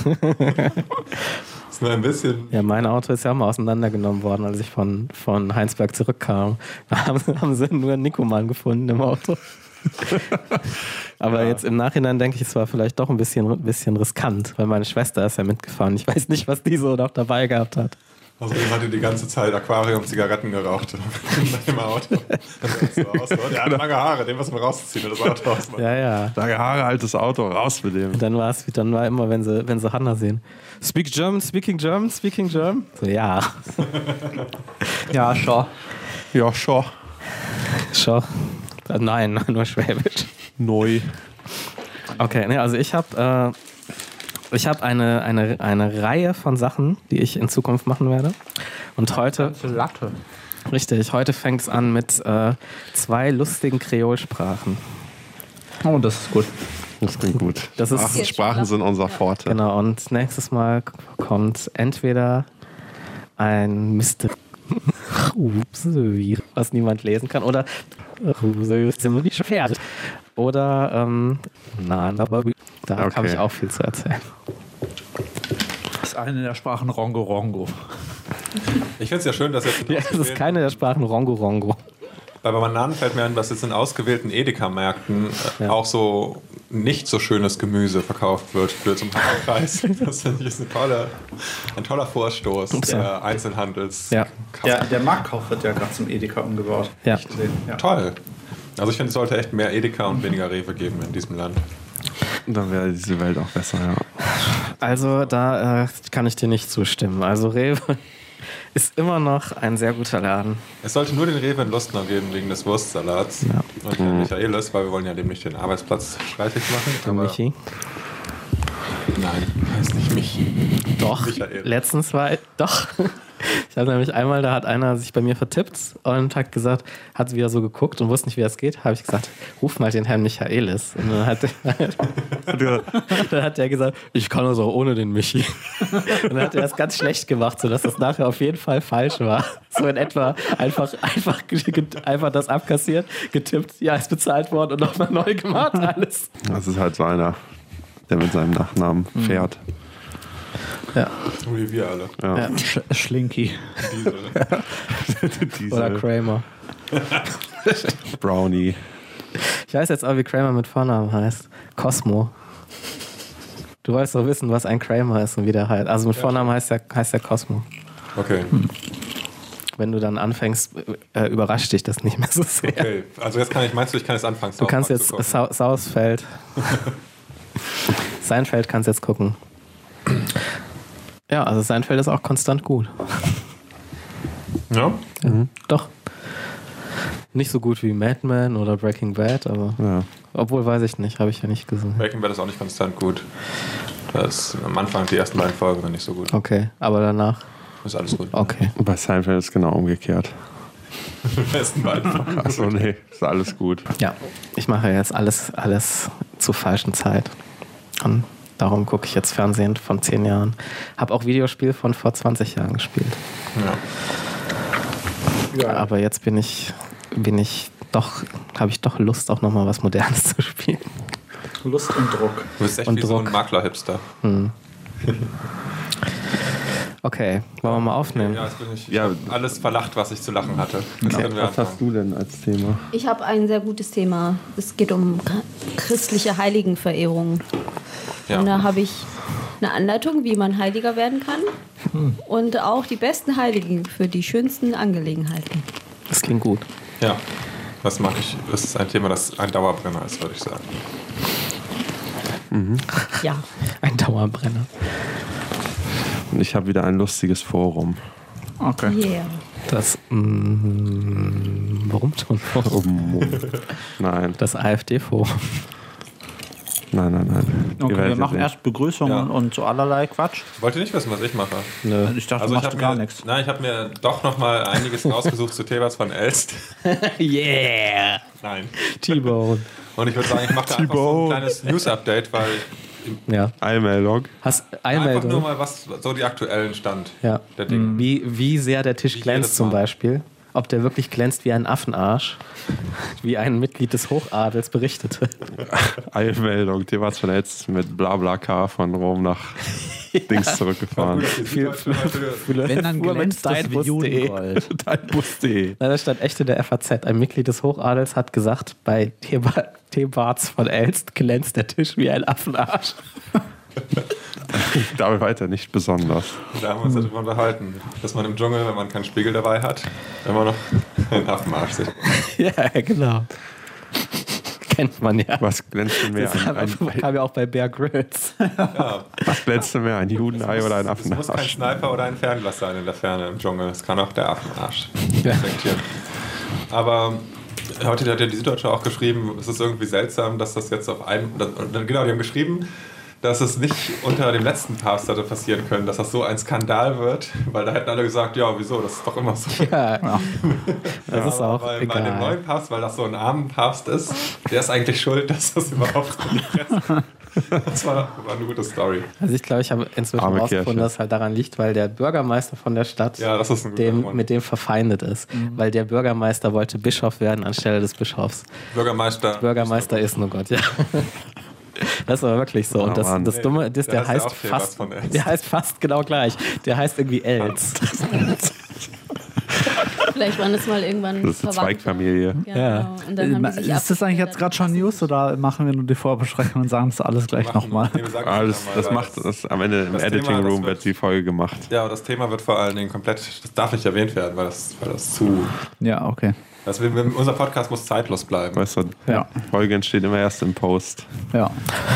nur ein bisschen. Ja, mein Auto ist ja auch mal auseinandergenommen worden, als ich von Heinsberg zurückkam. Da haben sie nur einen Nikoman gefunden im Auto. Aber jetzt im Nachhinein denke ich, es war vielleicht doch ein bisschen riskant, weil meine Schwester ist ja mitgefahren. Ich weiß nicht, was die so noch dabei gehabt hat. Außerdem hat er die ganze Zeit Aquarium-Zigaretten geraucht im Auto. Der hat lange Haare, den müssen wir rausziehen, das Auto aus. Ja. Lange Haare, altes Auto, raus mit dem. Dann war immer, wenn sie Hannah sehen, speaking German. So, ja. Ja, schon. Ja, schon. Schon. Nein, nur Schwäbisch. Neu. Okay, ne, also ich habe eine Reihe von Sachen, die ich in Zukunft machen werde. Und heute, Latte. richtig, heute fängt es an mit 2 lustigen Kreolsprachen. Oh, das ist gut. Das klingt gut. Das ist- Sprachen sind unser Forte. Genau, und nächstes Mal kommt entweder ein Mystery, was niemand lesen kann, oder ziemlich schwer. Oder, aber da habe Okay. ich auch viel zu erzählen. Das ist eine der Sprachen Rongo Rongo. Ich finde es ja schön, dass jetzt Ja, das ist keine der Sprachen Rongo. bei Bananen fällt mir an, dass jetzt in ausgewählten Edeka-Märkten auch so nicht so schönes Gemüse verkauft wird für zum Preis. Das finde ich ist ein toller Vorstoß der Einzelhandels. Ja. Der Marktkauf wird ja gerade zum Edeka umgebaut. Ja. Ja. Toll. Also ich finde, es sollte echt mehr Edeka und weniger Rewe geben in diesem Land. Dann wäre diese Welt auch besser, ja. Also da kann ich dir nicht zustimmen. Also Rewe ist immer noch ein sehr guter Laden. Es sollte nur den Rewe in Lustnau geben wegen des Wurstsalats. Und den Michaelis, weil wir wollen ja dem nicht den Arbeitsplatz streitig machen. Aber Michi. nein, heißt nicht Michi. Doch, Michael. letztens war doch. Ich habe nämlich einmal, da hat einer sich bei mir vertippt und hat gesagt, hat wieder so geguckt und wusste nicht, wie das geht. Habe ich gesagt, ruf mal den Herrn Michaelis. Und dann hat er gesagt, ich kann das auch ohne den Michi. Und dann hat er das ganz schlecht gemacht, sodass das nachher auf jeden Fall falsch war. So in etwa einfach das abkassiert, getippt, ja, ist bezahlt worden und nochmal neu gemacht, alles. Das ist halt so einer, der mit seinem Nachnamen fährt. Ja. Wie wir alle. Ja. Schlinky. Diese. Oder Kramer. Brownie. Ich weiß jetzt auch, wie Kramer mit Vornamen heißt. Cosmo. Du wolltest doch wissen, was ein Kramer ist und wie der heißt. Also mit Vornamen heißt der Cosmo. Okay. Wenn du dann anfängst, überrascht dich das nicht mehr so sehr. Okay. Also jetzt meinst du, ich kann jetzt anfangen, Du kannst jetzt Sausfeld. Seinfeld kannst jetzt gucken. Ja, also Seinfeld ist auch konstant gut. Ja? Doch. Nicht so gut wie Mad Men oder Breaking Bad, aber Ja. obwohl weiß ich nicht, habe ich ja nicht gesehen. Breaking Bad ist auch nicht konstant gut. Das am Anfang, die ersten 9 Folgen waren nicht so gut. Okay, aber danach, Ist alles gut. okay. Und bei Seinfeld ist es genau umgekehrt. Die ersten beiden Folgen. Achso, nee, ist alles gut. Ja, ich mache jetzt alles zur falschen Zeit. Und darum gucke ich jetzt Fernsehen von 10 Jahren. Habe auch Videospiel von vor 20 Jahren gespielt. Ja. Aber jetzt habe ich doch Lust, auch nochmal was Modernes zu spielen. Lust und Druck. Du bist echt Und wie so Druck. ein Makler-Hipster. Okay, wollen wir mal aufnehmen? Ja, jetzt bin ich. Ja. Ich hab alles verlacht, was ich zu lachen hatte. Jetzt können wir Was hast anfangen. du denn als Thema? Ich habe ein sehr gutes Thema. Es geht um christliche Heiligenverehrung. Ja. Und da habe ich eine Anleitung, wie man Heiliger werden kann. Und auch die besten Heiligen für die schönsten Angelegenheiten. Das klingt gut. Ja, das mag ich. Das ist ein Thema, das ein Dauerbrenner ist, würde ich sagen. Ja. Ein Dauerbrenner. Und ich habe wieder ein lustiges Forum. Okay. Yeah. Das, warum schon? Nein, Das AfD-Forum. nein. Ihr Okay, wir werdet machen sehen. erst Begrüßungen Ja. und so allerlei Quatsch. Wollt ihr nicht wissen, was ich mache? Nö. Ich dachte, Also du ich machst habe gar mir, nichts. nein, ich habe mir doch noch mal einiges rausgesucht zu Thebas von Elst. Yeah! Nein. T-Bone. Und ich würde sagen, ich mache da einfach so ein kleines News-Update, weil Ja. Eilmeldung. Hast einfach nur Einmeldung? mal was so die aktuellen Stand Ja. der Dinge. Wie sehr der Tisch Wie glänzt jedes zum Mal. Beispiel. Ob der wirklich glänzt wie ein Affenarsch. Wie ein Mitglied des Hochadels berichtete. Eilmeldung. Thebas von Elst mit BlaBlaCar von Rom nach Dings zurückgefahren. Wenn dann glänzt das wie Judengold. Dein Bus.de. Nein, da stand echt in der FAZ. Ein Mitglied des Hochadels hat gesagt, bei Thebarts von Elst glänzt der Tisch wie ein Affenarsch. Dabei weiter nicht besonders. Da haben wir uns darüber unterhalten, dass man im Dschungel, wenn man keinen Spiegel dabei hat, immer noch einen Affenarsch sieht. Ja, genau. Kennt man ja. Was glänzt denn mehr? Das kam ja auch bei Bear Grylls. Was glänzt denn mehr? Ein Judenei oder ein Es muss kein Affenarsch? Sniper oder ein Fernglas sein in der Ferne im Dschungel. Es kann auch der Affenarsch reflektieren. Aber heute hat ja die Süddeutsche auch geschrieben, es ist irgendwie seltsam, dass das jetzt auf einem... Genau, die haben geschrieben, dass es nicht unter dem letzten Papst hätte passieren können, dass das so ein Skandal wird, weil da hätten alle gesagt, ja, wieso, das ist doch immer so. Ja, das ist auch Weil bei dem egal. neuen Papst, weil das so ein armer Papst ist, der ist eigentlich schuld, dass das überhaupt so Das war eine gute Story. Also ich glaube, ich habe inzwischen Arme herausgefunden, Kirche. dass es halt daran liegt, weil der Bürgermeister von der Stadt Ja, das ist ein guter Grund. mit dem verfeindet ist. Weil der Bürgermeister wollte Bischof werden anstelle des Bischofs. Bürgermeister ist nur Gott, ja. Das ist aber wirklich so. Und Mann. das Dumme ist, Der der heißt ja heißt auch Thebas fast, von Elst. der heißt fast genau gleich. Der heißt irgendwie Els. Vielleicht waren es mal irgendwann Das ist eine Verwandte. Zweigfamilie. Genau. Ja. Und dann haben die sich Ist das eigentlich jetzt gerade schon News oder machen wir nur die Vorbesprechung und sagen das alles gleich nochmal? Nee, wir sagen Ah, das das nochmal, macht das am Ende im das Editing Thema, das Room wird- wird die Folge gemacht. Ja, und das Thema wird vor allen Dingen komplett, das darf nicht erwähnt werden, weil das zu... Ja, okay. Unser Podcast muss zeitlos bleiben. Weißt du, Ja. die Folge entsteht immer erst im Post. Ja.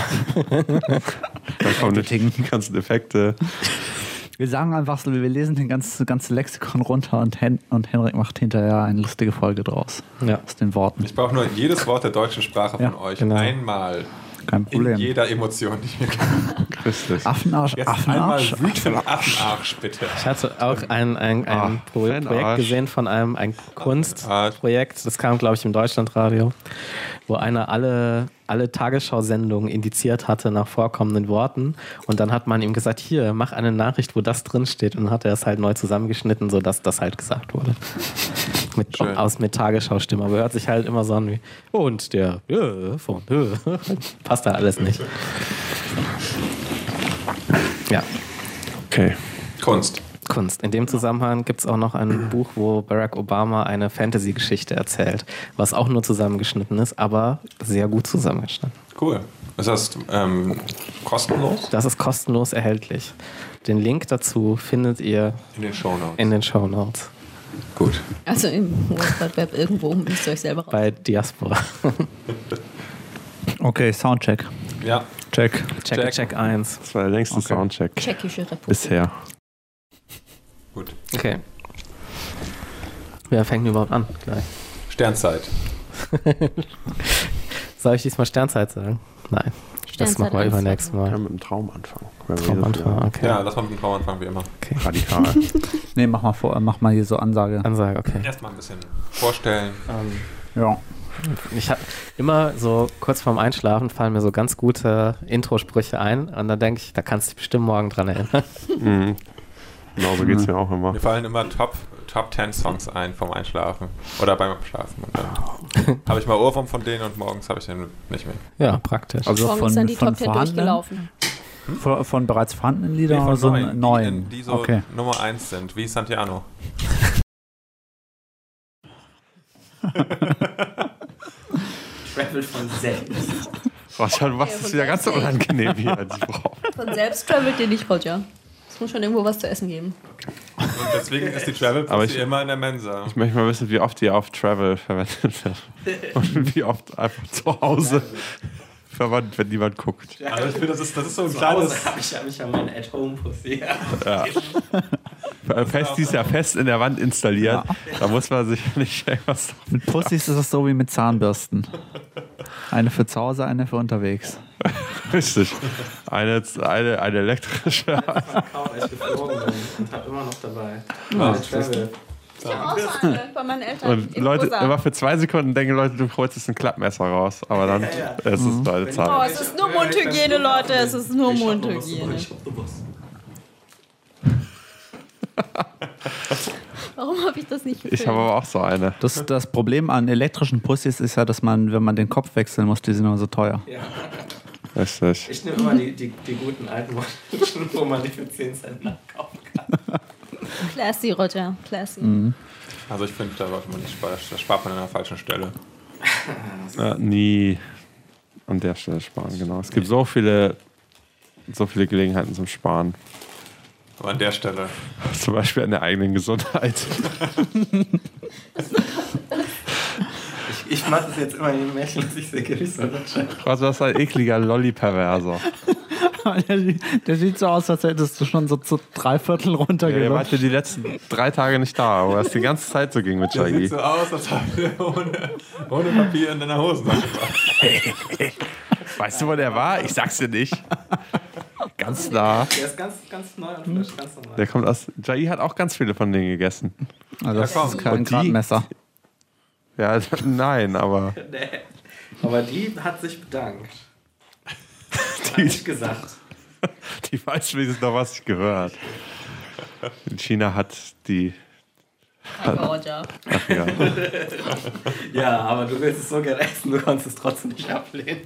Da kommen Editing. die ganzen Effekte. Wir sagen einfach so, wir lesen den ganze Lexikon runter und Henrik macht hinterher eine lustige Folge draus. Ja. Aus den Worten. Ich brauche nur jedes Wort der deutschen Sprache Ja, von euch genau. einmal Kein in Problem. jeder Emotion, die ich mir kann. Richtig. Affenarsch, Jetzt Affenarsch. einmal wütend Affenarsch, bitte. Ich hatte auch ein Projekt Fanarsch. gesehen von ein Kunstprojekt, das kam, glaube ich, im Deutschlandradio, wo einer alle Tagesschau-Sendungen indiziert hatte nach vorkommenden Worten und dann hat man ihm gesagt, hier, mach eine Nachricht, wo das drin steht und dann hat er es halt neu zusammengeschnitten, sodass das halt gesagt wurde. Schön. Mit Tagesschau-Stimme, aber hört sich halt immer so an wie und der von passt da alles nicht. Ja. Okay. Kunst. Kunst. In dem Zusammenhang gibt es auch noch ein Buch, wo Barack Obama eine Fantasy-Geschichte erzählt, was auch nur zusammengeschnitten ist, aber sehr gut zusammengeschnitten. Cool. Ist das kostenlos? Das ist kostenlos erhältlich. Den Link dazu findet ihr In den Shownotes. in den Shownotes Gut. Also im World Wide Web irgendwo müsst ihr euch selber raus. bei Diaspora. Okay, Soundcheck. Ja. Check. Check 1. Das war der längste Okay. Soundcheck Tschechische Republik. bisher. Gut. Okay. Wer fängt denn überhaupt an? Gleich. Sternzeit. Soll ich diesmal Sternzeit sagen? Nein. Das Sternzeit machen wir anfangen. übernächstes Wir Mal. können mit dem Traum anfangen. wenn wir Traum so anfangen, viele- okay. Ja, lass mal mit dem Traum anfangen, wie immer. Radikal. Nee, mach mal hier so Ansage. Ansage, okay. Erstmal ein bisschen vorstellen. Ja. Ich habe immer so kurz vorm Einschlafen fallen mir so ganz gute Intro-Sprüche ein und dann denke ich, da kannst du dich bestimmt morgen dran erinnern. Mhm. Genau, so geht es mir auch immer. Mir fallen immer Top 10 Songs ein vom Einschlafen. Oder beim Abschlafen. Und dann habe ich mal Ohrwurm von denen und morgens habe ich den nicht mehr. Ja, praktisch. Also Morgens von, sind die von Top 10 vorhandenen, durchgelaufen. von bereits vorhandenen Liedern Nee, oder so neuen, neuen? Die so Okay. Nummer 1 sind, wie Santiano. Travel von selbst. Roger, du machst es wieder ganz so unangenehm hier als Frau. Von selbst travelt ihr nicht, Roger. Es muss schon irgendwo was zu essen geben. Und deswegen ist die Travel Aber Pussy immer in der Mensa. Ich möchte mal wissen, wie oft die auf Travel verwendet wird. Und wie oft einfach zu Hause verwandt, wenn niemand guckt. Also ich finde, das ist so ein Zu kleines... Hause habe ich ja mein At-Home-Pussy. Ja. Die ist ja fest in der Wand installiert. Da muss man sich nicht irgendwas... Mit Pussys ist es so wie mit Zahnbürsten. Eine für zu Hause, eine für unterwegs. Richtig. Eine elektrische. Kaum echt geflogen bin und habe immer noch dabei. Travel. Ich habe auch so eine bei meinen Eltern. Und in Leute, rosa. immer für 2 Sekunden denken Leute, du holst jetzt ein Klappmesser raus. Aber dann ist es deine Oh, Zahl. es ist nur Mundhygiene, Leute. Es ist nur Mundhygiene. Warum habe ich das nicht gefilmt? Ich habe aber auch so eine. Das Problem an elektrischen Pussys ist ja, dass man, wenn man den Kopf wechseln muss, die sind immer so teuer. Ja. Richtig. Ich nehme immer die guten alten Modelle, wo man die für 10 Cent nachkaufen kann. Classy, Roger. Classy. Also ich finde, da sollte man nicht sparen. Da spart man an der falschen Stelle. Nie an der Stelle sparen, genau. Es gibt so viele Gelegenheiten zum Sparen. Aber an der Stelle. Zum Beispiel an der eigenen Gesundheit. Ich mache das jetzt immer in den Märchen, dass ich sehe, wie so Was ist ein ekliger Lolli-Perverser? Der sieht so aus, als hättest du schon so zu 3/4 Der war runtergelutscht. die letzten 3 Tage nicht da, aber es die ganze Zeit so ging mit Der Shaggy. sieht so aus, als hätte er ohne Papier in deiner Hosentasche. Weißt du, wo der war? Ich sag's dir nicht. Ganz nah. Der ist ganz neu und frisch, ganz normal. Der kommt aus. Jai hat auch ganz viele von denen gegessen. Also das komm. ist kein Und die- Gradmesser. Ja, nein, aber. Nee. Aber die hat sich bedankt. Hat Die, nicht gesagt. die weiß wenigstens noch, was ich gehört. In China hat die. Danke, Roger. Ach ja. Ja, aber du willst es so gerne essen, du kannst es trotzdem nicht ablehnen.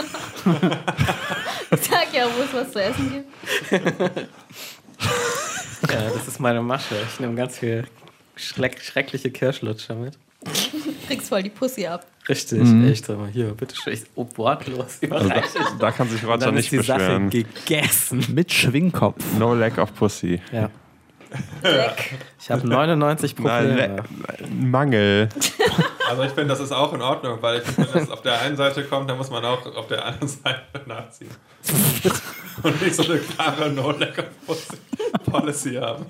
Ich sag ja, wo es was zu essen gibt. Ja, das ist meine Masche. Ich nehme ganz viel schreckliche Kirschlutscher mit. Du kriegst voll die Pussy ab. Richtig, echt. Aber hier, bitteschön. Wortlos, Also überreichend. da kann sich Und Roger dann nicht ist die Sache beschweren. gegessen. Mit Schwingkopf. No lack of pussy. Ja. Leck. Ich habe 99 Probleme. Mangel. Also ich finde, das ist auch in Ordnung, weil ich finde, wenn das auf der einen Seite kommt, dann muss man auch auf der anderen Seite nachziehen. Und nicht so eine klare No-Lack-of-Policy haben.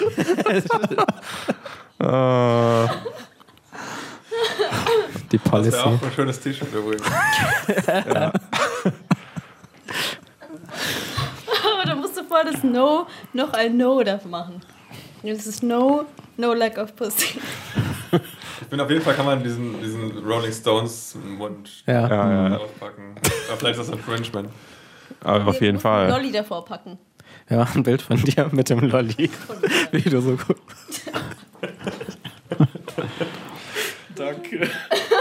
Die Das Policy. wäre auch ein schönes T-Shirt übrigens. Aber da musst du vor das No noch ein No dafür machen. Das ist No lack of pussy. Ich finde, auf jeden Fall kann man diesen Rolling Stones Mund Ja. auspacken. Aber vielleicht ist das Infringement. Aber auf jeden Fall. Lolli davor packen. Ja, ein Bild von dir mit dem Lolli. Wie du so gut. Danke.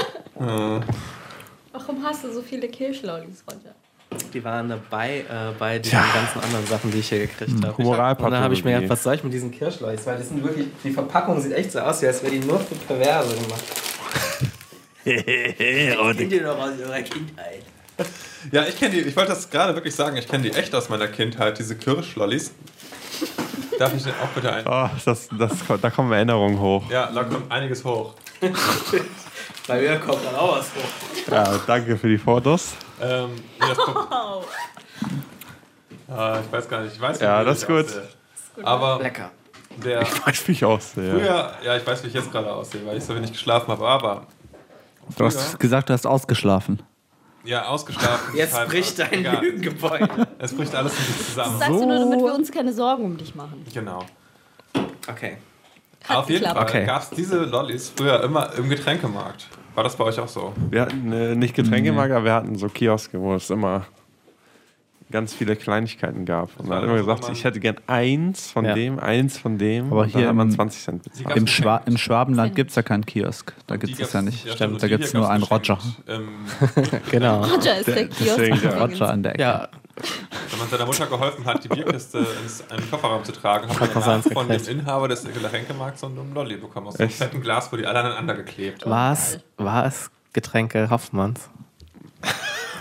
Warum hast du so viele Kirschlollis, Roger? Die waren dabei bei diesen ganzen anderen Sachen, die ich hier gekriegt habe. Humoralpathologie. Und dann habe ich mir gedacht, was soll ich mit diesen Kirschlollis? Weil die sind wirklich, die Verpackung sieht echt so aus, wie als wäre die nur für Perverse gemacht. Kennt ihr noch aus eurer Kindheit? Ja, ich kenne die, ich wollte das gerade wirklich sagen, ich kenne die echt aus meiner Kindheit, diese Kirschlollis. Darf ich denn auch bitte ein? Oh, da kommen Erinnerungen hoch. Ja, da kommt einiges hoch. Bei mir kommt dann auch was hoch. Ja, danke für die Fotos. Nee, das kommt, ich weiß gar nicht, ich weiß nicht, Ja, wie das ich ist gut. aussehe. Aber Lecker. der Ich weiß, wie ich aussehe. früher, ja, ich weiß, wie ich jetzt gerade aussehe, weil ich so wenig geschlafen habe, aber Du hast gesagt, du hast ausgeschlafen. ja, ausgeschlafen. Jetzt ist halt bricht dein egal. Lügengebäude. Es bricht alles ein bisschen zusammen. Das sagst du nur, damit wir uns keine Sorgen um dich machen. Genau. Okay. Hat Auf jeden geklappt. Fall Okay. gab es diese Lollis früher immer im Getränkemarkt. War das bei euch auch so? Wir hatten nicht Getränkemarkt, aber wir hatten so Kioske, wo es immer ganz viele Kleinigkeiten gab. Und man hat immer gesagt, ich hätte gern eins von Ja. dem, eins von dem. Aber und hier dann hat man im- 20 Cent bezahlt. Im Schwabenland gibt es ja keinen Kiosk. Da gibt es das ja nicht. stimmt. Da gibt es nur einen Roger. Genau. Roger ist der Kiosk. deswegen der übrigens. Roger an der Ecke. Ja, Wenn man seiner Mutter geholfen hat, die Bierkiste in den Kofferraum zu tragen, hat man Hat man danach seins von dem gekriegt. Inhaber des Getränkemarkts so einen Lolli bekommen. Aus so einem Echt? fetten Glas, wo die alle aneinander geklebt. war es Getränke Hoffmanns?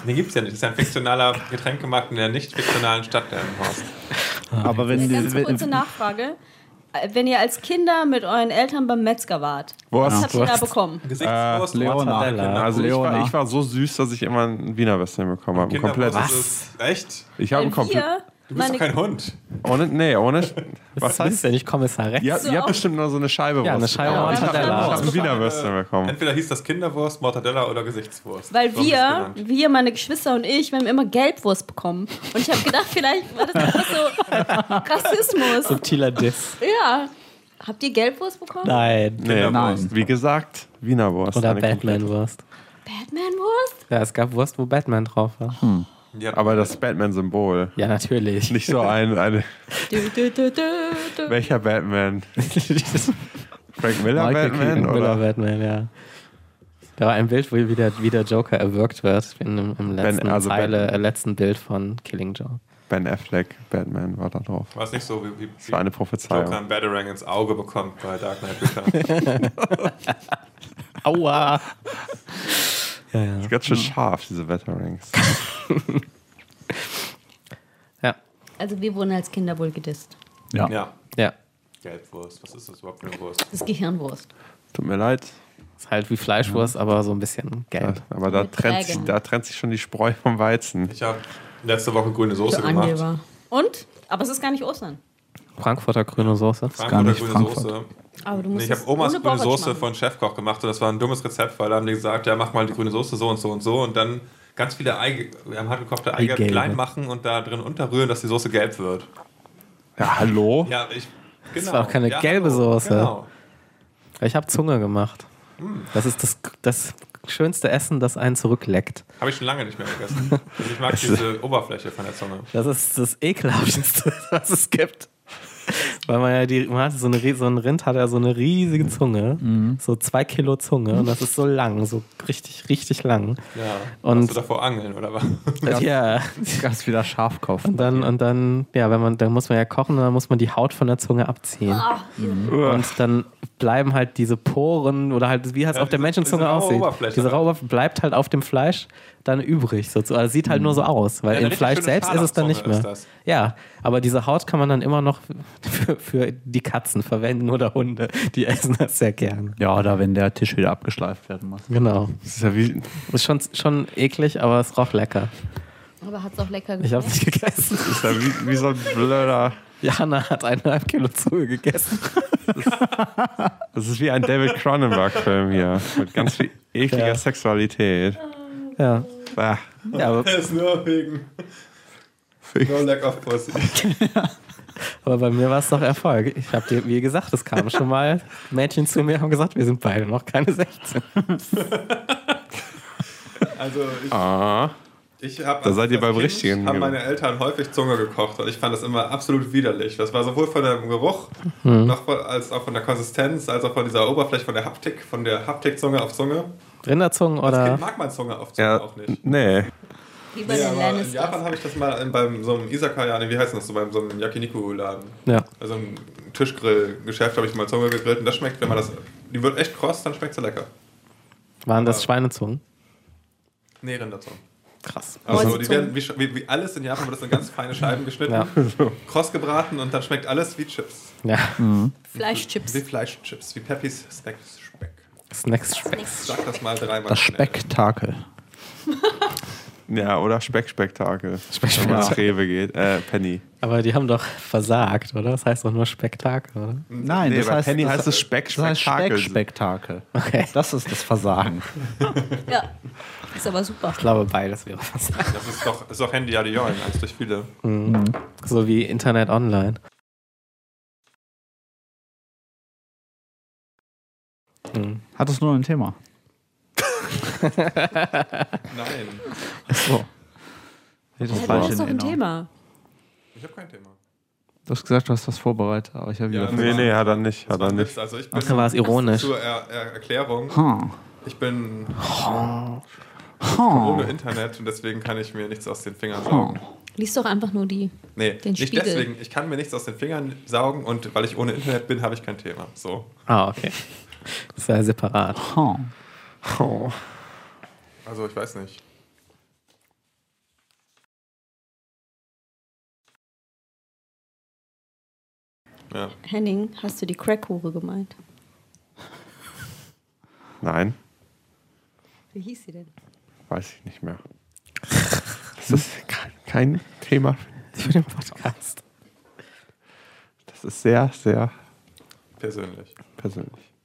Den gibt es ja nicht. Das ist ja ein fiktionaler Getränkemarkt in der nicht fiktionalen Stadt Delmenhorst. Aber wenn Eine ganz kurze Nachfrage. Wenn ihr als Kinder mit euren Eltern beim Metzger wart, was habt ihr da bekommen? Gesichtswurst, Leona. Mortadella. Also Leona. ich war so süß, dass ich immer einen Wiener Würstchen bekommen habe. Komplett. Kinderwurst ist echt? Ich habe Weil einen komplett. Du bist doch kein Hund. Ohne. Was heißt denn nicht Kommissar Rex? Ihr So habt auch- bestimmt nur so eine Scheibe. Ja, eine Wurst Scheibe bekommen. Mortadella. Ich habe einen Wiener Würstchen bekommen. Entweder hieß das Kinderwurst, Mortadella oder Gesichtswurst. Weil So haben wir es genannt. meine Geschwister und ich, wir haben immer Gelbwurst bekommen. Und ich habe gedacht, vielleicht war das einfach so Rassismus. Subtiler Diss. Ja. Habt ihr Gelbwurst bekommen? Nein. Nee, Nein. Wie gesagt, Wiener Wurst. Oder eine komplette. Batman-Wurst. Batman-Wurst? Ja, es gab Wurst, wo Batman drauf war. Ja, Aber das Batman-Symbol. Ja, natürlich. Nicht so eine. Du. Welcher Batman? Frank Miller Michael Batman? Keaton. Miller Oder? Batman, ja. Da war ein Bild, wo wie der Joker erwürgt wird. Im letzten, letzten Bild von Killing Joke. Ben Affleck Batman war da drauf. war es nicht so, wie Das war eine Prophezeiung. Joker einen Batarang ins Auge bekommt bei Dark Knight Returns. Aua! Ja, ja. Das ist ganz schön scharf, diese Batarangs. Ja, Also wir wurden als Kinder wohl gedisst. Ja. Ja, ja. Gelbwurst. Was ist das überhaupt für eine Wurst? Das ist Gehirnwurst. Tut mir leid. Ist halt wie Fleischwurst, aber so ein bisschen gelb. Aber da Mit trennt, Trägen. da trennt sich schon die Spreu vom Weizen. Ich habe letzte Woche grüne Soße Für gemacht. Angeber. Und? Aber es ist gar nicht Ostern. Frankfurter grüne Soße. gar nicht grüne Frankfurt. Soße. Aber du Nee, musst ich es habe Omas ohne grüne Borretsch Soße machen. von Chefkoch gemacht und das war ein dummes Rezept, weil da haben die gesagt, ja, mach mal die grüne Soße so und so und so und dann ganz viele handgekochte Eigelb Eigelbe. klein machen und da drin unterrühren, dass die Soße gelb wird. Ja, hallo? Ja, genau. war auch keine gelbe hallo, Soße. Genau. Ich habe Zunge gemacht. Das ist das schönste Essen, das einen zurückleckt. Habe ich schon lange nicht mehr gegessen. Also ich mag diese Oberfläche von der Zunge. Das ist das ekelhafteste, was es gibt. Weil man hat so ein Rind hat ja so eine riesige Zunge, so 2 Kilo Zunge und das ist so lang, so richtig, richtig lang. Ja. Und- Hast du davor angeln oder was? Ja, Ganz wieder scharf kaufen. und dann, ja, dann muss man ja kochen und dann muss man die Haut von der Zunge abziehen. Und dann bleiben halt diese Poren oder halt, wie es Ja, auf der diese Menschenzunge raue aussieht. Oberfläche, Diese ne? raue Oberfläche bleibt halt auf dem Fleisch dann übrig. Also sieht halt nur so aus, weil Ja, eine im richtig Fleisch schöne selbst ist es dann nicht mehr. Scharlachzunge ist das. Ja, aber diese Haut kann man dann immer noch für die Katzen verwenden oder Hunde. Die essen das sehr gern. Ja, oder wenn der Tisch wieder abgeschleift werden muss. Genau. Das ist ja wie. Ist schon eklig, aber es roch lecker. Aber hat es auch lecker Ich habe es geschmeckt? nicht gegessen. Das ist ja wie so ein blöder. Jana hat 1,5 Kilo Zunge gegessen. Das ist wie ein David Cronenberg-Film hier. Mit ganz viel ekliger Ja. Sexualität. Ja. Bah. Ja, aber Das ist nur wegen No Lack of Pussy. Aber bei mir war es doch Erfolg. Ich habe dir, wie gesagt, es kamen schon mal Mädchen zu mir und haben gesagt, wir sind beide noch keine 16. Also Ah. ich habe Da seid ihr beim Richtigen. haben meine Eltern häufig Zunge gekocht und ich fand das immer absolut widerlich. Das war sowohl von dem Geruch noch als auch von der Konsistenz, als auch von dieser Oberfläche, von der Haptikzunge auf Zunge. Rinderzungen Als oder? Kind mag man Zunge auf Zunge Ja, auch nicht. nee. Wie bei Nee, den aber in Lannisters. Japan habe ich das mal beim so einem Izakaya, wie heißt das, so beim so einem Yakiniku-Laden. Ja. Also im Tischgrillgeschäft habe ich mal Zunge gegrillt und das schmeckt, wenn man das, die wird echt kross, dann schmeckt sie lecker. Waren das Schweinezungen? Nee, Rinderzunge. Krass. Also die werden wie alles in Japan wird das in ganz feine Scheiben geschnitten, Ja. kross gebraten und dann schmeckt alles wie Chips. Ja. Fleischchips. Wie Fleischchips, wie Peppis Speck. Snacks Speck. Sag das mal dreimal. Das schnell. Spektakel. Ja, oder Speckspektakel. Speckspektakel. Wenn man nach Rewe geht. Penny. Aber die haben doch versagt, oder? Das heißt doch nur Spektakel, oder? Nein, Nee, das bei heißt, Penny das heißt es Speckspektakel. Das heißt Speckspektakel. Okay. Das ist das Versagen. Ja. Ist aber super. Ich glaube, beides wäre versagt. Das ist doch Handy Adioin, eins durch viele. So wie Internet Online. Hattest du noch ein Thema? Nein, So. Das Ja, du falsch hast in doch ein Erinnerung. Thema. ich habe kein Thema. Du hast gesagt, du hast was vorbereitet, aber ich habe wieder. Ja, Nee, hat er nicht. Das Hat war er ein nicht. Witz. Also ich bin Da war es ironisch. zur Erklärung. Hm. Ich bin Hm. ohne Internet und deswegen kann ich mir nichts aus den Fingern saugen. Lies doch einfach nur die. Nee, Den nicht Spiegel. deswegen. Ich kann mir nichts aus den Fingern saugen und weil ich ohne Internet bin, habe ich kein Thema. So. Ah, okay. Das ist ja separat. Hm. Oh. Also ich weiß nicht. Ja. Henning, hast du die Crackhure gemeint? Nein, Wie hieß sie denn? weiß ich nicht mehr. Das ist kein Thema Für den Podcast. Das ist sehr, sehr Persönlich. persönlich.